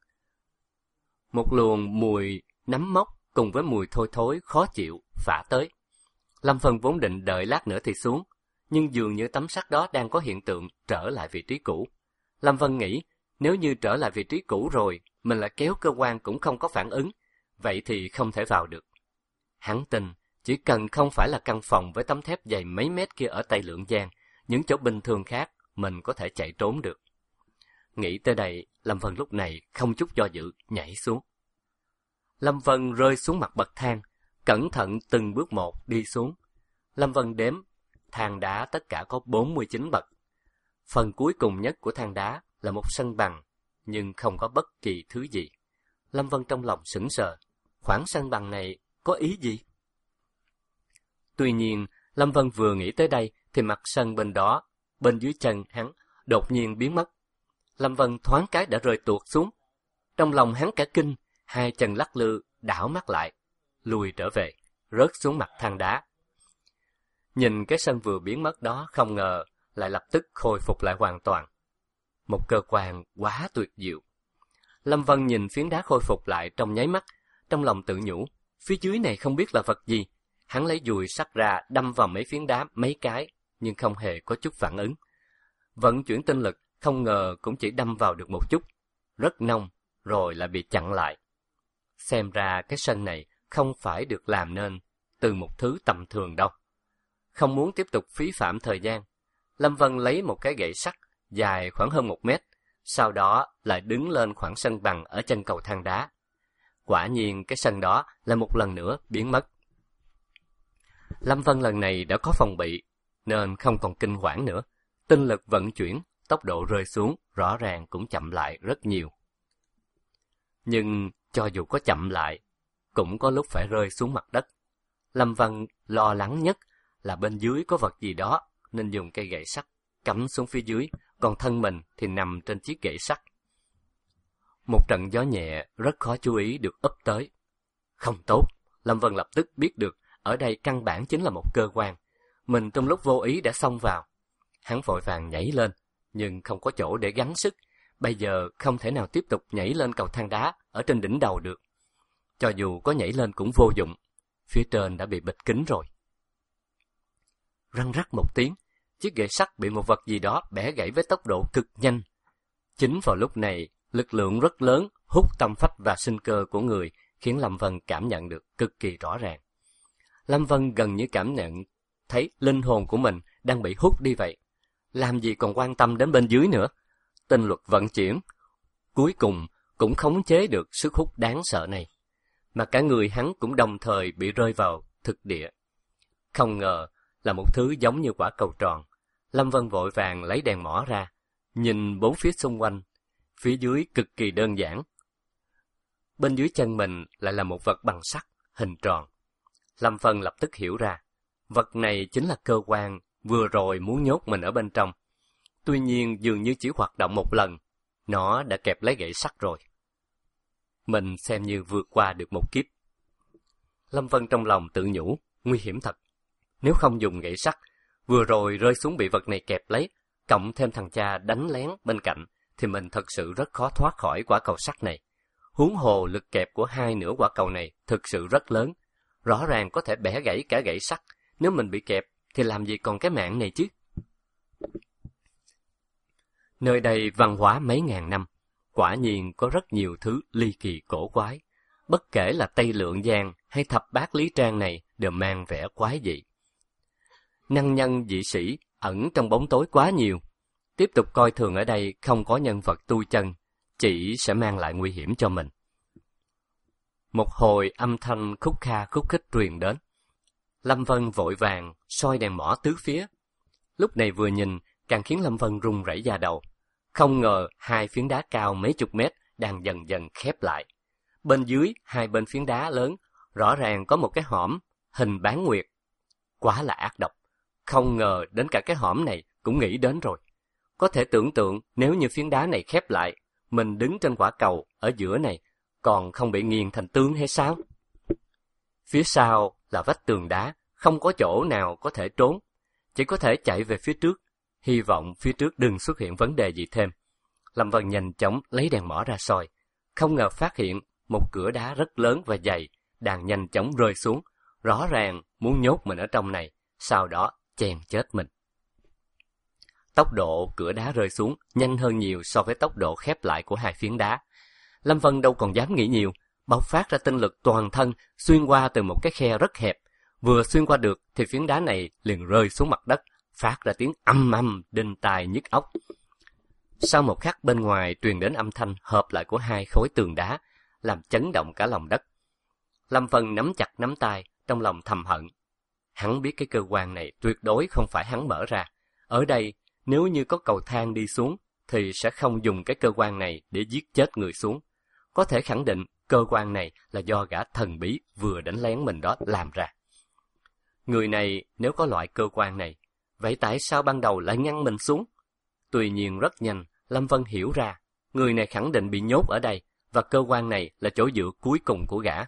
Một luồng mùi nấm mốc cùng với mùi thôi thối khó chịu phả tới. Lâm Vân vốn định đợi lát nữa thì xuống, nhưng dường như tấm sắt đó đang có hiện tượng trở lại vị trí cũ. Lâm Vân nghĩ, nếu như trở lại vị trí cũ rồi, mình lại kéo cơ quan cũng không có phản ứng, vậy thì không thể vào được. Hắn tin, chỉ cần không phải là căn phòng với tấm thép dày mấy mét kia ở Tây Lượng Giang, những chỗ bình thường khác mình có thể chạy trốn được. Nghĩ tới đây, Lâm Vân lúc này không chút do dự nhảy xuống. Lâm Vân rơi xuống mặt bậc thang, cẩn thận từng bước một đi xuống. Lâm Vân đếm, thang đá tất cả có bốn mươi chín bậc. Phần cuối cùng nhất của thang đá là một sân bằng, nhưng không có bất kỳ thứ gì. Lâm Vân trong lòng sững sờ, khoảng sân bằng này có ý gì? Tuy nhiên, Lâm Vân vừa nghĩ tới đây thì mặt sân bên đó, bên dưới chân hắn, đột nhiên biến mất. Lâm Vân thoáng cái đã rơi tuột xuống. Trong lòng hắn cả kinh, hai chân lắc lư, đảo mắt lại, lùi trở về, rớt xuống mặt thang đá. Nhìn cái sân vừa biến mất đó, không ngờ lại lập tức khôi phục lại hoàn toàn. Một cơ quan quá tuyệt diệu. Lâm Vân nhìn phiến đá khôi phục lại trong nháy mắt, trong lòng tự nhủ, phía dưới này không biết là vật gì. Hắn lấy dùi sắt ra đâm vào mấy phiến đá mấy cái, nhưng không hề có chút phản ứng. Vận chuyển tinh lực không ngờ cũng chỉ đâm vào được một chút, rất nông, rồi lại bị chặn lại. Xem ra cái sân này không phải được làm nên từ một thứ tầm thường đâu. Không muốn tiếp tục phí phạm thời gian, Lâm Vân lấy một cái gậy sắt dài khoảng hơn một mét, sau đó lại đứng lên khoảng sân bằng ở chân cầu thang đá. Quả nhiên cái sân đó là một lần nữa biến mất. Lâm Vân lần này đã có phòng bị, nên không còn kinh hoảng nữa. Tinh lực vận chuyển, tốc độ rơi xuống rõ ràng cũng chậm lại rất nhiều. Nhưng cho dù có chậm lại, cũng có lúc phải rơi xuống mặt đất. Lâm Vân lo lắng nhất là bên dưới có vật gì đó, nên dùng cây gậy sắt cắm xuống phía dưới, còn thân mình thì nằm trên chiếc gậy sắt. Một trận gió nhẹ rất khó chú ý được ấp tới. Không tốt, Lâm Vân lập tức biết được ở đây căn bản chính là một cơ quan. Mình trong lúc vô ý đã xông vào. Hắn vội vàng nhảy lên, nhưng không có chỗ để gắng sức. Bây giờ không thể nào tiếp tục nhảy lên cầu thang đá ở trên đỉnh đầu được. Cho dù có nhảy lên cũng vô dụng, phía trên đã bị bịt kín rồi. Răng rắc một tiếng, chiếc gậy sắt bị một vật gì đó bẻ gãy với tốc độ cực nhanh. Chính vào lúc này, lực lượng rất lớn hút tâm phách và sinh cơ của người, khiến Lâm Vân cảm nhận được cực kỳ rõ ràng. Lâm Vân gần như cảm nhận thấy linh hồn của mình đang bị hút đi vậy. Làm gì còn quan tâm đến bên dưới nữa. Tinh luật vận chuyển, cuối cùng cũng khống chế được sức hút đáng sợ này. Mà cả người hắn cũng đồng thời bị rơi vào thực địa. Không ngờ là một thứ giống như quả cầu tròn. Lâm Vân vội vàng lấy đèn mỏ ra, nhìn bốn phía xung quanh. Phía dưới cực kỳ đơn giản. Bên dưới chân mình lại là một vật bằng sắt, hình tròn. Lâm Vân lập tức hiểu ra, vật này chính là cơ quan vừa rồi muốn nhốt mình ở bên trong. Tuy nhiên dường như chỉ hoạt động một lần, nó đã kẹp lấy gậy sắt rồi. Mình xem như vượt qua được một kiếp. Lâm Vân trong lòng tự nhủ, nguy hiểm thật. Nếu không dùng gậy sắt, vừa rồi rơi xuống bị vật này kẹp lấy, cộng thêm thằng cha đánh lén bên cạnh, thì mình thật sự rất khó thoát khỏi quả cầu sắt này. Huống hồ lực kẹp của hai nửa quả cầu này thực sự rất lớn, rõ ràng có thể bẻ gãy cả gậy sắt. Nếu mình bị kẹp thì làm gì còn cái mạng này chứ? Nơi đây văn hóa mấy ngàn năm, quả nhiên có rất nhiều thứ ly kỳ cổ quái. Bất kể là Tây Lượng Giang hay Thập Bát Lý Trang này đều mang vẻ quái dị. Năng nhân dị sĩ ẩn trong bóng tối quá nhiều. Tiếp tục coi thường ở đây không có nhân vật tu chân, chỉ sẽ mang lại nguy hiểm cho mình. Một hồi âm thanh khúc kha khúc khích truyền đến. Lâm Vân vội vàng soi đèn mỏ tứ phía. Lúc này vừa nhìn càng khiến Lâm Vân run rẩy da đầu. Không ngờ hai phiến đá cao mấy chục mét đang dần dần khép lại. Bên dưới hai bên phiến đá lớn rõ ràng có một cái hõm hình bán nguyệt. Quá là ác độc. Không ngờ đến cả cái hõm này cũng nghĩ đến rồi. Có thể tưởng tượng nếu như phiến đá này khép lại, mình đứng trên quả cầu ở giữa này còn không bị nghiền thành tương hay sao? Phía sau là vách tường đá, không có chỗ nào có thể trốn, chỉ có thể chạy về phía trước, hy vọng phía trước đừng xuất hiện vấn đề gì thêm. Lâm Vân nhanh chóng lấy đèn mỏ ra soi, không ngờ phát hiện một cửa đá rất lớn và dày đang nhanh chóng rơi xuống, rõ ràng muốn nhốt mình ở trong này, sau đó chèn chết mình. Tốc độ cửa đá rơi xuống nhanh hơn nhiều so với tốc độ khép lại của hai phiến đá. Lâm Vân đâu còn dám nghĩ nhiều, bộc phát ra tinh lực toàn thân xuyên qua từ một cái khe rất hẹp. Vừa xuyên qua được thì phiến đá này liền rơi xuống mặt đất, phát ra tiếng âm âm đinh tai nhức óc. Sau một khắc bên ngoài truyền đến âm thanh hợp lại của hai khối tường đá, làm chấn động cả lòng đất. Lâm Vân nắm chặt nắm tay, trong lòng thầm hận. Hắn biết cái cơ quan này tuyệt đối không phải hắn mở ra. Ở đây, nếu như có cầu thang đi xuống, thì sẽ không dùng cái cơ quan này để giết chết người xuống. Có thể khẳng định cơ quan này là do gã thần bí vừa đánh lén mình đó làm ra. Người này nếu có loại cơ quan này, vậy tại sao ban đầu lại ngăn mình xuống? Tuy nhiên rất nhanh, Lâm Vân hiểu ra, người này khẳng định bị nhốt ở đây, và cơ quan này là chỗ dựa cuối cùng của gã.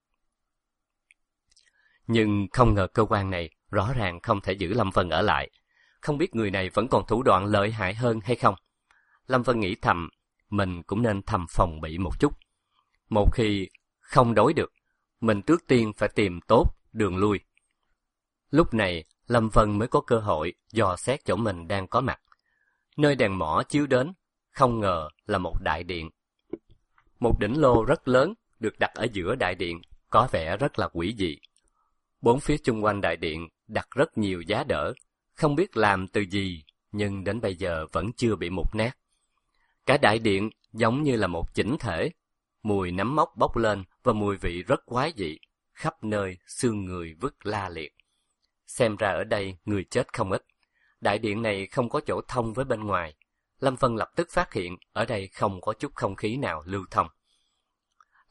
Nhưng không ngờ cơ quan này rõ ràng không thể giữ Lâm Vân ở lại. Không biết người này vẫn còn thủ đoạn lợi hại hơn hay không? Lâm Vân nghĩ thầm, mình cũng nên thầm phòng bị một chút. Một khi không đối được, mình trước tiên phải tìm tốt đường lui. Lúc này, Lâm Vân mới có cơ hội dò xét chỗ mình đang có mặt. Nơi đèn mỏ chiếu đến, không ngờ là một đại điện. Một đỉnh lô rất lớn được đặt ở giữa đại điện, có vẻ rất là quỷ dị. Bốn phía chung quanh đại điện đặt rất nhiều giá đỡ, không biết làm từ gì, nhưng đến bây giờ vẫn chưa bị mục nát. Cả đại điện giống như là một chỉnh thể, mùi nấm mốc bốc lên và mùi vị rất quái dị, khắp nơi xương người vứt la liệt. Xem ra ở đây người chết không ít. Đại điện này không có chỗ thông với bên ngoài. Lâm Vân lập tức phát hiện ở đây không có chút không khí nào lưu thông.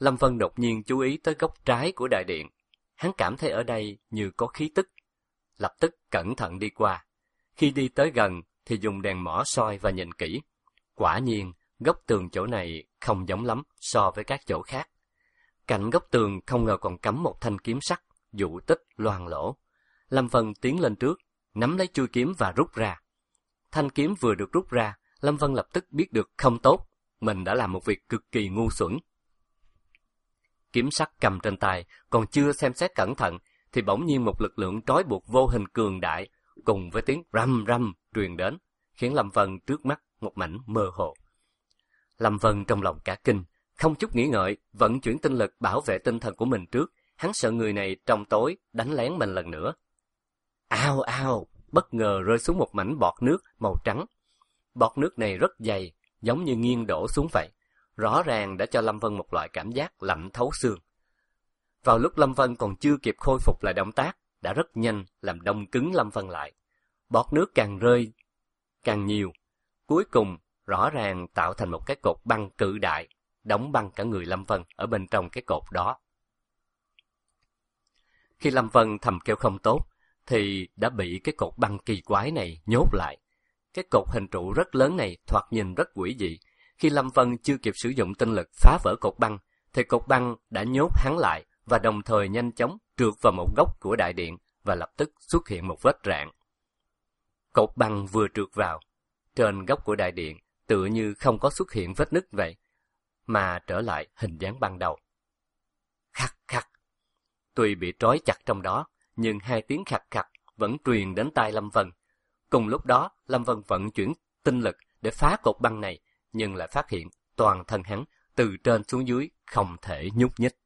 Lâm Vân đột nhiên chú ý tới góc trái của đại điện. Hắn cảm thấy ở đây như có khí tức. Lập tức cẩn thận đi qua. Khi đi tới gần thì dùng đèn mỏ soi và nhìn kỹ. Quả nhiên, góc tường chỗ này không giống lắm so với các chỗ khác. Cạnh góc tường không ngờ còn cắm một thanh kiếm sắt, dụ tích loang lỗ. Lâm Vân tiến lên trước, nắm lấy chuôi kiếm và rút ra. Thanh kiếm vừa được rút ra, Lâm Vân lập tức biết được không tốt, mình đã làm một việc cực kỳ ngu xuẩn. Kiếm sắt cầm trên tay, còn chưa xem xét cẩn thận, thì bỗng nhiên một lực lượng trói buộc vô hình cường đại, cùng với tiếng rầm rầm truyền đến, khiến Lâm Vân trước mắt một mảnh mơ hồ. Lâm Vân trong lòng cả kinh, không chút nghĩ ngợi, vận chuyển tinh lực bảo vệ tinh thần của mình trước, hắn sợ người này trong tối đánh lén mình lần nữa. Ao ao, bất ngờ rơi xuống một mảnh bọt nước màu trắng. Bọt nước này rất dày, giống như nghiêng đổ xuống vậy, rõ ràng đã cho Lâm Vân một loại cảm giác lạnh thấu xương. Vào lúc Lâm Vân còn chưa kịp khôi phục lại động tác, đã rất nhanh làm đông cứng Lâm Vân lại. Bọt nước càng rơi càng nhiều, cuối cùng rõ ràng tạo thành một cái cột băng cự đại, đóng băng cả người Lâm Vân ở bên trong cái cột đó. Khi Lâm Vân thầm kêu không tốt, thì đã bị cái cột băng kỳ quái này nhốt lại. Cái cột hình trụ rất lớn này thoạt nhìn rất quỷ dị. Khi Lâm Vân chưa kịp sử dụng tinh lực phá vỡ cột băng, thì cột băng đã nhốt hắn lại và đồng thời nhanh chóng trượt vào một góc của đại điện và lập tức xuất hiện một vết rạn. Cột băng vừa trượt vào, trên góc của đại điện tựa như không có xuất hiện vết nứt vậy, mà trở lại hình dáng ban đầu. Khắc khắc. Tuy bị trói chặt trong đó, nhưng hai tiếng khặt khặt vẫn truyền đến tai Lâm Vân. Cùng lúc đó, Lâm Vân vận chuyển tinh lực để phá cột băng này, nhưng lại phát hiện toàn thân hắn từ trên xuống dưới không thể nhúc nhích.